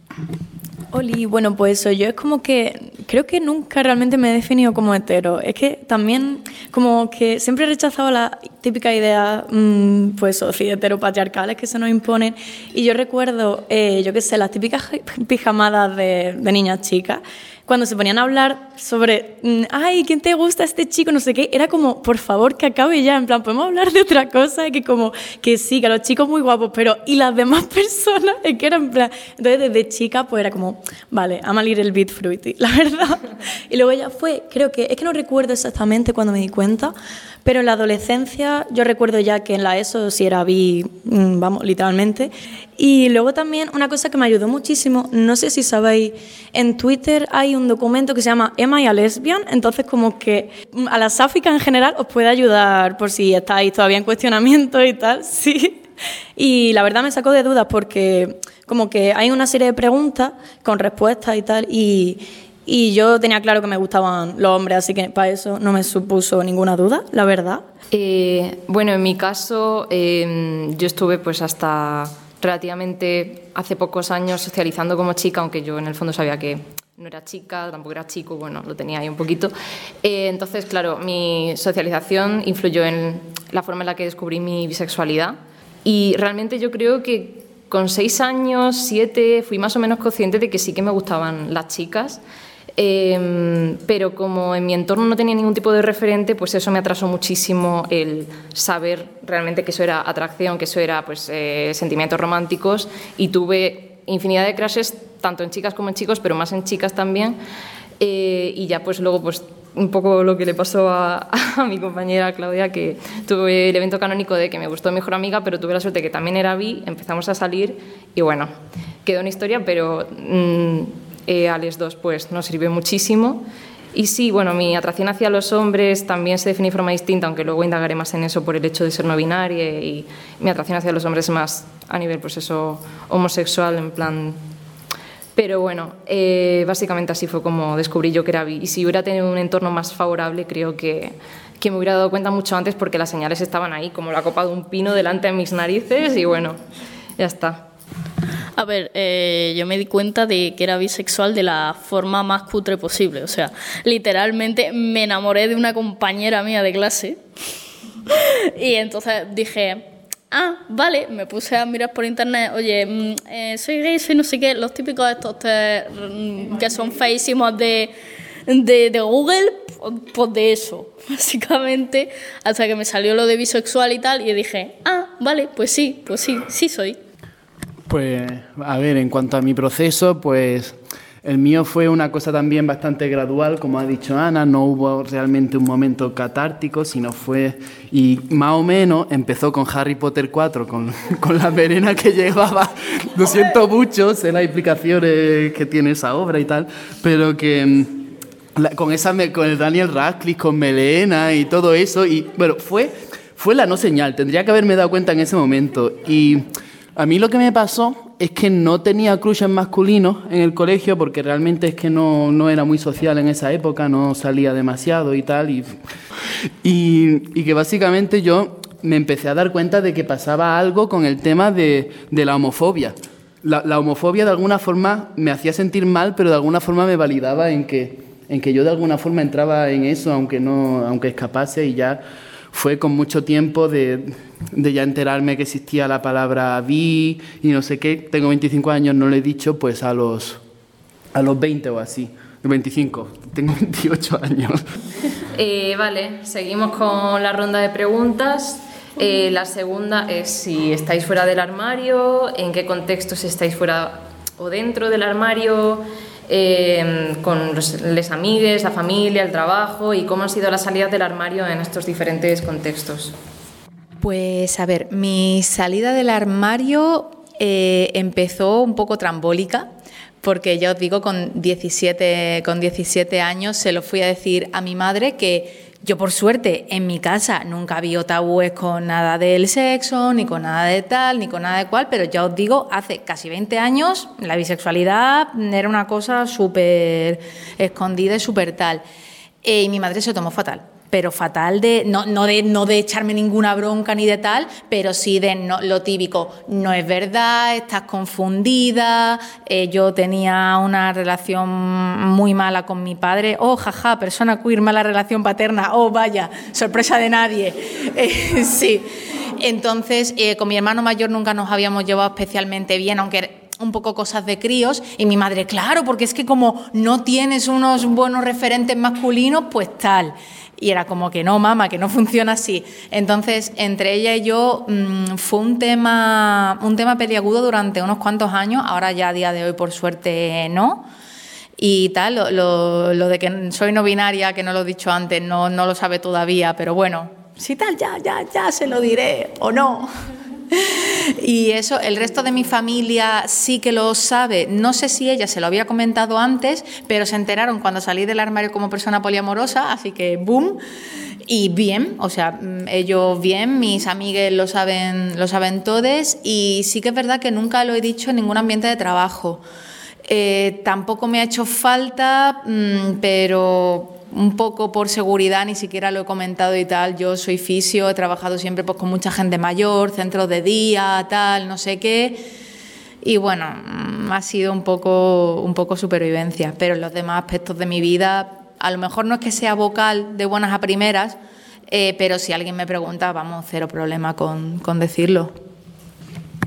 Oli, bueno, pues eso, yo es como que creo que nunca realmente me he definido como hetero. Es que también como que siempre he rechazado la típica idea, pues heteropatriarcales que se nos imponen. Y yo recuerdo, yo qué sé, las típicas pijamadas de niñas chicas, cuando se ponían a hablar sobre, ay, ¿quién te gusta este chico? No sé qué, era como, por favor, que acabe ya, en plan, podemos hablar de otra cosa, que como, que sí, que los chicos muy guapos, pero, ¿y las demás personas? Es que era en plan, entonces desde chica, pues era como, vale, I'm a little bit fruity, la verdad. Y luego ya fue, creo que, es que no recuerdo exactamente cuando me di cuenta, pero en la adolescencia yo recuerdo ya que en la ESO sí era bi, vamos, literalmente. Y luego también una cosa que me ayudó muchísimo, no sé si sabéis, en Twitter hay un documento que se llama Am I a Lesbian? Entonces como que a la sáfica en general os puede ayudar por si estáis todavía en cuestionamiento y tal, sí. Y la verdad me sacó de dudas porque como que hay una serie de preguntas con respuestas y tal, y yo tenía claro que me gustaban los hombres, así que para eso no me supuso ninguna duda, la verdad. Bueno, en mi caso yo estuve pues hasta relativamente hace pocos años socializando como chica, aunque yo en el fondo sabía que no era chica, tampoco era chico, bueno, lo tenía ahí un poquito. Entonces, claro, mi socialización influyó en la forma en la que descubrí mi bisexualidad y realmente yo creo que con 6 años, 7, fui más o menos consciente de que sí que me gustaban las chicas. Pero como en mi entorno no tenía ningún tipo de referente, pues eso me atrasó muchísimo el saber realmente que eso era atracción, que eso era pues, sentimientos románticos, y tuve infinidad de crushes, tanto en chicas como en chicos, pero más en chicas también, y ya pues luego pues un poco lo que le pasó a mi compañera Claudia, que tuve el evento canónico de que me gustó mi mejor amiga, pero tuve la suerte que también era bi, empezamos a salir y bueno, quedó una historia, pero a los dos pues nos sirvió muchísimo. Y sí, bueno, mi atracción hacia los hombres también se define de forma distinta, aunque luego indagaré más en eso por el hecho de ser no binaria, y mi atracción hacia los hombres es más a nivel pues eso, homosexual, en plan. Pero bueno, básicamente así fue como descubrí yo que era bi. Y si hubiera tenido un entorno más favorable, creo que me hubiera dado cuenta mucho antes, porque las señales estaban ahí, como la copa de un pino delante de mis narices, y bueno, ya está. A ver, yo me di cuenta de que era bisexual de la forma más cutre posible. O sea, literalmente me enamoré de una compañera mía de clase y entonces dije, vale, me puse a mirar por internet, oye, soy gay, soy no sé qué, los típicos estos que son feísimos de Google, pues de eso, básicamente, hasta que me salió lo de bisexual y tal, y dije, vale, pues sí soy. Pues, a ver, en cuanto a mi proceso, pues el mío fue una cosa también bastante gradual, como ha dicho Ana, no hubo realmente un momento catártico, sino fue, y más o menos empezó con Harry Potter 4, con la melena que llevaba, lo siento mucho, sé las implicaciones que tiene esa obra y tal, pero que con el Daniel Radcliffe, con melena y todo eso, y bueno, fue la no señal, tendría que haberme dado cuenta en ese momento, y a mí lo que me pasó es que no tenía crushes masculinos en el colegio, porque realmente es que no era muy social en esa época, no salía demasiado y tal, y que básicamente yo me empecé a dar cuenta de que pasaba algo con el tema de la homofobia. La homofobia de alguna forma me hacía sentir mal, pero de alguna forma me validaba en que yo de alguna forma entraba en eso, aunque escapase, y ya fue con mucho tiempo de ya enterarme que existía la palabra bi y no sé qué. Tengo 25 años, no lo he dicho, pues a los 20 o así. 25, tengo 28 años. Vale, seguimos con la ronda de preguntas. La segunda es si estáis fuera del armario, en qué contextos estáis fuera o dentro del armario, con les amigues, la familia, el trabajo, y cómo han sido las salidas del armario en estos diferentes contextos. Pues a ver, mi salida del armario empezó un poco trambólica, porque ya os digo, con 17 años se lo fui a decir a mi madre, que yo por suerte en mi casa nunca había tabúes con nada del sexo, ni con nada de tal, ni con nada de cual, pero ya os digo, hace casi 20 años la bisexualidad era una cosa súper escondida y súper tal. Y mi madre se tomó fatal. Pero fatal no de echarme ninguna bronca ni de tal, pero sí de lo típico, no es verdad, estás confundida, yo tenía una relación muy mala con mi padre, jaja, persona queer, mala relación paterna, vaya, sorpresa de nadie, sí. Entonces, con mi hermano mayor nunca nos habíamos llevado especialmente bien, aunque un poco cosas de críos, y mi madre, claro, porque es que como no tienes unos buenos referentes masculinos, pues tal. Y era como que no, mamá, que no funciona así. Entonces, entre ella y yo fue un tema peliagudo durante unos cuantos años, ahora ya a día de hoy, por suerte, no. Y tal, lo de que soy no binaria, que no lo he dicho antes, no lo sabe todavía, pero bueno, si tal, ya se lo diré, o no. Y eso, el resto de mi familia sí que lo sabe. No sé si ella se lo había comentado antes, pero se enteraron cuando salí del armario como persona poliamorosa, así que boom. Y bien, o sea, ellos bien, mis amigues lo saben todos, y sí que es verdad que nunca lo he dicho en ningún ambiente de trabajo. Tampoco me ha hecho falta, pero un poco por seguridad ni siquiera lo he comentado y tal. Yo soy fisio, he trabajado siempre pues con mucha gente mayor, centros de día, tal, no sé qué, y bueno, ha sido un poco supervivencia, pero en los demás aspectos de mi vida, a lo mejor no es que sea vocal de buenas a primeras, pero si alguien me pregunta, vamos, cero problema con decirlo.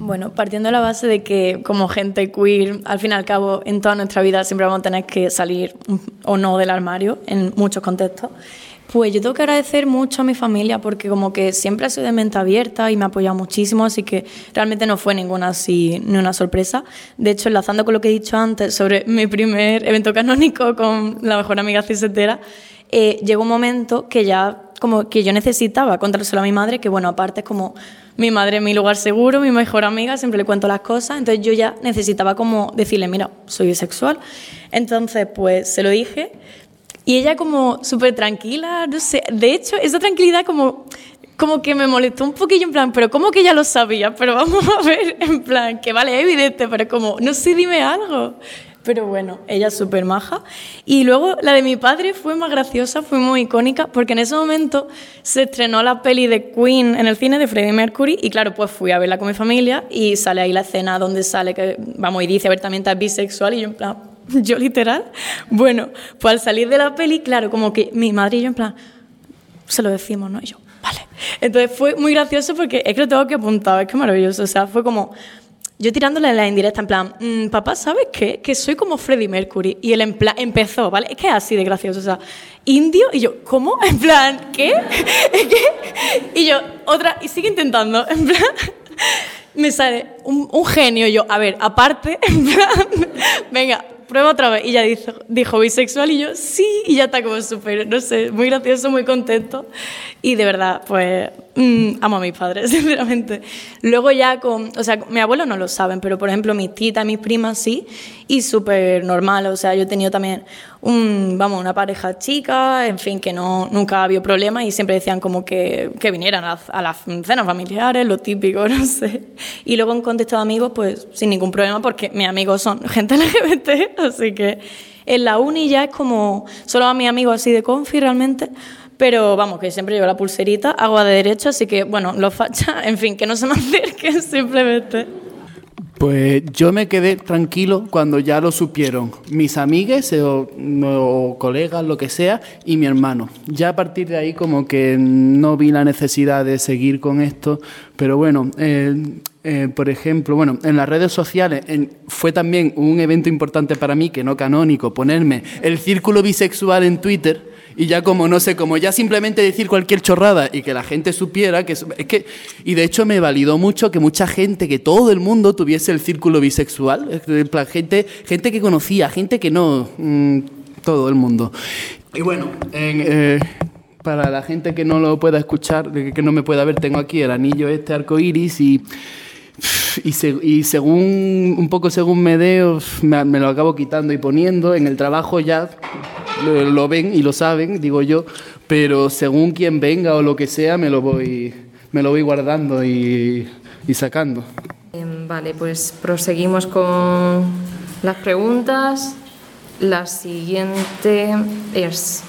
Bueno, partiendo de la base de que como gente queer, al fin y al cabo, en toda nuestra vida siempre vamos a tener que salir o no del armario en muchos contextos, pues yo tengo que agradecer mucho a mi familia porque como que siempre ha sido de mente abierta y me ha apoyado muchísimo, así que realmente no fue ninguna así, ni una sorpresa. De hecho, enlazando con lo que he dicho antes sobre mi primer evento canónico con la mejor amiga cisetera, llegó un momento que ya como que yo necesitaba contárselo a mi madre, que bueno, aparte es como mi madre es mi lugar seguro, mi mejor amiga, siempre le cuento las cosas, entonces yo ya necesitaba como decirle, mira, soy bisexual. Entonces pues se lo dije y ella como súper tranquila, no sé, de hecho esa tranquilidad como que me molestó un poquillo, en plan, pero ¿cómo que ya lo sabía? Pero vamos a ver, en plan, que vale, es evidente, pero como, no sé, dime algo. Pero bueno, ella es súper maja. Y luego la de mi padre fue más graciosa, fue muy icónica, porque en ese momento se estrenó la peli de Queen en el cine de Freddie Mercury y claro, pues fui a verla con mi familia y sale ahí la escena donde sale, que vamos, y dice abiertamente es bisexual y yo en plan, yo literal. Bueno, pues al salir de la peli, claro, como que mi madre y yo en plan, se lo decimos, ¿no? Y yo, vale. Entonces fue muy gracioso porque es que lo tengo que apuntar, es que maravilloso, o sea, fue como... Yo tirándole la indirecta, en plan, papá, ¿sabes qué? Que soy como Freddie Mercury. Y él en plan, empezó, ¿vale? Es que es así de gracioso, o sea, indio, y yo, ¿cómo? En plan, ¿qué? ¿Qué? Y yo, otra, y sigue intentando, en plan, me sale un genio, y yo, a ver, aparte, en plan, venga, prueba otra vez. Y ella dijo bisexual, y yo, sí, y ya está como súper, no sé, muy gracioso, muy contento. Y de verdad, pues... amo a mis padres, sinceramente. Luego ya o sea, mi abuelo no lo saben, pero por ejemplo mis titas, mis primas sí, y súper normal, o sea, yo he tenido también una pareja chica, en fin, que nunca ha habido problema y siempre decían como que vinieran a las cenas familiares, lo típico, no sé. Y luego en contexto de amigos, pues sin ningún problema, porque mis amigos son gente LGBT, así que en la uni ya es como solo a mis amigos así de confi realmente. Pero vamos, que siempre llevo la pulserita, agua de derecho, así que, bueno, los fachas, en fin, que no se me acerquen simplemente. Pues yo me quedé tranquilo cuando ya lo supieron mis amigues o colegas, lo que sea, y mi hermano. Ya a partir de ahí como que no vi la necesidad de seguir con esto, pero bueno... por ejemplo, bueno, en las redes sociales fue también un evento importante para mí, que no canónico, ponerme el círculo bisexual en Twitter y ya como, no sé, como ya simplemente decir cualquier chorrada y que la gente supiera que... Y de hecho me validó mucho que mucha gente, que todo el mundo tuviese el círculo bisexual, en plan, gente que conocía, gente que no, todo el mundo. Y bueno, para la gente que no lo pueda escuchar, que no me pueda ver, tengo aquí el anillo arcoíris y según Medeo me lo acabo quitando y poniendo. En el trabajo ya lo ven y lo saben, digo yo, pero según quien venga o lo que sea me lo voy guardando y sacando. Vale, pues proseguimos con las preguntas. La siguiente es...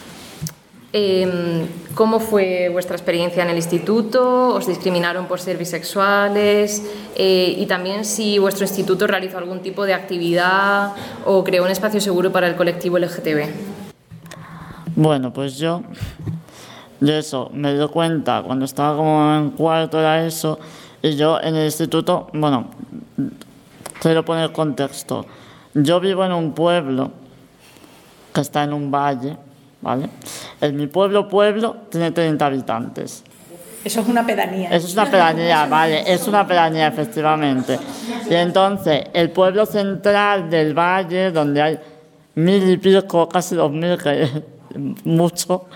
¿Cómo fue vuestra experiencia en el instituto? ¿Os discriminaron por ser bisexuales? Y también si vuestro instituto realizó algún tipo de actividad o creó un espacio seguro para el colectivo LGTB. Bueno, pues yo eso me di cuenta cuando estaba como en cuarto, era eso, y yo en el instituto, bueno, quiero poner contexto. Yo vivo en un pueblo que está en un valle, ¿vale? En mi pueblo tiene 30 habitantes. Eso es una pedanía. Eso es una pedanía, vale, es una pedanía, efectivamente. Y entonces, el pueblo central del valle, donde hay 1.000 y pico, casi 2.000, que es mucho,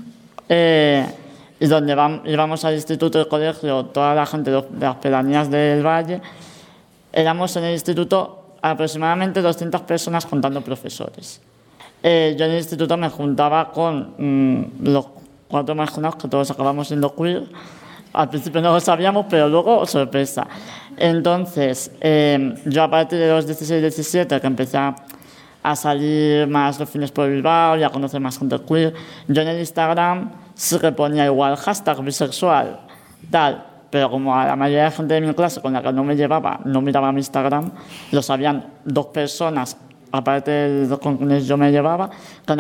y donde íbamos al instituto y colegio, toda la gente de las pedanías del valle, éramos en el instituto aproximadamente 200 personas contando profesores. Yo en el instituto me juntaba con los 4 marginados, que todos acabamos siendo queer. Al principio no lo sabíamos, pero luego, sorpresa. Entonces, yo a partir de los 16-17, que empecé a salir más los fines por Bilbao y a conocer más gente queer, yo en el Instagram sí que ponía igual hashtag bisexual, tal. Pero como a la mayoría de gente de mi clase con la que no miraba mi Instagram, lo sabían 2 personas, aparte de los con quienes yo me llevaba,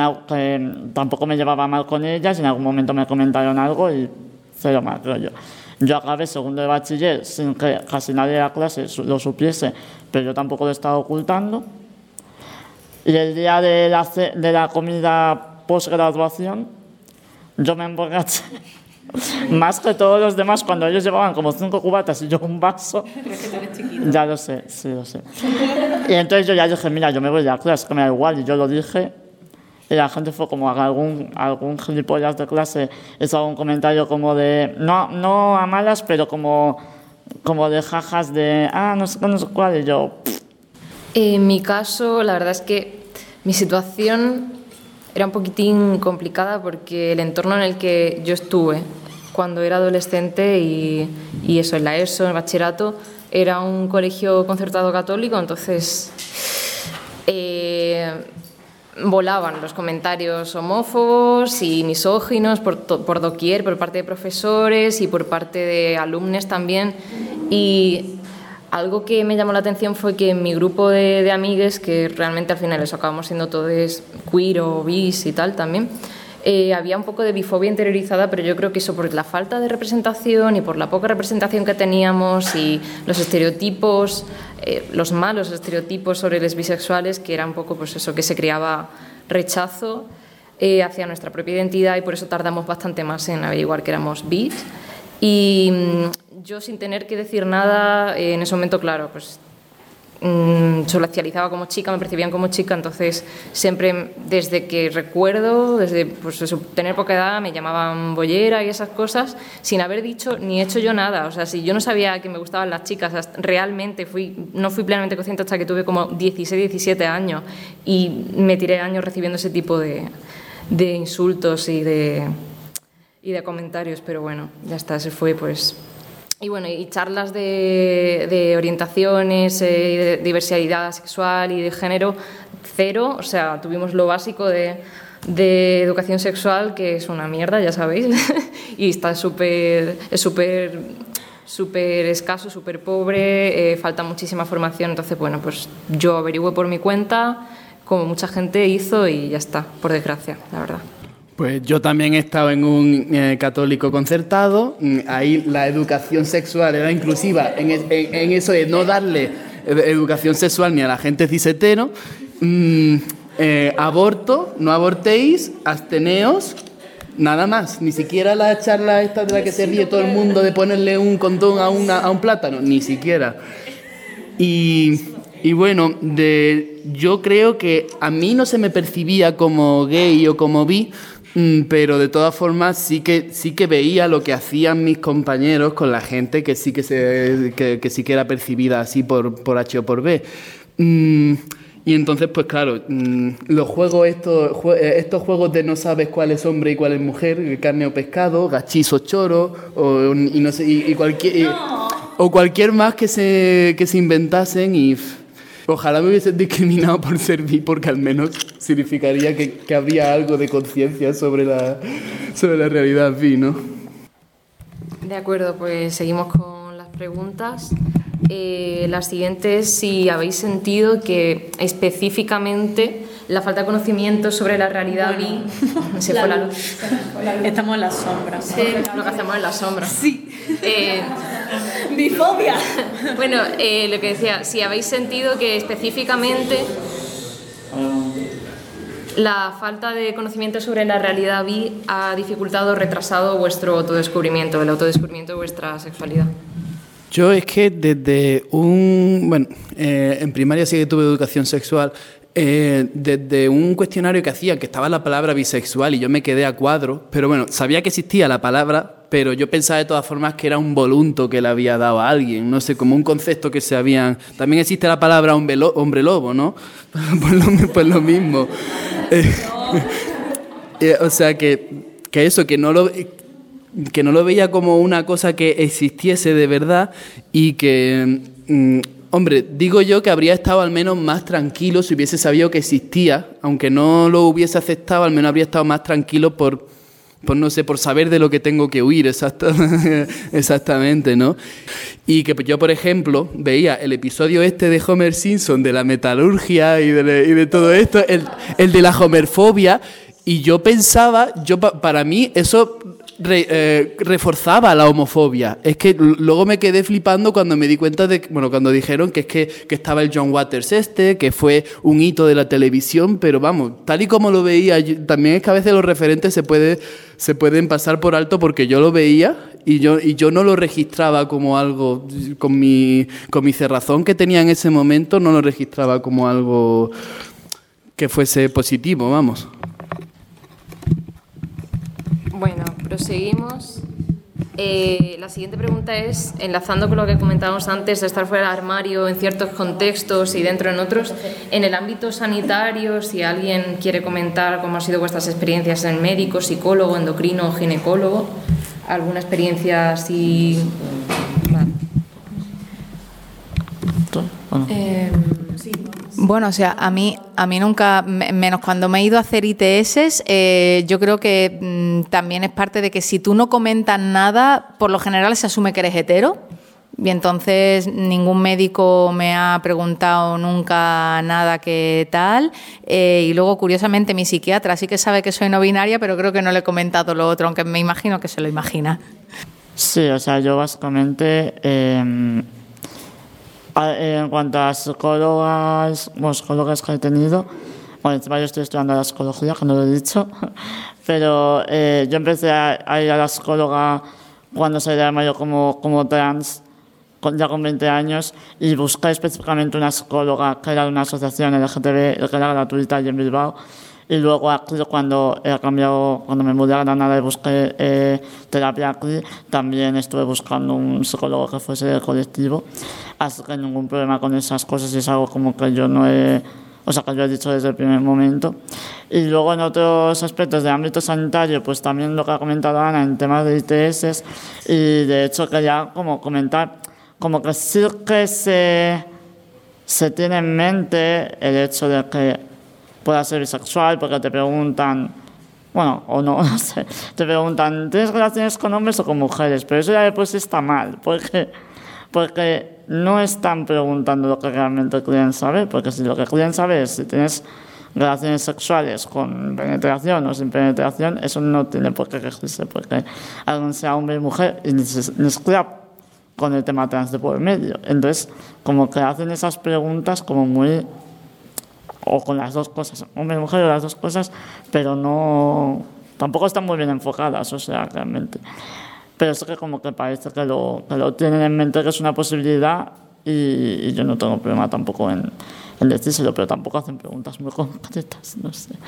que tampoco me llevaba mal con ellas, y en algún momento me comentaron algo y cero mal rollo. Yo acabé segundo de bachiller sin que casi nadie de la clase lo supiese, pero yo tampoco lo estaba ocultando. Y el día de la comida postgraduación, yo me emborraché más que todos los demás cuando ellos llevaban como 5 cubatas y yo un vaso. Ya lo sé, sí lo sé. Y entonces yo ya dije, mira, yo me voy de la clase, que me da igual, y yo lo dije. Y la gente fue como algún gilipollas de clase hizo algún comentario como de, no a malas, pero como de jajas de, no sé cuál, y yo... En mi caso, la verdad es que mi situación era un poquitín complicada porque el entorno en el que yo estuve cuando era adolescente y eso, en la ESO, en el bachillerato, era un colegio concertado católico, entonces... volaban los comentarios homófobos y misóginos por doquier, por parte de profesores y por parte de alumnos también. Y algo que me llamó la atención fue que en mi grupo de amigues, que realmente al final eso acabamos siendo todos queer o bis y tal también, había un poco de bifobia interiorizada, pero yo creo que eso por la falta de representación y por la poca representación que teníamos y los estereotipos, los malos estereotipos sobre los bisexuales, que era un poco pues eso, que se creaba rechazo hacia nuestra propia identidad, y por eso tardamos bastante más en averiguar que éramos bis. Y yo, sin tener que decir nada, en ese momento, claro, pues socializaba como chica, me percibían como chica, entonces siempre, desde que recuerdo, desde pues eso, tener poca edad, me llamaban bollera y esas cosas, sin haber dicho ni hecho yo nada. O sea, si yo no sabía que me gustaban las chicas, realmente no fui plenamente consciente hasta que tuve como 16, 17 años, y me tiré años recibiendo ese tipo de insultos y de comentarios, pero bueno, ya está, se fue pues... Y bueno, y charlas de orientaciones, de diversidad sexual y de género, cero. O sea, tuvimos lo básico de educación sexual, que es una mierda, ya sabéis, y está súper escaso, súper pobre, falta muchísima formación. Entonces, bueno, pues yo averigüé por mi cuenta, como mucha gente hizo, y ya está, por desgracia, la verdad. Pues yo también he estado en un católico concertado. Ahí la educación sexual era inclusiva en eso de no darle educación sexual ni a la gente cis-hetero. Aborto, no abortéis, absteneos, nada más. Ni siquiera la charla esta de la que se ríe todo el mundo de ponerle un condón a un plátano, ni siquiera. Y bueno, yo creo que a mí no se me percibía como gay o como bi, pero de todas formas sí que veía lo que hacían mis compañeros con la gente que sí que era percibida así por H o por B. Y entonces, pues claro, los juegos estos juegos de no sabes cuál es hombre y cuál es mujer, carne o pescado, gachizo choro, o cualquier más que se inventasen, y ojalá me hubiesen discriminado por ser bi, porque al menos significaría que habría algo de conciencia sobre la realidad bi, ¿no? De acuerdo, pues seguimos con las preguntas. Las siguientes, si habéis sentido que específicamente la falta de conocimiento sobre la realidad bi... Se fue la luz. Estamos en las sombras. Sí, lo que hacemos en las sombras. Sí. Bifobia. Bueno, lo que decía, si habéis sentido que específicamente la falta de conocimiento sobre la realidad bi ha dificultado o retrasado vuestro autodescubrimiento, el autodescubrimiento de vuestra sexualidad. Yo es que desde en primaria sí que tuve educación sexual, desde un cuestionario que hacía, que estaba la palabra bisexual, y yo me quedé a cuadro, pero bueno, sabía que existía la palabra, pero yo pensaba de todas formas que era un volunto que le había dado a alguien, no sé, como un concepto que se habían... También existe la palabra hombre lobo, ¿no? Pues lo mismo. O sea, que eso, que no lo veía como una cosa que existiese de verdad, y que, hombre, digo yo que habría estado al menos más tranquilo si hubiese sabido que existía, aunque no lo hubiese aceptado, al menos habría estado más tranquilo por no sé, por saber de lo que tengo que huir exactamente, ¿no? Y que yo, por ejemplo, veía el episodio este de Homer Simpson de la metalurgia y de todo esto, el de la homerfobia, y yo pensaba, para mí eso reforzaba la homofobia. Es que luego me quedé flipando cuando me di cuenta de, bueno, cuando dijeron que estaba el John Waters que fue un hito de la televisión, pero vamos, tal y como lo veía, también es que a veces los referentes se pueden pasar por alto, porque yo lo veía y yo no lo registraba como algo, con mi cerrazón que tenía en ese momento, no lo registraba como algo que fuese positivo, vamos. Bueno, proseguimos. La siguiente pregunta es, enlazando con lo que comentábamos antes de estar fuera del armario en ciertos contextos y dentro en otros, en el ámbito sanitario, si alguien quiere comentar cómo han sido vuestras experiencias en médico, psicólogo, endocrino o ginecólogo, alguna experiencia así... Sí. Bueno, o sea, a mí nunca, menos cuando me he ido a hacer ITS, yo creo que también es parte de que si tú no comentas nada, por lo general se asume que eres hetero. Y entonces ningún médico me ha preguntado nunca nada que tal. Y luego, curiosamente, mi psiquiatra sí que sabe que soy no binaria, pero creo que no le he comentado lo otro, aunque me imagino que se lo imagina. Sí, o sea, yo básicamente... en cuanto a psicólogas que he tenido, bueno, yo estoy estudiando la psicología, que no lo he dicho, pero yo empecé a ir a la psicóloga cuando salí del armario como trans, ya con 20 años, y busqué específicamente una psicóloga que era de una asociación LGTB, que era gratuita allí en Bilbao. Y luego aquí, cuando me mudé a Granada y busqué terapia aquí, también estuve buscando un psicólogo que fuese del colectivo. Así que ningún problema con esas cosas, y es algo como que yo que yo he dicho desde el primer momento. Y luego en otros aspectos de ámbito sanitario, pues también lo que ha comentado Ana en temas de ITS, y de hecho quería como comentar, como que sí que se tiene en mente el hecho de que pueda ser bisexual, porque te preguntan, bueno, o no sé, te preguntan, ¿tienes relaciones con hombres o con mujeres? Pero eso ya después está mal, porque no están preguntando lo que realmente quieren saber, porque si lo que quieren saber es si tienes relaciones sexuales con penetración o sin penetración, eso no tiene por qué regirse, porque alguien sea hombre y mujer, y ni siquiera con el tema trans de por medio. Entonces, como que hacen esas preguntas como muy... o con las dos cosas, hombre y mujer, o las dos cosas, pero no, tampoco están muy bien enfocadas, o sea, realmente. Pero es que como que parece que lo tienen en mente, que es una posibilidad, y yo no tengo problema tampoco en decírselo, pero tampoco hacen preguntas muy concretas, no sé.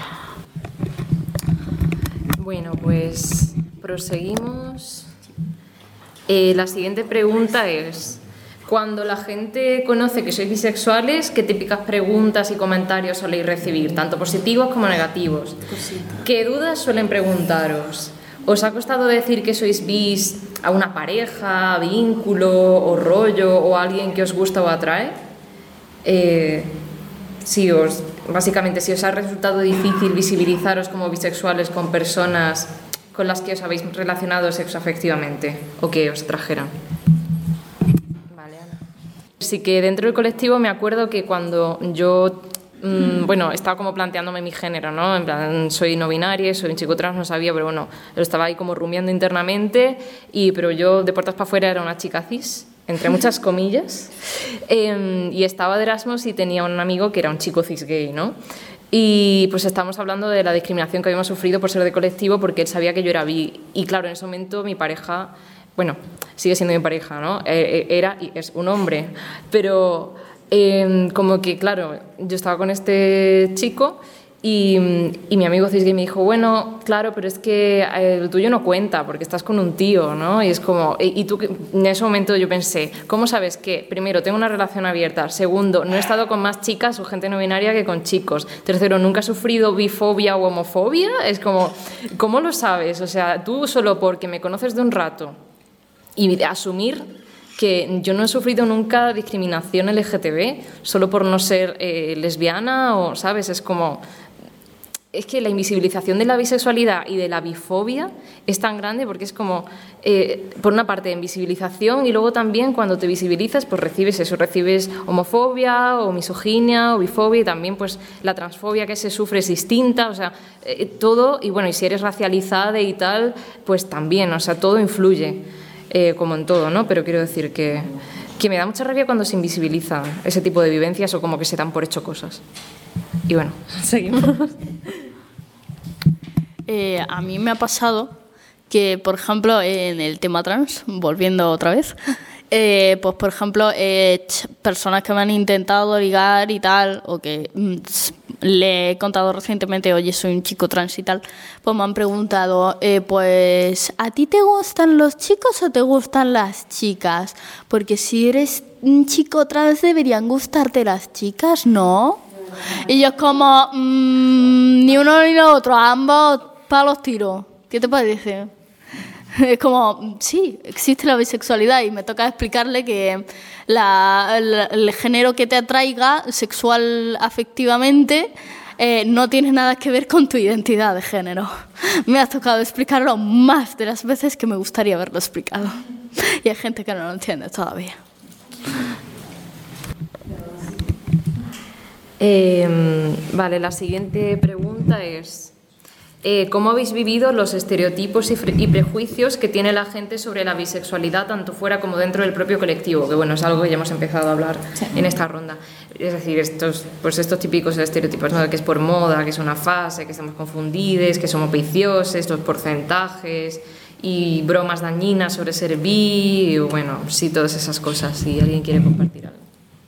Bueno, pues proseguimos. La siguiente pregunta es... Cuando la gente conoce que sois bisexuales, ¿qué típicas preguntas y comentarios soléis recibir, tanto positivos como negativos? ¿Qué dudas suelen preguntaros? ¿Os ha costado decir que sois bis a una pareja, vínculo o rollo, o a alguien que os gusta o atrae? Básicamente, si os ha resultado difícil visibilizaros como bisexuales con personas con las que os habéis relacionado sexoafectivamente o que os atrajeran. Sí que dentro del colectivo me acuerdo que cuando yo, estaba como planteándome mi género, ¿no? En plan, soy no binaria, soy un chico trans, no sabía, pero bueno, lo estaba ahí como rumiando internamente, pero yo de puertas para afuera era una chica cis, entre muchas comillas, y estaba de Erasmus y tenía un amigo que era un chico cis gay, ¿no? Y pues estábamos hablando de la discriminación que habíamos sufrido por ser de colectivo, porque él sabía que yo era bi, y claro, en ese momento mi pareja... Bueno, sigue siendo mi pareja, ¿no? Era y es un hombre. Pero como que, claro, yo estaba con este chico y mi amigo cisgay me dijo, bueno, claro, pero es que el tuyo no cuenta porque estás con un tío, ¿no? Y es como... Y tú, en ese momento yo pensé, ¿cómo sabes que, primero, tengo una relación abierta? Segundo, no he estado con más chicas o gente no binaria que con chicos. Tercero, nunca he sufrido bifobia o homofobia. Es como, ¿cómo lo sabes? O sea, tú solo porque me conoces de un rato... Y asumir que yo no he sufrido nunca discriminación LGTB solo por no ser lesbiana, o, ¿sabes? Es como... es que la invisibilización de la bisexualidad y de la bifobia es tan grande porque es como, por una parte, invisibilización y luego también cuando te visibilizas, pues recibes homofobia o misoginia o bifobia y también pues la transfobia que se sufre es distinta, o sea, todo, y bueno, y si eres racializada y tal, pues también, o sea, todo influye, como en todo, ¿no? Pero quiero decir que me da mucha rabia cuando se invisibilizan ese tipo de vivencias o como que se dan por hecho cosas. Y bueno, seguimos. A mí me ha pasado que, por ejemplo, en el tema trans, volviendo otra vez, pues por ejemplo, personas que me han intentado ligar y tal, o que le he contado recientemente, oye, soy un chico trans y tal, pues me han preguntado, pues, ¿a ti te gustan los chicos o te gustan las chicas? Porque si eres un chico trans deberían gustarte las chicas, ¿no? Y yo como, ni uno ni lo otro, a ambos palos tiro. ¿Qué te parece? Es como, sí, existe la bisexualidad y me toca explicarle que el género que te atraiga sexual afectivamente no tiene nada que ver con tu identidad de género. Me ha tocado explicarlo más de las veces que me gustaría haberlo explicado. Y hay gente que no lo entiende todavía. Vale, la siguiente pregunta es ¿cómo habéis vivido los estereotipos y prejuicios que tiene la gente sobre la bisexualidad tanto fuera como dentro del propio colectivo? Que bueno, es algo que ya hemos empezado a hablar en esta ronda. Es decir, estos típicos estereotipos, ¿no? Que es por moda, que es una fase, que estamos confundidos, que somos viciosos, los porcentajes y bromas dañinas sobre ser bi, o bueno, sí, todas esas cosas. Si alguien quiere compartir algo.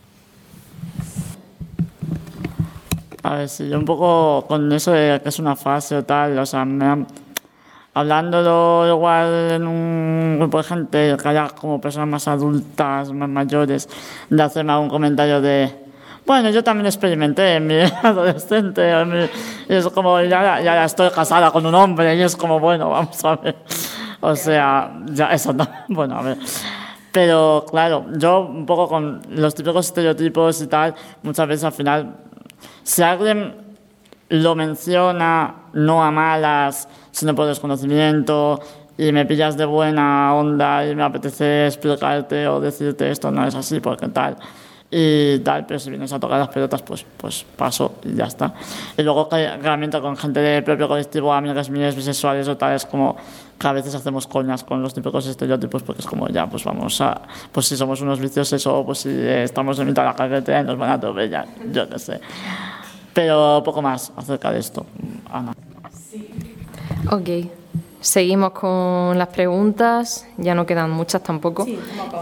A ver, si yo un poco con eso de que es una fase o tal, o sea, hablándolo igual en un grupo de gente que haya como personas más adultas, más mayores, de hacerme algún comentario de, bueno, yo también experimenté en mi adolescente, y es como, ya estoy casada con un hombre, y es como, bueno, vamos a ver, o sea, ya eso no, bueno, a ver. Pero claro, yo un poco con los típicos estereotipos y tal, muchas veces al final, si alguien lo menciona, no a malas, sino por desconocimiento, y me pillas de buena onda y me apetece explicarte o decirte esto no es así, porque tal, y tal, pero si vienes a tocar las pelotas, pues paso y ya está. Y luego realmente con gente del propio colectivo, amigas mías bisexuales o tal, es como que a veces hacemos coñas con los típicos estereotipos, porque es como ya, pues vamos a, pues si somos unos viciosos o pues si estamos en mitad de la carretera y nos van a atropellar, yo qué sé. Pero poco más acerca de esto, Ana. Sí. Ok, seguimos con las preguntas, ya no quedan muchas tampoco. Sí,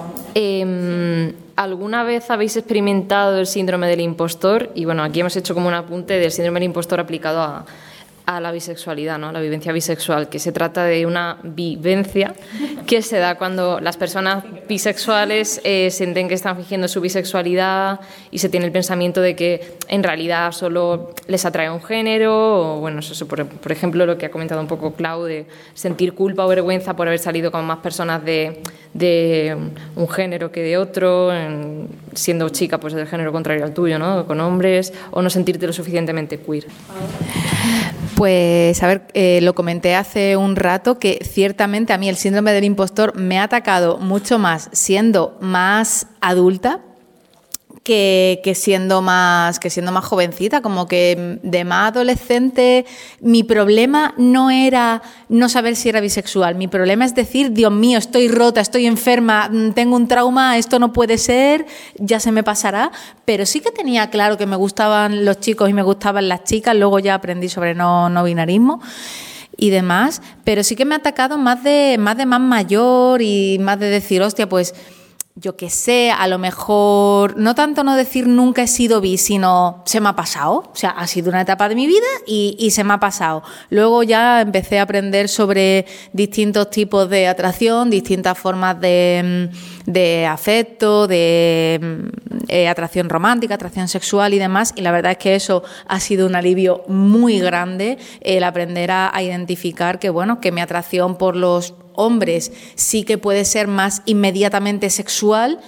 ¿alguna vez habéis experimentado el síndrome del impostor? Y bueno, aquí hemos hecho como un apunte del síndrome del impostor aplicado a la bisexualidad, ¿no? La vivencia bisexual, que se trata de una vivencia que se da cuando las personas bisexuales sienten que están fingiendo su bisexualidad y se tiene el pensamiento de que en realidad solo les atrae un género, o bueno, eso, por ejemplo, lo que ha comentado un poco Clau, de sentir culpa o vergüenza por haber salido con más personas de un género que de otro, siendo chica pues del género contrario al tuyo, ¿no? Con hombres, o no sentirte lo suficientemente queer. Pues, a ver, lo comenté hace un rato que ciertamente a mí el síndrome del impostor me ha atacado mucho más siendo más adulta que siendo más jovencita, como que de más adolescente. Mi problema no era no saber si era bisexual, mi problema es decir, Dios mío, estoy rota, estoy enferma, tengo un trauma, esto no puede ser, ya se me pasará. Pero sí que tenía claro que me gustaban los chicos y me gustaban las chicas, luego ya aprendí sobre no binarismo y demás, pero sí que me ha atacado más de más mayor y más de decir, hostia, pues yo qué sé, a lo mejor, no tanto no decir nunca he sido bi, sino se me ha pasado, o sea, ha sido una etapa de mi vida y se me ha pasado. Luego ya empecé a aprender sobre distintos tipos de atracción, distintas formas de afecto, de atracción romántica, atracción sexual y demás, y la verdad es que eso ha sido un alivio muy grande, el aprender a identificar que, bueno, que mi atracción por los hombres sí que puede ser más inmediatamente sexual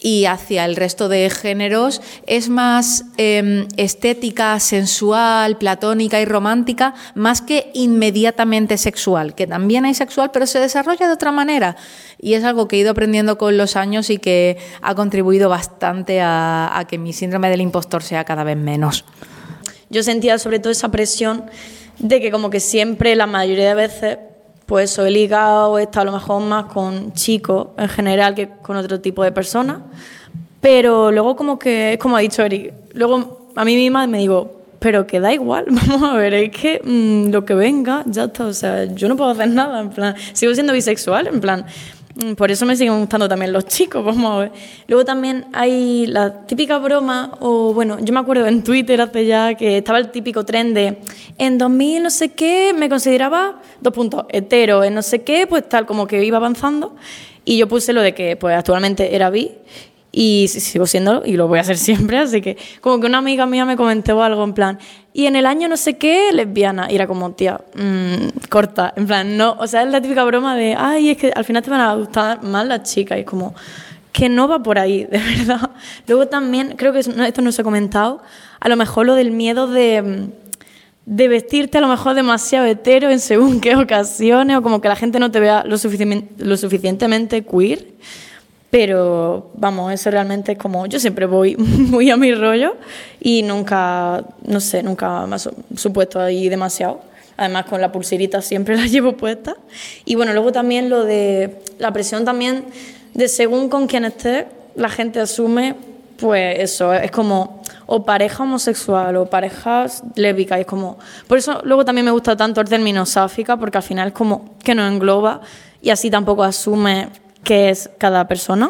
y hacia el resto de géneros es más estética, sensual, platónica y romántica, más que inmediatamente sexual, que también hay sexual, pero se desarrolla de otra manera. Y es algo que he ido aprendiendo con los años y que ha contribuido bastante a que mi síndrome del impostor sea cada vez menos. Yo sentía sobre todo esa presión de que como que siempre, la mayoría de veces, pues he ligado, he estado a lo mejor más con chicos en general que con otro tipo de personas, pero luego como que, es como ha dicho Eric, luego a mí misma me digo, pero que da igual, vamos a ver, es que lo que venga, ya está, o sea, yo no puedo hacer nada, en plan, sigo siendo bisexual, en plan, por eso me siguen gustando también los chicos, vamos a ver. Luego también hay la típica broma, o bueno, yo me acuerdo en Twitter hace ya que estaba el típico tren de en 2000 no sé qué me consideraba hetero, en no sé qué, pues tal, como que iba avanzando, y yo puse lo de que pues actualmente era bi, y sigo siéndolo, y lo voy a hacer siempre, así que como que una amiga mía me comentó algo en plan, y en el año no sé qué, lesbiana, y era como, tía, corta, en plan, no, o sea, es la típica broma de, ay, es que al final te van a gustar más las chicas, y es como, que no va por ahí, de verdad. Luego también, creo que esto no se ha comentado, a lo mejor lo del miedo de vestirte a lo mejor demasiado hetero en según qué ocasiones, o como que la gente no te vea lo suficientemente queer. Pero, vamos, eso realmente es como... Yo siempre voy muy a mi rollo y nunca me ha supuesto ahí demasiado. Además, con la pulserita siempre la llevo puesta. Y, bueno, luego también lo de la presión también de según con quién estés, la gente asume, pues eso, es como o pareja homosexual o parejas lésbicas. Es como... Por eso luego también me gusta tanto el término sáfica, porque al final es como que nos engloba y así tampoco asume qué es cada persona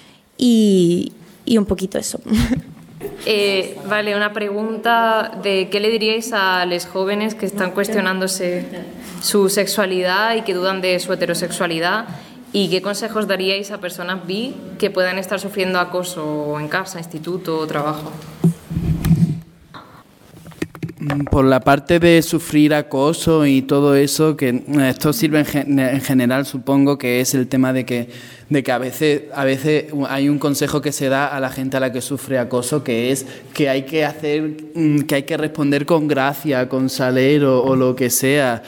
y un poquito eso. Vale, una pregunta de qué le diríais a los jóvenes que están cuestionándose su sexualidad y que dudan de su heterosexualidad, y qué consejos daríais a personas bi que puedan estar sufriendo acoso en casa, instituto o trabajo. Por la parte de sufrir acoso y todo eso, que esto sirve en general, supongo que es el tema de que a veces hay un consejo que se da a la gente a la que sufre acoso, que es que hay que responder con gracia, con salero o lo que sea.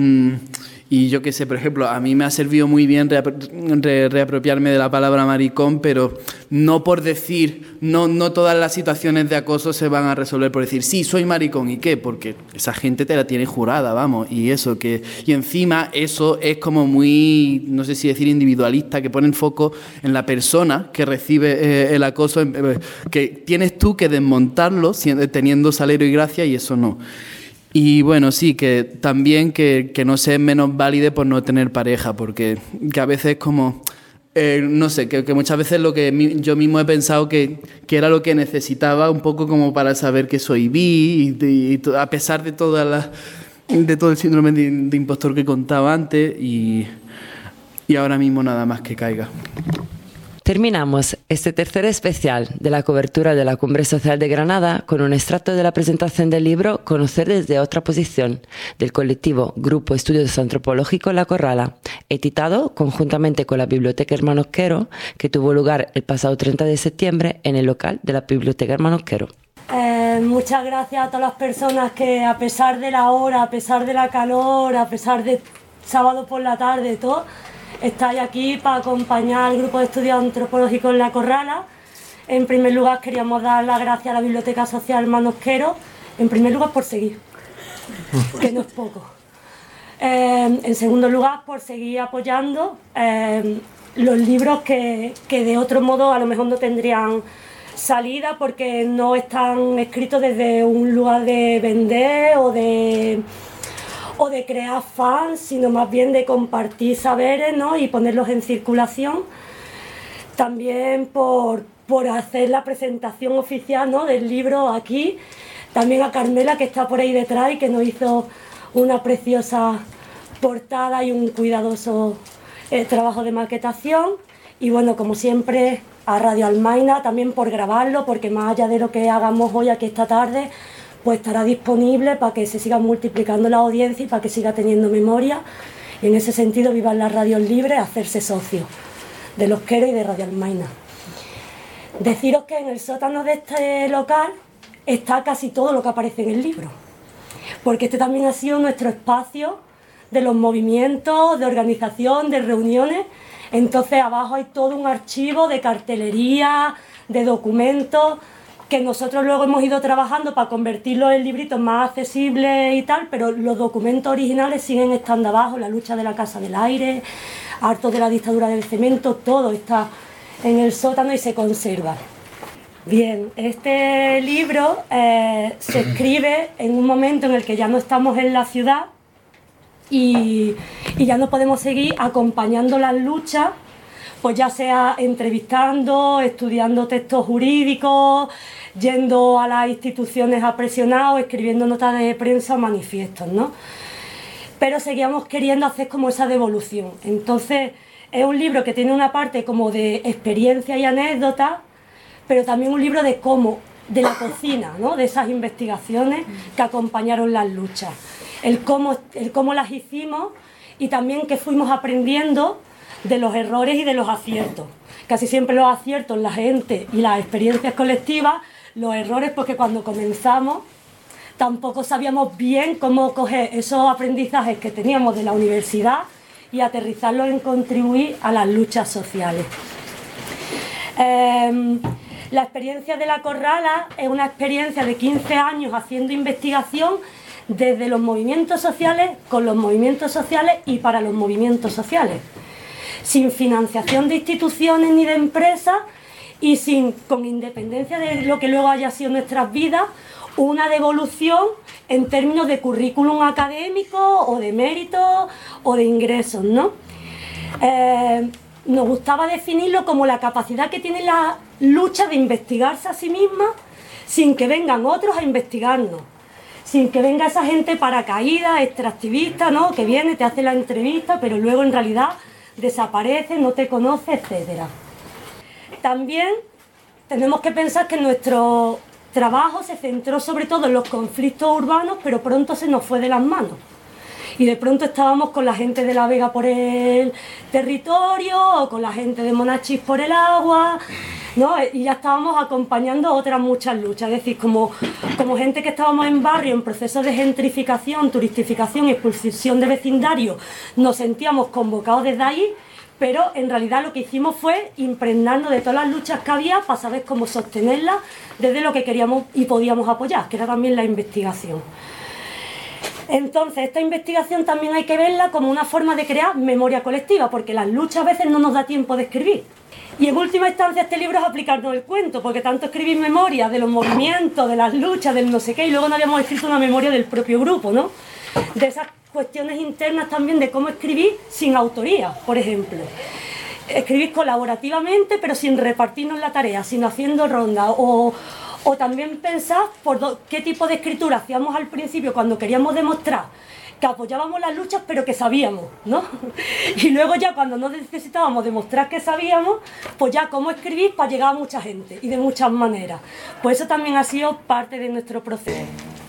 Y yo qué sé, por ejemplo, a mí me ha servido muy bien reapropiarme de la palabra maricón, pero no por decir, no todas las situaciones de acoso se van a resolver por decir, sí, soy maricón, ¿y qué? Porque esa gente te la tiene jurada, vamos, y encima eso es como muy, no sé si decir individualista, que pone el foco en la persona que recibe el acoso, que tienes tú que desmontarlo teniendo salero y gracia, y eso no. Y bueno, sí, que también que no se menos válide por no tener pareja, porque que a veces como, no sé, que muchas veces lo que yo mismo he pensado que era lo que necesitaba un poco como para saber que soy bi, y a pesar de todo el síndrome de impostor que contaba antes, y ahora mismo nada más que caiga. Terminamos este tercer especial de la cobertura de la Cumbre Social de Granada con un extracto de la presentación del libro Conocer desde otra posición, del colectivo Grupo Estudios Antropológicos La Corrala, editado conjuntamente con la Biblioteca Hermanos Quero, que tuvo lugar el pasado 30 de septiembre en el local de la Biblioteca Hermanos Quero. Muchas gracias a todas las personas que, a pesar de la hora, a pesar de la calor, a pesar de sábado por la tarde, todo, estáis aquí para acompañar al Grupo de Estudios Antropológicos en La Corrala. En primer lugar, queríamos dar las gracias a la Biblioteca Social Hermanos Quero, en primer lugar por seguir, que no es poco. En segundo lugar, por seguir apoyando los libros que de otro modo a lo mejor no tendrían salida, porque no están escritos desde un lugar de vender o de crear fans, sino más bien de compartir saberes, ¿no? Y ponerlos en circulación. También por hacer la presentación oficial, ¿no? Del libro aquí. También a Carmela, que está por ahí detrás y que nos hizo una preciosa portada y un cuidadoso trabajo de maquetación. Y bueno, como siempre, a Radio Almaina también por grabarlo, porque más allá de lo que hagamos hoy aquí esta tarde, pues estará disponible para que se siga multiplicando la audiencia y para que siga teniendo memoria. Y en ese sentido, vivan las radios libres, hacerse socios de los Quero y de Radio Almaina. Deciros que en el sótano de este local está casi todo lo que aparece en el libro, porque este también ha sido nuestro espacio de los movimientos, de organización, de reuniones. Entonces abajo hay todo un archivo de cartelería, de documentos, que nosotros luego hemos ido trabajando para convertirlos en libritos más accesibles y tal, pero los documentos originales siguen estando abajo, la lucha de la Casa del Aire, hartos de la dictadura del cemento, todo está en el sótano y se conserva. Bien, este libro se escribe en un momento en el que ya no estamos en la ciudad y ya no podemos seguir acompañando las luchas, pues ya sea entrevistando, estudiando textos jurídicos, yendo a las instituciones a presionar o escribiendo notas de prensa o manifiestos, ¿no? Pero seguíamos queriendo hacer como esa devolución. Entonces es un libro que tiene una parte como de experiencia y anécdota, pero también un libro de cómo, de la cocina, ¿no? De esas investigaciones que acompañaron las luchas, el cómo las hicimos y también que fuimos aprendiendo de los errores y de los aciertos. Casi siempre los aciertos, la gente y las experiencias colectivas, los errores porque cuando comenzamos tampoco sabíamos bien cómo coger esos aprendizajes que teníamos de la universidad y aterrizarlos en contribuir a las luchas sociales. La experiencia de La Corrala es una experiencia de 15 años haciendo investigación desde los movimientos sociales, con los movimientos sociales y para los movimientos sociales, sin financiación de instituciones ni de empresas y con independencia de lo que luego haya sido nuestras vidas, una devolución en términos de currículum académico o de méritos o de ingresos, ¿no? Nos gustaba definirlo como la capacidad que tiene la lucha de investigarse a sí misma sin que vengan otros a investigarnos, sin que venga esa gente paracaídas, extractivista, ¿no? Que viene, te hace la entrevista, pero luego en realidad desaparece, no te conoce, etc. También tenemos que pensar que nuestro trabajo se centró sobre todo en los conflictos urbanos, pero pronto se nos fue de las manos. Y de pronto estábamos con la gente de La Vega por el territorio, o con la gente de Monachis por el agua, ¿no? Y ya estábamos acompañando otras muchas luchas, es decir, como gente que estábamos en barrio en procesos de gentrificación, turistificación y expulsión de vecindario, nos sentíamos convocados desde ahí, pero en realidad lo que hicimos fue impregnarnos de todas las luchas que había para saber cómo sostenerlas desde lo que queríamos y podíamos apoyar, que era también la investigación. Entonces, esta investigación también hay que verla como una forma de crear memoria colectiva, porque las luchas a veces no nos da tiempo de escribir. Y en última instancia este libro es aplicarnos el cuento, porque tanto escribir memoria de los movimientos, de las luchas, del no sé qué, y luego no habíamos escrito una memoria del propio grupo, ¿no? De esas cuestiones internas también de cómo escribir sin autoría, por ejemplo. Escribir colaborativamente, pero sin repartirnos la tarea, sino haciendo ronda, o también pensar por qué tipo de escritura hacíamos al principio cuando queríamos demostrar que apoyábamos las luchas pero que sabíamos, ¿no? Y luego ya cuando no necesitábamos demostrar que sabíamos, pues ya cómo escribir para llegar a mucha gente y de muchas maneras. Pues eso también ha sido parte de nuestro proceso.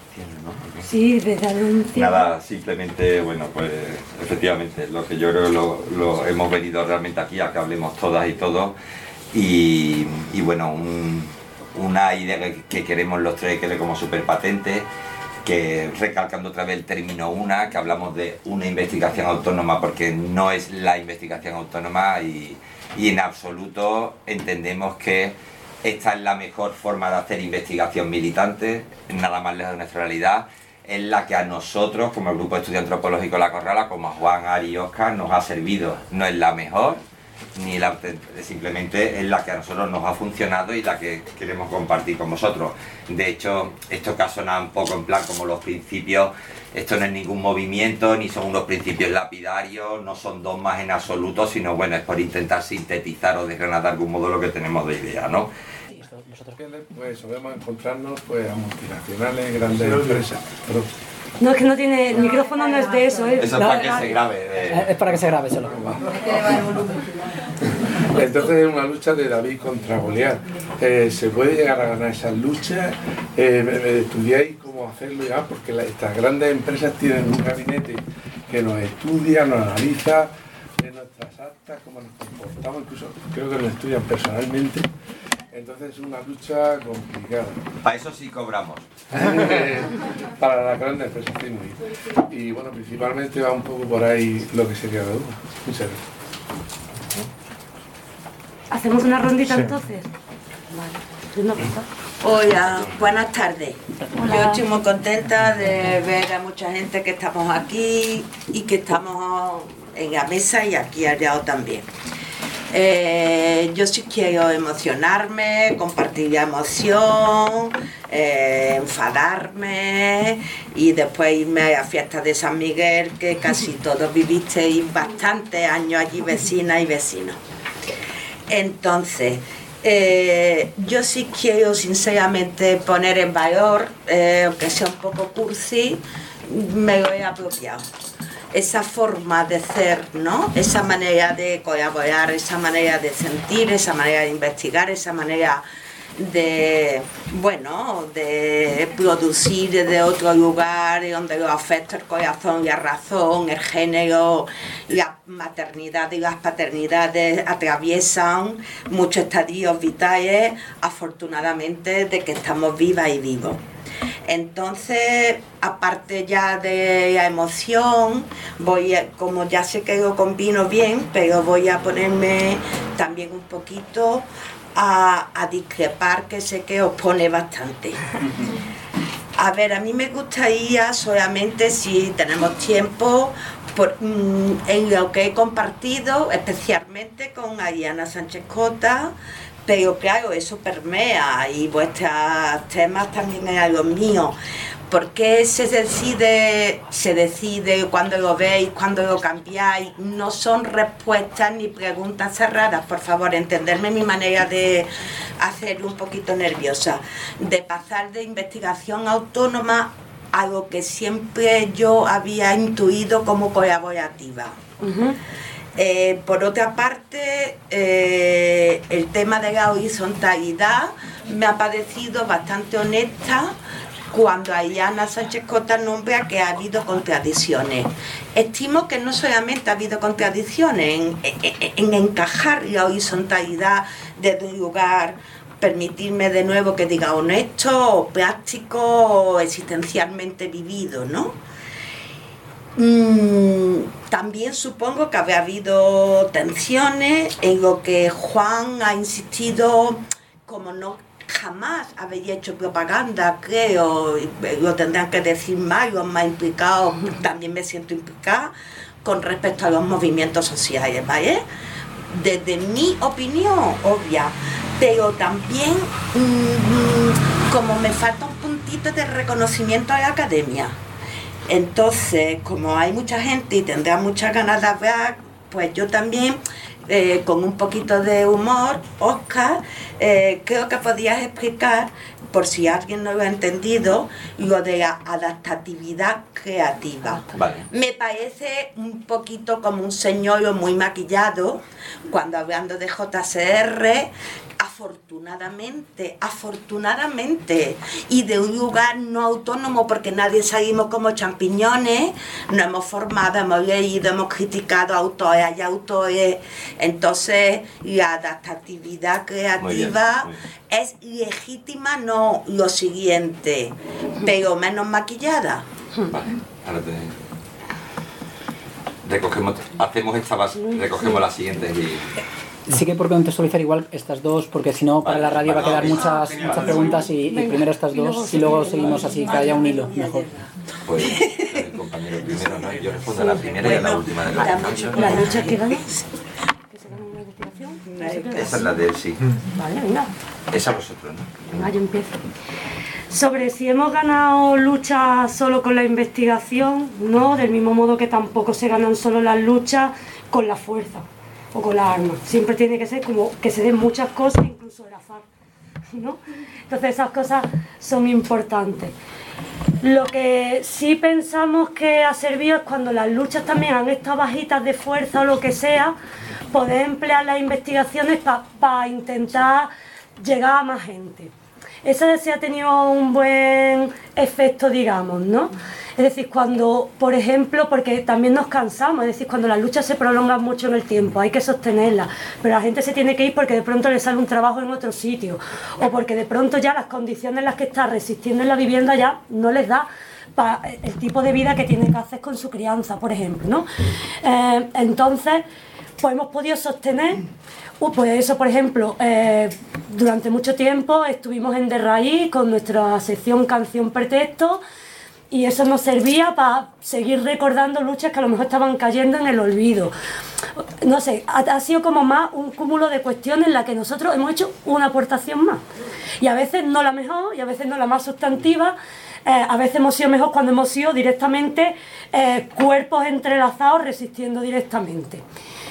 Sí, desde denuncia. Nada, simplemente, bueno, pues efectivamente, lo que yo creo lo hemos venido realmente aquí a que hablemos todas y todos y bueno, una idea que queremos los tres que es como súper patente, que recalcando otra vez el término que hablamos de una investigación autónoma porque no es la investigación autónoma y en absoluto entendemos que esta es la mejor forma de hacer investigación militante, nada más lejos de nuestra realidad, es la que a nosotros como el Grupo de Estudio Antropológico La Corrala, como a Juan, Ari y Óscar nos ha servido, no es la mejor, simplemente es la que a nosotros nos ha funcionado y la que queremos compartir con vosotros. De hecho, esto que ha sonado un poco en plan como los principios, esto no es ningún movimiento, ni son unos principios lapidarios, no son dogmas en absoluto, sino bueno, es por intentar sintetizar o desgranar de algún modo lo que tenemos de idea, ¿no? Pues solemos encontrarnos pues, a multinacionales, grandes empresas. No, es que no tiene, el micrófono no es de eso, ¿eh? Eso es para que se grabe. Es para que se grabe solo. Entonces es una lucha de David contra Goliat. ¿Se puede llegar a ganar esas luchas? ¿Me estudiáis cómo hacerlo ya? Porque estas grandes empresas tienen un gabinete que nos estudia, nos analiza de nuestras actas, cómo nos comportamos, incluso creo que nos estudian personalmente. Entonces es una lucha complicada. Para eso sí cobramos. Para las grandes empresas, sí, muy bien. Y bueno, principalmente va un poco por ahí lo que sería la duda. Muchas gracias. ¿Hacemos una rondita entonces? Vale. Hola, buenas tardes. Hola. Yo estoy muy contenta de ver a mucha gente que estamos aquí y que estamos en la mesa y aquí al lado también. Yo sí quiero emocionarme, compartir la emoción, enfadarme y después irme a la fiesta de San Miguel, que casi todos vivisteis bastantes años allí, vecinas y vecinos. Entonces, yo sí quiero sinceramente poner en valor, aunque sea un poco cursi, me lo he apropiado. Esa forma de ser, ¿no? Esa manera de colaborar, esa manera de sentir, esa manera de investigar, esa manera de, bueno, de producir desde otro lugar donde los afectos, el corazón, la razón, el género, la maternidad y las paternidades atraviesan muchos estadios vitales, afortunadamente, de que estamos vivas y vivos. Entonces, aparte ya de la emoción, como ya sé que lo combino bien, pero voy a ponerme también un poquito a discrepar, que sé que os pone bastante. A ver, a mí me gustaría solamente, si tenemos tiempo, en lo que he compartido, especialmente con Ariana Sánchez Cota, pero claro, eso permea y vuestros temas también eran los míos. ¿Por qué se decide cuando lo veis, cuando lo cambiáis? No son respuestas ni preguntas cerradas, por favor, entenderme mi manera de hacerlo un poquito nerviosa, de pasar de investigación autónoma a lo que siempre yo había intuido como colaborativa. Por otra parte, el tema de la horizontalidad me ha parecido bastante honesta cuando Ariana Sánchez Cota nombra que ha habido contradicciones. Estimo que no solamente ha habido contradicciones en encajar la horizontalidad desde un lugar, permitirme de nuevo que diga honesto, o práctico, o existencialmente vivido, ¿no? También supongo que habrá habido tensiones en lo que Juan ha insistido, como no jamás habéis hecho propaganda, creo, lo tendrán que decir más, los más implicados, también me siento implicada con respecto a los movimientos sociales, ¿vale? Desde mi opinión, obvia, pero también como me falta un puntito de reconocimiento a la academia. Entonces, como hay mucha gente y tendrá muchas ganas de hablar, pues yo también, con un poquito de humor, Óscar, creo que podías explicar, por si alguien no lo ha entendido, lo de la adaptatividad creativa. Vale. Me parece un poquito como un señuelo muy maquillado, cuando hablando de JCR, afortunadamente, y de un lugar no autónomo, porque nadie salimos como champiñones, nos hemos formado, hemos leído, hemos criticado autores y autores. Entonces, la adaptatividad creativa es legítima, no lo siguiente, pero menos maquillada. Vale, ahora recogemos, hacemos esta base, recogemos las siguientes y... Sí que por contextualizar igual estas dos, porque si no para la radio va a quedar muchas preguntas y primero estas dos y luego seguimos así, que haya un hilo mejor. Pues el compañero primero, ¿no? Yo respondo a la primera y a la última de ¿La lucha que gana? ¿Que se gana una investigación? Esa es la de él, sí. Vale, venga. Esa vosotros, ¿no? Venga, yo empiezo. Sobre si hemos ganado luchas solo con la investigación, no, del mismo modo que tampoco se ganan solo las luchas con la fuerza o con las armas. Siempre tiene que ser como que se den muchas cosas, incluso el azar, ¿no? Entonces esas cosas son importantes. Lo que sí pensamos que ha servido es cuando las luchas también han estado bajitas de fuerza o lo que sea, poder emplear las investigaciones para intentar llegar a más gente. Eso sí ha tenido un buen efecto, digamos, ¿no? Es decir, cuando, por ejemplo, porque también nos cansamos, es decir, cuando las luchas se prolongan mucho en el tiempo, hay que sostenerlas, pero la gente se tiene que ir porque de pronto le sale un trabajo en otro sitio, o porque de pronto ya las condiciones en las que está resistiendo en la vivienda ya no les da para el tipo de vida que tiene que hacer con su crianza, por ejemplo, ¿no? Entonces, pues hemos podido sostener, pues eso, por ejemplo, durante mucho tiempo estuvimos en De Raíz con nuestra sección Canción Pretexto, y eso nos servía para seguir recordando luchas que a lo mejor estaban cayendo en el olvido. No sé, ha sido como más un cúmulo de cuestiones en las que nosotros hemos hecho una aportación más. Y a veces no la mejor, y a veces no la más sustantiva. A veces hemos sido mejor cuando hemos sido directamente cuerpos entrelazados resistiendo directamente.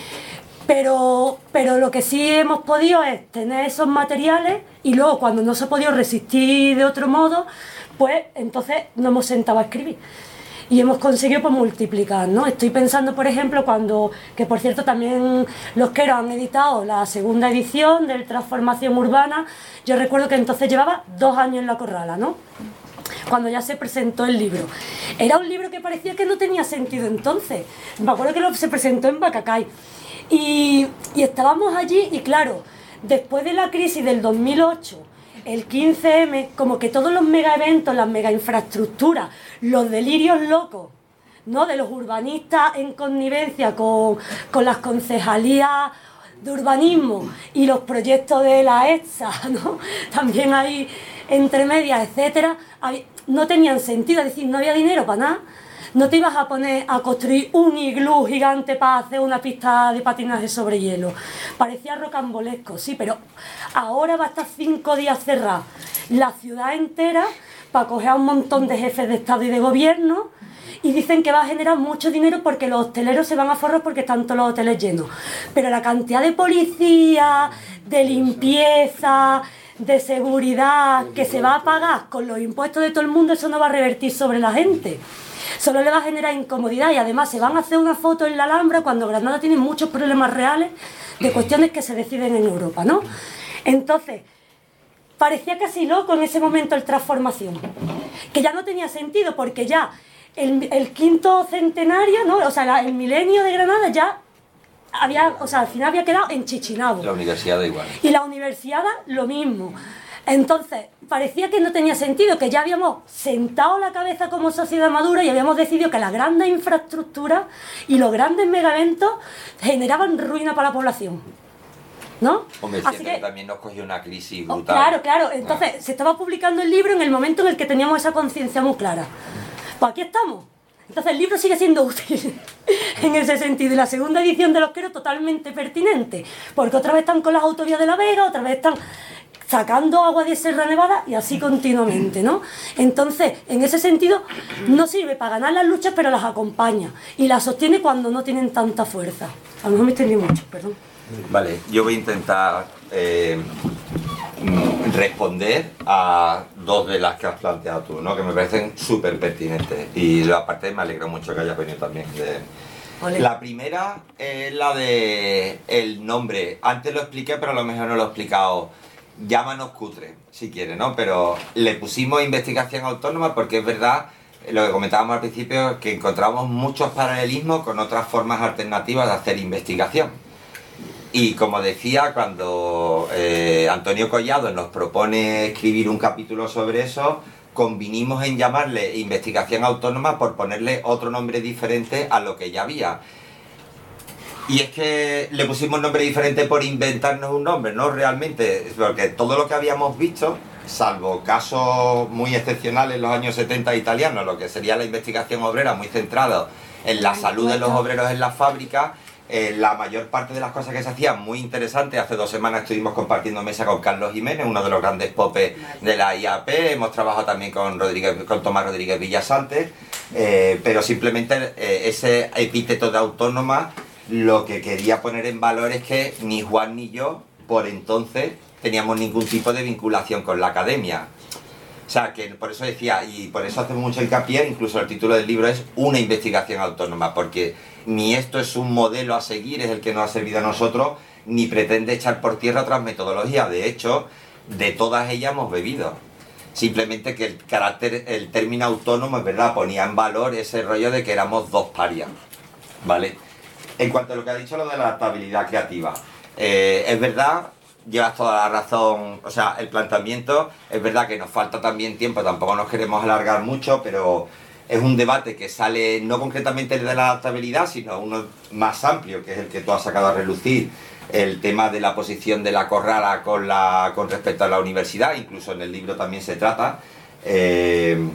Pero lo que sí hemos podido es tener esos materiales, y luego cuando no se ha podido resistir de otro modo, pues entonces nos hemos sentado a escribir y hemos conseguido pues multiplicar, ¿no? Estoy pensando, por ejemplo, que por cierto también los Queros han editado la segunda edición del Transformación Urbana. Yo recuerdo que entonces llevaba 2 años en La Corrala, ¿no? Cuando ya se presentó el libro. Era un libro que parecía que no tenía sentido entonces. Me acuerdo que se presentó en Bacacay. Y estábamos allí y claro, después de la crisis del 2008, el 15M, como que todos los mega eventos, las mega infraestructuras, los delirios locos, ¿no?, de los urbanistas en connivencia con las concejalías de urbanismo y los proyectos de la ETSA, ¿no?, también ahí entre medias, etcétera, no tenían sentido, es decir, no había dinero para nada. No te ibas a poner a construir un iglú gigante para hacer una pista de patinaje sobre hielo. Parecía rocambolesco, sí, pero ahora va a estar 5 días cerrada la ciudad entera para coger a un montón de jefes de Estado y de gobierno, y dicen que va a generar mucho dinero porque los hosteleros se van a forrar porque están todos los hoteles llenos. Pero la cantidad de policía, de limpieza, de seguridad que se va a pagar con los impuestos de todo el mundo, eso no va a revertir sobre la gente. Solo le va a generar incomodidad, y además se van a hacer una foto en la Alhambra cuando Granada tiene muchos problemas reales de cuestiones que se deciden en Europa, ¿no? Entonces, parecía casi loco en ese momento el Transformación, que ya no tenía sentido porque ya el quinto centenario, ¿no?, o sea, el milenio de Granada ya había, o sea, al final había quedado en Chichinabo. La universidad da igual. Y la universidad lo mismo. Entonces, parecía que no tenía sentido, que ya habíamos sentado la cabeza como sociedad madura y habíamos decidido que las grandes infraestructuras y los grandes megaeventos generaban ruina para la población, ¿no? Hombre, así que también nos cogió una crisis brutal. Claro. Entonces, se estaba publicando el libro en el momento en el que teníamos esa conciencia muy clara. Pues aquí estamos. Entonces el libro sigue siendo útil en ese sentido, y la segunda edición de Los Queros totalmente pertinente, porque otra vez están con las autovías de La Vega, otra vez están sacando agua de Sierra Nevada y así continuamente, ¿no? Entonces, en ese sentido, no sirve para ganar las luchas, pero las acompaña y las sostiene cuando no tienen tanta fuerza. A lo mejor me extendí mucho, perdón. Vale, yo voy a intentar responder a 2 de las que has planteado tú, ¿no?, que me parecen súper pertinentes, y aparte me alegra mucho que hayas venido también. La primera es la de el nombre. Antes lo expliqué, pero a lo mejor no lo he explicado. Llámanos cutre, si quieres, ¿no? Pero le pusimos investigación autónoma porque es verdad, lo que comentábamos al principio, que encontramos muchos paralelismos con otras formas alternativas de hacer investigación. Y como decía, cuando Antonio Collado nos propone escribir un capítulo sobre eso, convinimos en llamarle investigación autónoma por ponerle otro nombre diferente a lo que ya había. Y es que le pusimos nombre diferente por inventarnos un nombre, ¿no? Realmente, porque todo lo que habíamos visto, salvo casos muy excepcionales en los años 70 italianos, lo que sería la investigación obrera muy centrada en la salud de los obreros en las fábricas, la mayor parte de las cosas que se hacían muy interesantes. Hace 2 semanas estuvimos compartiendo mesa con Carlos Jiménez, uno de los grandes popes de la IAP. Hemos trabajado también con Tomás Rodríguez Villasante, pero simplemente ese epíteto de autónoma lo que quería poner en valor es que ni Juan ni yo por entonces teníamos ningún tipo de vinculación con la academia. O sea, que por eso decía, y por eso hacemos mucho hincapié, incluso el título del libro es Una investigación autónoma, porque ni esto es un modelo a seguir, es el que nos ha servido a nosotros, ni pretende echar por tierra otras metodologías. De hecho, de todas ellas hemos bebido. Simplemente que el término autónomo, es verdad, ponía en valor ese rollo de que éramos dos parias, ¿vale? En cuanto a lo que ha dicho lo de la adaptabilidad creativa, es verdad, llevas toda la razón, o sea, el planteamiento, es verdad que nos falta también tiempo, tampoco nos queremos alargar mucho, pero es un debate que sale no concretamente el de la adaptabilidad, sino uno más amplio, que es el que tú has sacado a relucir, el tema de la posición de la Corrala con respecto a la universidad, incluso en el libro también se trata, en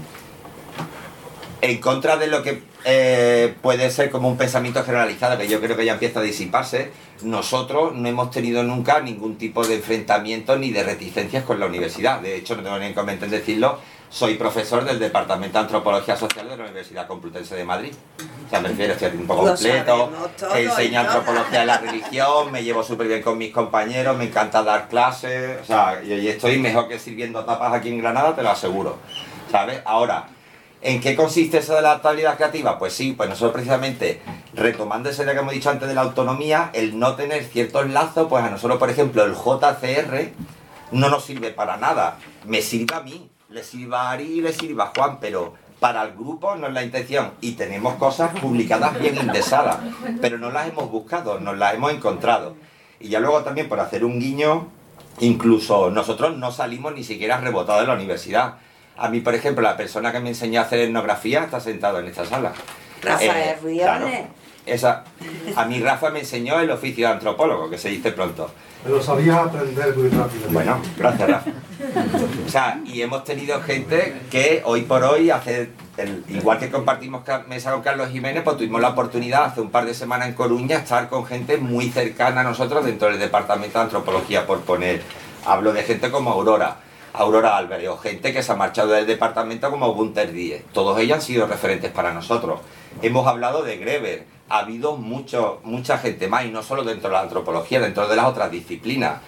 contra de lo que puede ser como un pensamiento generalizado, que yo creo que ya empieza a disiparse. Nosotros no hemos tenido nunca ningún tipo de enfrentamiento ni de reticencias con la universidad. De hecho, no tengo ningún inconveniente en decirlo, soy profesor del Departamento de Antropología Social de la Universidad Complutense de Madrid. O sea, me refiero, estoy a tiempo completo, enseño antropología de la religión, me llevo súper bien con mis compañeros, me encanta dar clases, o sea, y estoy mejor que sirviendo tapas aquí en Granada, te lo aseguro, ¿sabes? Ahora, ¿en qué consiste eso de la adaptabilidad creativa? Pues sí, pues nosotros precisamente, retomando esa idea que hemos dicho antes de la autonomía, el no tener ciertos lazos, pues a nosotros, por ejemplo, el JCR no nos sirve para nada, me sirve a mí, le sirva a Ari y le sirva a Juan, pero para el grupo no es la intención, y tenemos cosas publicadas bien indexadas, pero no las hemos buscado, nos las hemos encontrado. Y ya luego también, por hacer un guiño, incluso nosotros no salimos ni siquiera rebotados de la universidad. A mí, por ejemplo, la persona que me enseñó a hacer etnografía está sentado en esta sala. Rafael Briones. Claro, a mí Rafa me enseñó el oficio de antropólogo, que se dice pronto. Pero sabías aprender muy rápido. Bueno, gracias Rafa. O sea, y hemos tenido gente que hoy por hoy hace, igual que compartimos mesa con Carlos Jiménez, pues tuvimos la oportunidad hace un par de semanas en Coruña estar con gente muy cercana a nosotros dentro del Departamento de Antropología, por poner, hablo de gente como Aurora Álvarez, o gente que se ha marchado del departamento como Gunter Díez. Todos ellos han sido referentes para nosotros. Hemos hablado de Greber, ha habido mucha gente más, y no solo dentro de la antropología, dentro de las otras disciplinas.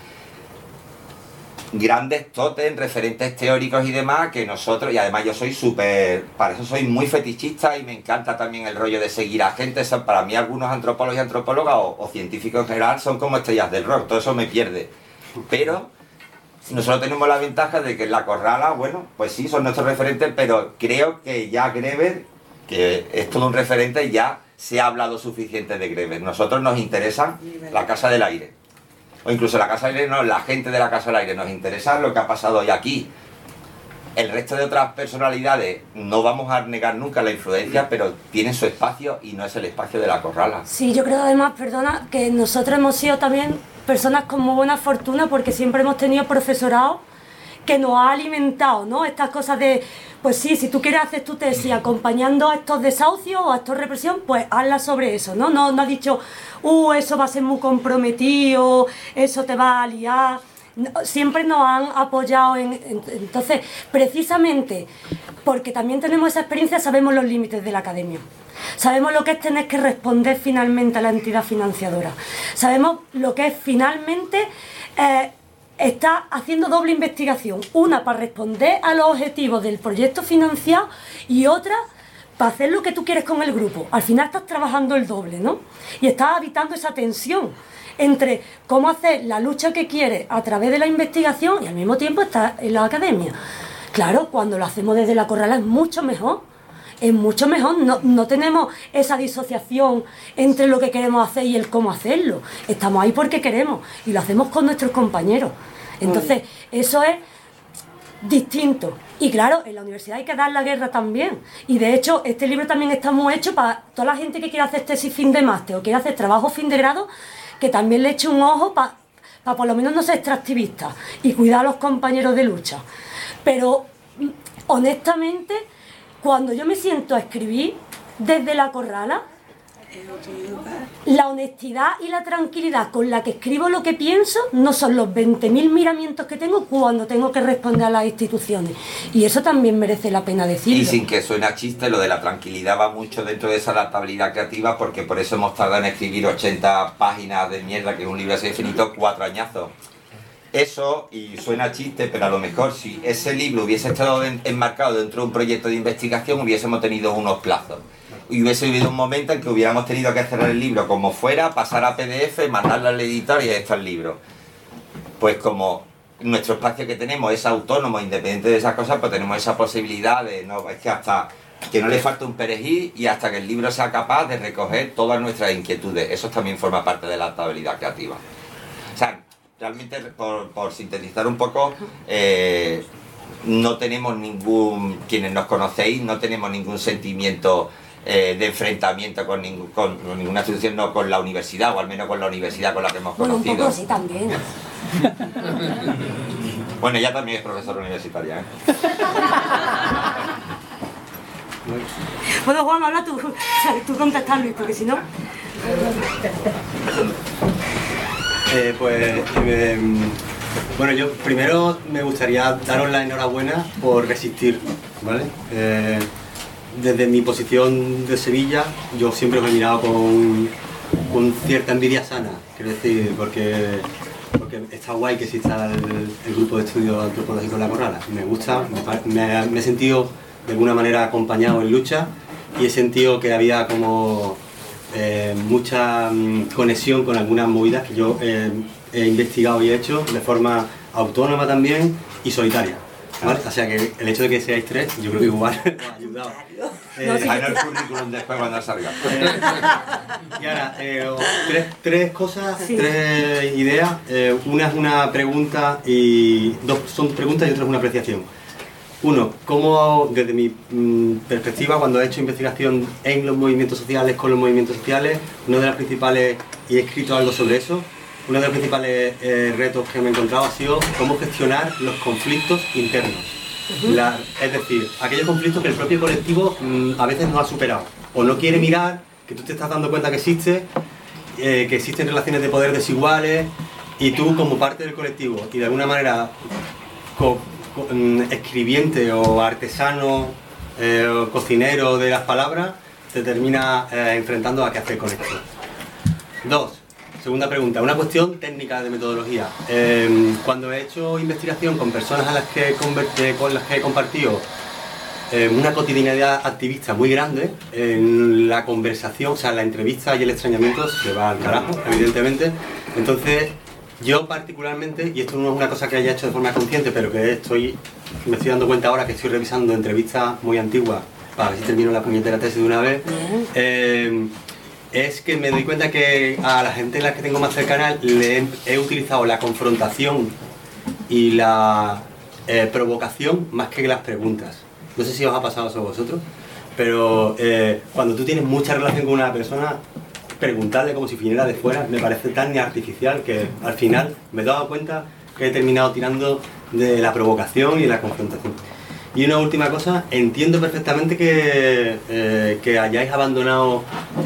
Grandes tótem, referentes teóricos y demás, que nosotros, y además yo soy para eso soy muy fetichista y me encanta también el rollo de seguir a gente. Para mí algunos antropólogos y antropólogas o científicos en general son como estrellas del rock, todo eso me pierde. Pero nosotros tenemos la ventaja de que en la Corrala, bueno, pues sí, son nuestros referentes, pero creo que ya Greber, que es todo un referente, ya se ha hablado suficiente de Greber. Nosotros nos interesa la Casa del Aire, o incluso la Casa del Aire, no, la gente de la Casa del Aire, nos interesa lo que ha pasado hoy aquí. El resto de otras personalidades no vamos a negar nunca la influencia, pero tienen su espacio y no es el espacio de la Corrala. Sí, yo creo además, perdona, que nosotros hemos sido también personas con muy buena fortuna, porque siempre hemos tenido profesorado que nos ha alimentado, ¿no? Estas cosas de, pues sí, si tú quieres hacer tu tesis acompañando a estos desahucios o a estos represión, pues hazla sobre eso, ¿no? No ha dicho, eso va a ser muy comprometido, eso te va a liar. No, siempre nos han apoyado entonces, precisamente porque también tenemos esa experiencia, sabemos los límites de la academia. Sabemos lo que es tener que responder finalmente a la entidad financiadora. Sabemos lo que es finalmente estar haciendo doble investigación. Una para responder a los objetivos del proyecto financiado y otra para hacer lo que tú quieres con el grupo. Al final estás trabajando el doble, ¿no? Y estás habitando esa tensión entre cómo hacer la lucha que quieres a través de la investigación y al mismo tiempo estar en la academia. Claro, cuando lo hacemos desde la Corrala es mucho mejor. Es mucho mejor, no tenemos esa disociación entre lo que queremos hacer y el cómo hacerlo. Estamos ahí porque queremos y lo hacemos con nuestros compañeros. Entonces, eso es distinto. Y claro, en la universidad hay que dar la guerra también. Y de hecho, este libro también está muy hecho para toda la gente que quiere hacer tesis fin de máster o quiere hacer trabajo fin de grado, que también le eche un ojo para por lo menos no ser extractivista y cuidar a los compañeros de lucha. Pero, honestamente, cuando yo me siento a escribir desde la Corrala, la honestidad y la tranquilidad con la que escribo lo que pienso no son los 20.000 miramientos que tengo cuando tengo que responder a las instituciones. Y eso también merece la pena decirlo. Y sin que suene a chiste, lo de la tranquilidad va mucho dentro de esa adaptabilidad creativa, porque por eso hemos tardado en escribir 80 páginas de mierda, que es un libro así infinito, 4 añazos. Eso, y suena a chiste, pero a lo mejor si ese libro hubiese estado enmarcado dentro de un proyecto de investigación, hubiésemos tenido unos plazos. Y hubiese habido un momento en que hubiéramos tenido que cerrar el libro como fuera, pasar a PDF, mandarlo al editor y ahí está el libro. Pues como nuestro espacio que tenemos es autónomo, independiente de esas cosas, pues tenemos esa posibilidad de, no, es que hasta que no le falta un perejil y hasta que el libro sea capaz de recoger todas nuestras inquietudes. Eso también forma parte de la adaptabilidad creativa. O sea, realmente, por sintetizar un poco, no tenemos quienes nos conocéis, no tenemos ningún sentimiento de enfrentamiento con ninguna institución, no con la universidad, o al menos con la universidad con la que hemos conocido. Bueno, un poco sí también. Bueno, ella también es profesora universitaria, ¿eh? Bueno, Juan, habla tú. Tú contestas, Luis, porque si no... Bueno, yo primero me gustaría daros la enhorabuena por resistir, ¿vale? Desde mi posición de Sevilla, yo siempre os he mirado con cierta envidia sana, quiero decir, porque está guay que exista el grupo de estudios antropológicos La Corrala. Me gusta, me he sentido de alguna manera acompañado en lucha y he sentido que había como mucha conexión con algunas movidas que yo he investigado y he hecho de forma autónoma también y solitaria, ¿vale? O sea que el hecho de que seáis tres, yo creo que igual os ha ayudado. Dejar el currículum después cuando salga. Y ahora, tres cosas, tres ideas. Una es una pregunta y dos son preguntas y otra es una apreciación. Uno, cómo desde mi perspectiva, cuando he hecho investigación en los movimientos sociales, con los movimientos sociales, uno de las principales, y he escrito algo sobre eso, uno de los principales retos que me he encontrado ha sido cómo gestionar los conflictos internos. Es decir, aquellos conflictos que el propio colectivo a veces no ha superado, o no quiere mirar, que tú te estás dando cuenta que existen relaciones de poder desiguales, y tú como parte del colectivo, y de alguna manera escribiente o artesano o cocinero de las palabras, te termina enfrentando a qué hacer con esto. Dos, segunda pregunta, una cuestión técnica de metodología. Cuando he hecho investigación con personas con las que he compartido una cotidianidad activista muy grande, en la conversación, o sea, la entrevista y el extrañamiento se va al carajo, evidentemente. Entonces, yo particularmente, y esto no es una cosa que haya hecho de forma consciente, pero que me estoy dando cuenta ahora que estoy revisando entrevistas muy antiguas para ver si termino la puñetera tesis de una vez, es que me doy cuenta que a la gente en la que tengo más cercana le he utilizado la confrontación y la provocación más que las preguntas. No sé si os ha pasado eso a vosotros, pero cuando tú tienes mucha relación con una persona, preguntarle como si viniera de fuera me parece tan artificial que al final me he dado cuenta que he terminado tirando de la provocación y de la confrontación. Y una última cosa, entiendo perfectamente que hayáis abandonado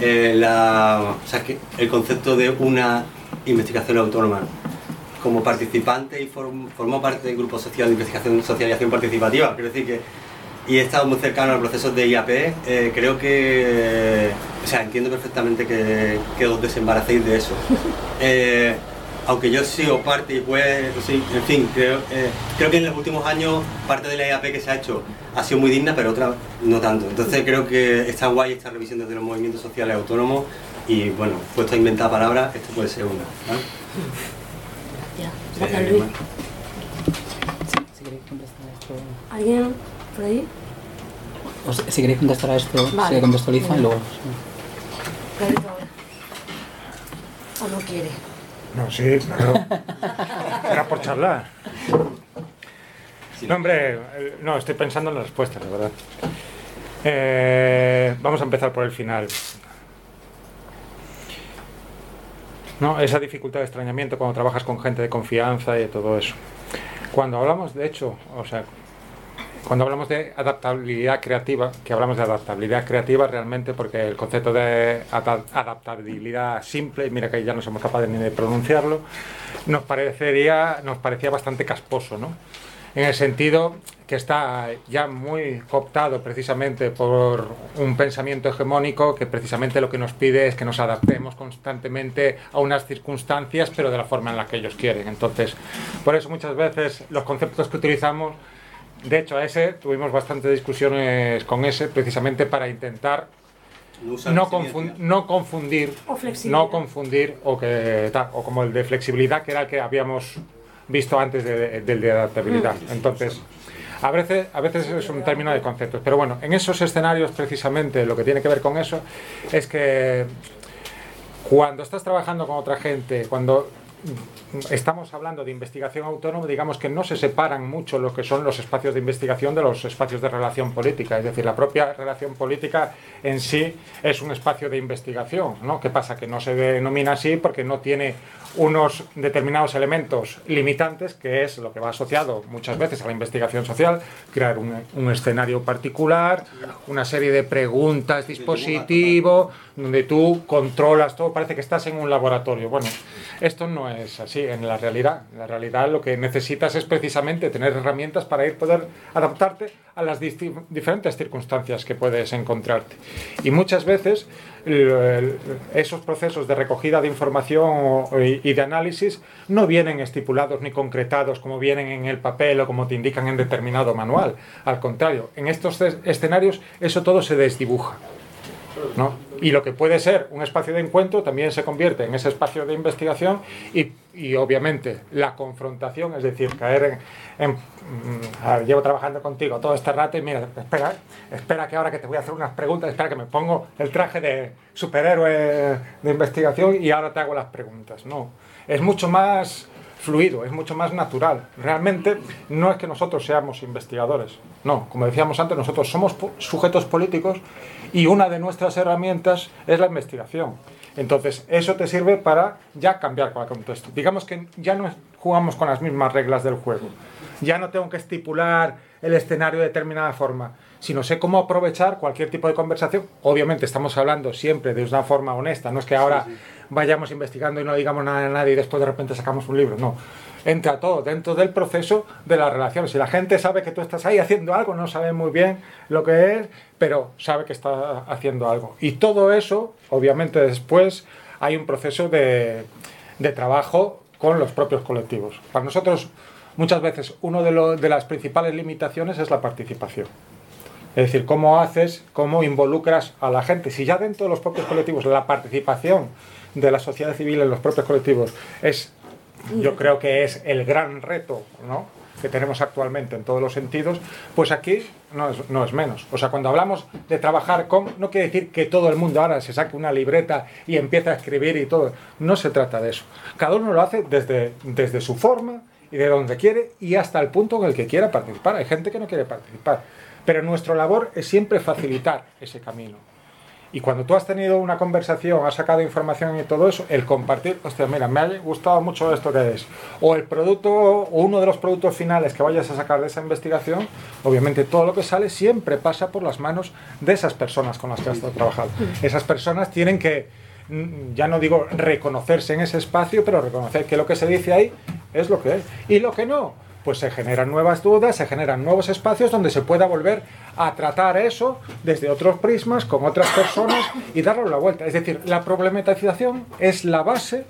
el concepto de una investigación autónoma. Como participante y formó parte del grupo social de investigación social y acción participativa, quiero decir que y he estado muy cercano al proceso de IAP, creo que, entiendo perfectamente que os desembaracéis de eso. Aunque yo he sido parte y pues, sí, en fin, creo que en los últimos años parte de la IAP que se ha hecho ha sido muy digna, pero otra no tanto. Entonces creo que está guay esta revisión desde los movimientos sociales autónomos y bueno, puesto a inventar palabras, esto puede ser una, ¿vale? Gracias, Luis. ¿Alguien por ahí? Si queréis contestar a esto, vale. Se contextualiza y luego... ¿O no quiere? No, sí, claro. Era por charlar. No, hombre, no, estoy pensando en las respuestas, de verdad. Vamos a empezar por el final. No, esa dificultad de extrañamiento cuando trabajas con gente de confianza y todo eso. Cuando hablamos, de hecho, cuando hablamos de adaptabilidad creativa, que hablamos de adaptabilidad creativa realmente porque el concepto de adaptabilidad simple, mira que ya no somos capaces ni de pronunciarlo, nos parecía bastante casposo, ¿no? En el sentido que está ya muy cooptado precisamente por un pensamiento hegemónico que precisamente lo que nos pide es que nos adaptemos constantemente a unas circunstancias, pero de la forma en la que ellos quieren. Entonces, por eso muchas veces los conceptos que utilizamos, de hecho tuvimos bastantes discusiones con precisamente para intentar no confundir o como el de flexibilidad, que era el que habíamos visto antes del de adaptabilidad. Entonces, a veces es un término de conceptos, pero bueno, en esos escenarios precisamente lo que tiene que ver con eso es que cuando estás trabajando con otra gente, cuando estamos hablando de investigación autónoma, digamos que no se separan mucho lo que son los espacios de investigación de los espacios de relación política. Es decir, la propia relación política en sí es un espacio de investigación, ¿no? ¿Qué pasa? Que no se denomina así porque no tiene unos determinados elementos limitantes, que es lo que va asociado muchas veces a la investigación social, crear un escenario particular, una serie de preguntas, dispositivo, donde tú controlas todo, parece que estás en un laboratorio. Bueno, esto no es así en la realidad. En la realidad lo que necesitas es precisamente tener herramientas para poder adaptarte a las diferentes circunstancias que puedes encontrarte. Y muchas veces esos procesos de recogida de información y de análisis no vienen estipulados ni concretados como vienen en el papel o como te indican en determinado manual. Al contrario, en estos escenarios eso todo se desdibuja, ¿no? Y lo que puede ser un espacio de encuentro también se convierte en ese espacio de investigación y obviamente la confrontación, es decir, caer llevo trabajando contigo todo este rato y mira, espera que ahora que te voy a hacer unas preguntas, espera que me pongo el traje de superhéroe de investigación y ahora te hago las preguntas. No, es mucho más fluido, es mucho más natural. Realmente no es que nosotros seamos investigadores, no, como decíamos antes, nosotros somos sujetos políticos y una de nuestras herramientas es la investigación. Entonces, eso te sirve para ya cambiar con el contexto. Digamos que ya no jugamos con las mismas reglas del juego. Ya no tengo que estipular el escenario de determinada forma, sino sé cómo aprovechar cualquier tipo de conversación. Obviamente estamos hablando siempre de una forma honesta, no es que ahora vayamos investigando y no digamos nada a nadie y después de repente sacamos un libro, no. Entra todo dentro del proceso de la relación. Si la gente sabe que tú estás ahí haciendo algo, no sabe muy bien lo que es, pero sabe que está haciendo algo. Y todo eso, obviamente después hay un proceso de trabajo con los propios colectivos. Para nosotros, muchas veces, una de las principales limitaciones es la participación. Es decir, cómo involucras a la gente. Si ya dentro de los propios colectivos la participación de la sociedad civil en los propios colectivos yo creo que es el gran reto, ¿no?, que tenemos actualmente en todos los sentidos, pues aquí no es menos. O sea, cuando hablamos de trabajar no quiere decir que todo el mundo ahora se saque una libreta y empiece a escribir y todo. No se trata de eso. Cada uno lo hace desde su forma y de donde quiere y hasta el punto en el que quiera participar. Hay gente que no quiere participar. Pero nuestra labor es siempre facilitar ese camino. Y cuando tú has tenido una conversación, has sacado información y todo eso, el compartir, hostia, mira, me ha gustado mucho esto que es. O el producto, o uno de los productos finales que vayas a sacar de esa investigación, obviamente todo lo que sale siempre pasa por las manos de esas personas con las que has estado trabajando. Esas personas tienen que, ya no digo reconocerse en ese espacio, pero reconocer que lo que se dice ahí es lo que es. Y lo que no, pues se generan nuevas dudas, se generan nuevos espacios donde se pueda volver a tratar eso desde otros prismas, con otras personas y darle la vuelta. Es decir, la problematización es la base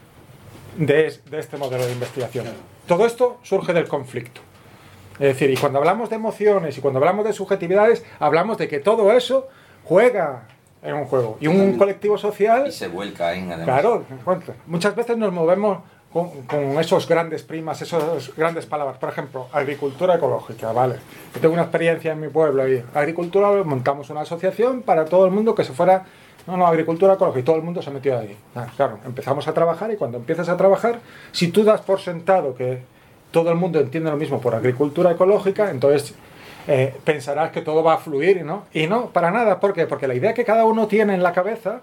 de este modelo de investigación. Todo esto surge del conflicto. Es decir, y cuando hablamos de emociones y cuando hablamos de subjetividades, hablamos de que todo eso juega en un juego. Y un colectivo social... Y se vuelca en... Además. Claro, muchas veces nos movemos con esos grandes primas, esas grandes palabras. Por ejemplo, agricultura ecológica, ¿vale? Yo tengo una experiencia en mi pueblo y agricultura, montamos una asociación para todo el mundo que se fuera, agricultura ecológica, y todo el mundo se metió ahí. Claro, empezamos a trabajar y cuando empiezas a trabajar, si tú das por sentado que todo el mundo entiende lo mismo por agricultura ecológica, entonces pensarás que todo va a fluir, ¿no? Y no, para nada. ¿Por qué? Porque la idea que cada uno tiene en la cabeza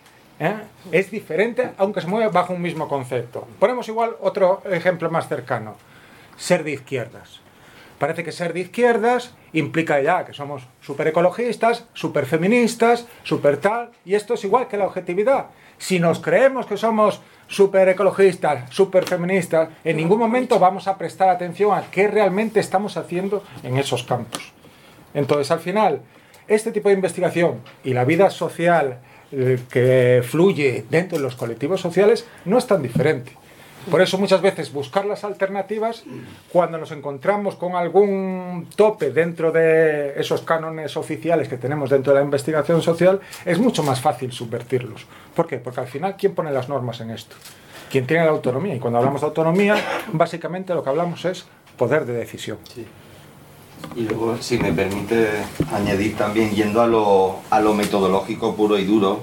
es diferente, aunque se mueve bajo un mismo concepto. Ponemos igual otro ejemplo más cercano. Ser de izquierdas. Parece que ser de izquierdas implica ya que somos súper ecologistas, súper feministas, súper tal, y esto es igual que la objetividad. Si nos creemos que somos súper ecologistas, súper feministas, en ningún momento vamos a prestar atención a qué realmente estamos haciendo en esos campos. Entonces, al final, este tipo de investigación y la vida social que fluye dentro de los colectivos sociales no es tan diferente. Por eso muchas veces buscar las alternativas, cuando nos encontramos con algún tope dentro de esos cánones oficiales que tenemos dentro de la investigación social, es mucho más fácil subvertirlos. ¿Por qué? Porque al final, ¿quién pone las normas en esto? quien tiene la autonomía. Y cuando hablamos de autonomía, básicamente lo que hablamos es poder de decisión. Sí. Y luego, si me permite añadir también, yendo a lo metodológico puro y duro,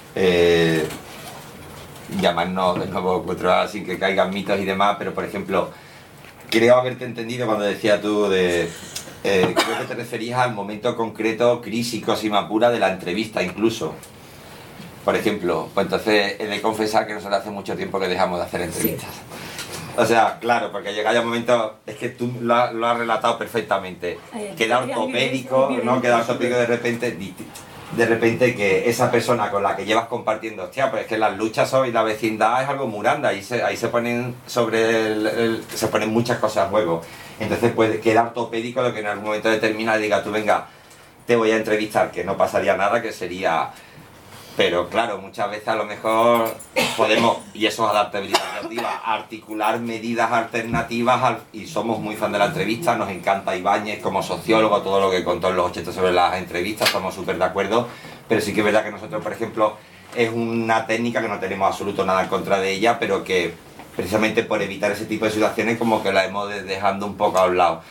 llamarnos de nuevo cultural sin que caigan mitos y demás, pero por ejemplo, creo haberte entendido cuando decía tú creo que te referías al momento concreto, crisis, cosima pura de la entrevista incluso. Por ejemplo, pues entonces he de confesar que nosotros hace mucho tiempo que dejamos de hacer entrevistas. Sí. O sea, claro, porque llega ya un momento, es que tú lo has relatado perfectamente, queda ortopédico, ¿no? Queda ortopédico de repente que esa persona con la que llevas compartiendo, hostia, pues es que las luchas y la vecindad es algo muy grande, ahí se ponen se ponen muchas cosas a juego. Entonces puede quedar ortopédico lo que en algún momento determinado diga tú, venga, te voy a entrevistar, que no pasaría nada, que sería... Pero claro, muchas veces a lo mejor podemos, y eso es adaptabilidad creativa, articular medidas alternativas y somos muy fan de la entrevista, nos encanta Ibáñez como sociólogo, todo lo que contó en los 80 sobre las entrevistas, estamos súper de acuerdo, pero sí que es verdad que nosotros, por ejemplo, es una técnica que no tenemos absoluto nada en contra de ella, pero que precisamente por evitar ese tipo de situaciones como que la hemos dejando un poco a un lado.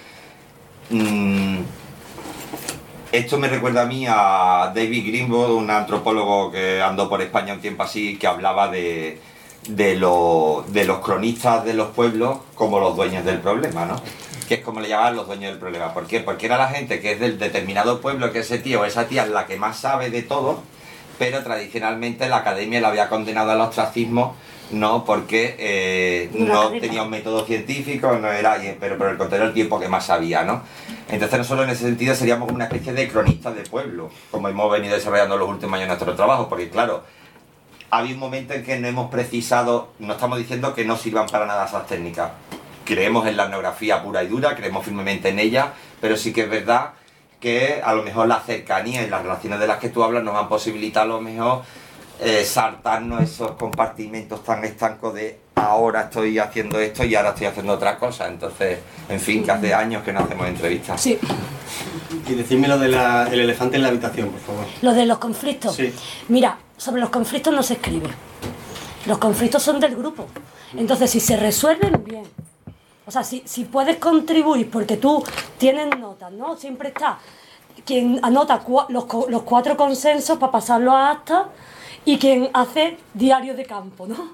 Esto me recuerda a mí a David Greenwood, un antropólogo que andó por España un tiempo así, que hablaba de los cronistas de los pueblos como los dueños del problema, ¿no? Que es como le llamaban los dueños del problema. ¿Por qué? Porque era la gente que es del determinado pueblo, que ese tío o esa tía es la que más sabe de todo, pero tradicionalmente la academia la había condenado al ostracismo, no porque no tenía un método científico, no era, pero por el contrario el tiempo que más sabía, ¿no? Entonces nosotros en ese sentido seríamos una especie de cronistas de pueblo, como hemos venido desarrollando los últimos años en nuestro trabajo, porque claro, había un momento en que no hemos precisado, no estamos diciendo que no sirvan para nada esas técnicas, creemos en la etnografía pura y dura, creemos firmemente en ella, pero sí que es verdad que a lo mejor la cercanía y las relaciones de las que tú hablas nos han posibilitado a lo mejor saltarnos esos compartimentos tan estancos de ahora estoy haciendo esto y ahora estoy haciendo otra cosa. Entonces, en fin, que hace años que no hacemos entrevistas. Sí. Y decirme lo del elefante en la habitación, por favor. Lo de los conflictos. Sí. Mira, sobre los conflictos no se escribe. Los conflictos son del grupo. Entonces, si se resuelven, bien. O sea, si puedes contribuir, porque tú tienes notas, ¿no? Siempre está quien anota los 4 consensos para pasarlo a acta y quien hace diario de campo, ¿no?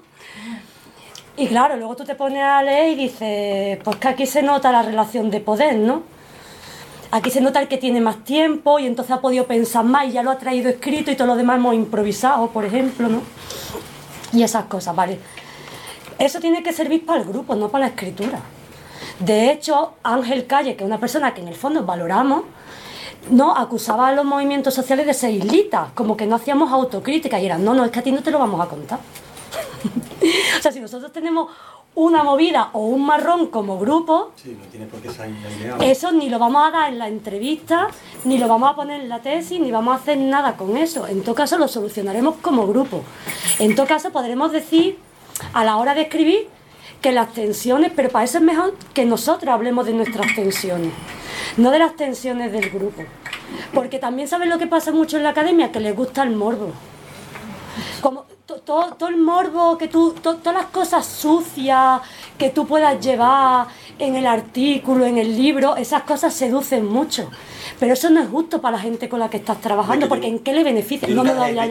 Y claro, luego tú te pones a leer y dices, pues que aquí se nota la relación de poder, ¿no? Aquí se nota el que tiene más tiempo y entonces ha podido pensar más y ya lo ha traído escrito y todo lo demás hemos improvisado, por ejemplo, ¿no? Y esas cosas, ¿vale? Eso tiene que servir para el grupo, no para la escritura. De hecho, Ángel Calle, que es una persona que en el fondo valoramos, no acusaba a los movimientos sociales de ser islitas, como que no hacíamos autocrítica y eran, no, es que a ti no te lo vamos a contar. O sea, si nosotros tenemos una movida o un marrón como grupo, sí, no tiene por qué ser ideal. Eso ni lo vamos a dar en la entrevista, ni lo vamos a poner en la tesis, ni vamos a hacer nada con eso. En todo caso lo solucionaremos como grupo. En todo caso podremos decir a la hora de escribir que las tensiones, pero para eso es mejor que nosotros hablemos de nuestras tensiones, no de las tensiones del grupo. Porque también sabes lo que pasa mucho en la academia, que les gusta el morbo. Como todo el morbo, que todas las cosas sucias que tú puedas llevar en el artículo, en el libro, esas cosas seducen mucho. Pero eso no es justo para la gente con la que estás trabajando, porque ¿en qué le beneficia? No,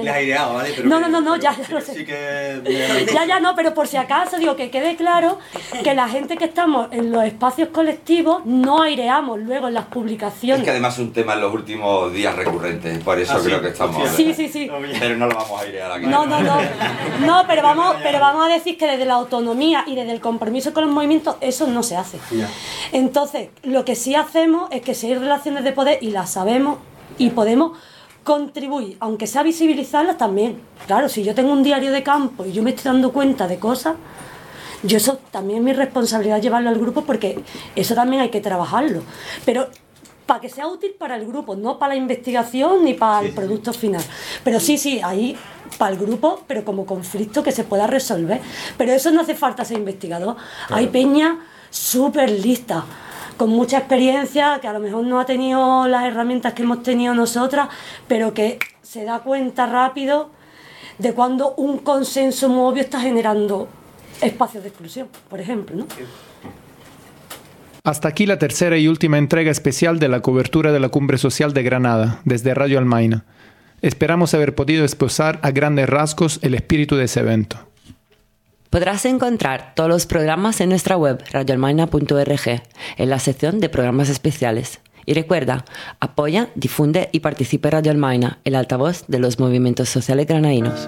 ya lo sé. Ya, no, pero por si acaso, digo, que quede claro que la gente que estamos en los espacios colectivos no aireamos luego en las publicaciones. Es que además es un tema en los últimos días recurrente, por eso creo que estamos... Sí. Pero no lo vamos a airear aquí. No, pero vamos a decir que desde la autonomía y desde el compromiso con los movimientos, eso no se hace. Entonces, lo que sí hacemos es que si hay relaciones de poder y las sabemos y podemos contribuir, aunque sea visibilizarlas también. Claro, si yo tengo un diario de campo y yo me estoy dando cuenta de cosas, yo eso también es mi responsabilidad llevarlo al grupo, porque eso también hay que trabajarlo. Pero para que sea útil para el grupo, no para la investigación ni para el producto final. Pero sí, ahí para el grupo, pero como conflicto que se pueda resolver. Pero eso no hace falta ser investigador. Claro. Hay peña súper lista, con mucha experiencia, que a lo mejor no ha tenido las herramientas que hemos tenido nosotras, pero que se da cuenta rápido de cuando un consenso muy obvio está generando espacios de exclusión, por ejemplo, ¿no? Hasta aquí la tercera y última entrega especial de la cobertura de la Cumbre Social de Granada, desde Radio Almaina. Esperamos haber podido esbozar a grandes rasgos el espíritu de ese evento. Podrás encontrar todos los programas en nuestra web radioalmaina.org, en la sección de programas especiales. Y recuerda, apoya, difunde y participa en Radio Almaina, el altavoz de los movimientos sociales granadinos.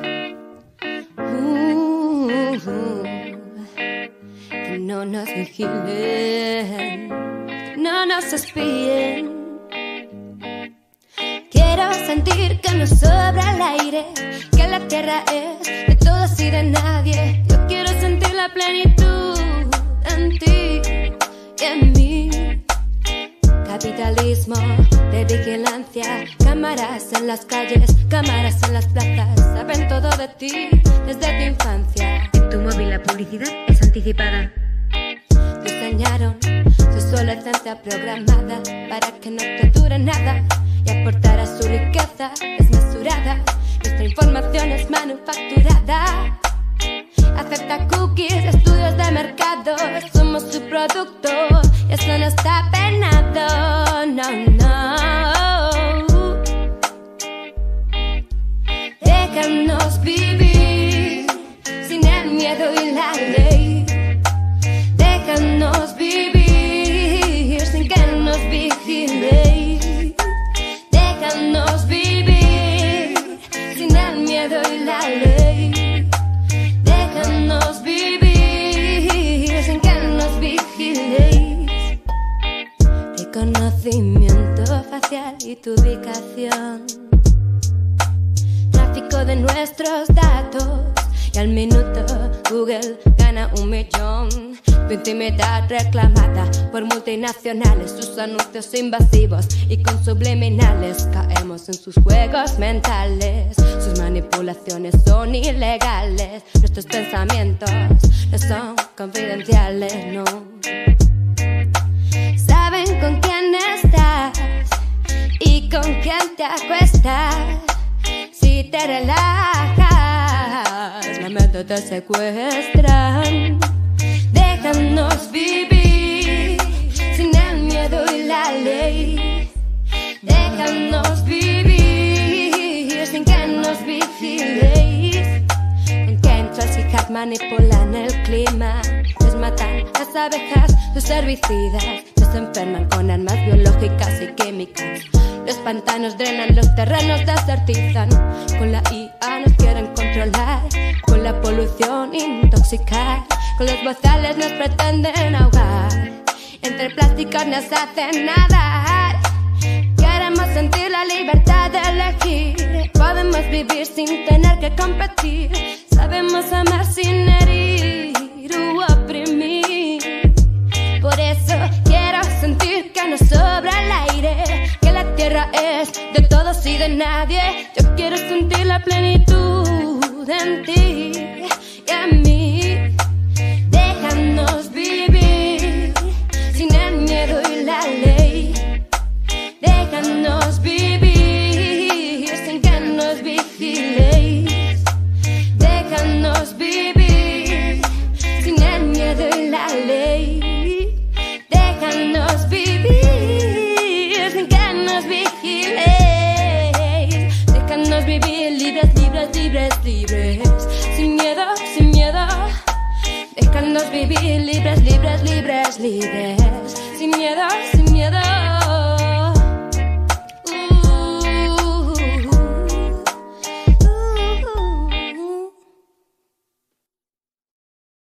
Que no nos vigilen, que no nos espíen. Quiero sentir que nos sobra el aire, que la tierra es de todos y de nadie. Yo quiero sentir la plenitud en ti y en mí. Capitalismo de vigilancia, cámaras en las calles, cámaras en las plazas, saben todo de ti desde tu infancia. En tu móvil la publicidad es anticipada. Diseñaron su obsolescencia programada para que no te dure nada y aportar a su riqueza desmesurada. Nuestra información es manufacturada. Acepta cookies, estudios de mercado, somos su producto y eso no está penado, no, no. Déjanos vivir sin el miedo y la ley. Déjanos vivir sin que nos vigilen. Déjanos vivir sin el miedo y la ley. Déjanos vivir sin que nos vigiléis. Reconocimiento facial y tu ubicación. Tráfico de nuestros datos y al minuto Google gana 1 millón. Tu intimidad reclamada por multinacionales, sus anuncios invasivos y con subliminales. Caemos en sus juegos mentales, sus manipulaciones son ilegales. Nuestros pensamientos no son confidenciales, no. Saben con quién estás y con quién te acuestas. Si te relajas, la mente te secuestran. Déjanos vivir sin el miedo y la ley. Déjanos vivir sin que nos vigiléis. Con que entras y manipulan el clima. Les matan las abejas, los herbicidas. Nos enferman con armas biológicas y químicas. Los pantanos drenan, los terrenos desertizan. Con la IA nos quieren controlar, con la polución intoxicar. Con los bozales nos pretenden ahogar, entre plásticos nos hacen nadar. Queremos sentir la libertad de elegir. Podemos vivir sin tener que competir. Sabemos amar sin herir u oprimir. Por eso quiero sentir que nos sobra el aire, que la tierra es de todos y de nadie. Yo quiero sentir la plenitud en ti y en mí. Déjanos vivir sin el miedo y la ley. Déjanos vivir sin que nos vigiléis. Déjanos vivir sin el miedo y la ley. Déjanos vivir sin que nos vigiléis. Déjanos vivir libres, libres, libres, libres. Sin miedo, sin miedo. Déjanos vivir libres, libres, libres, libres. Sin miedo, sin miedo.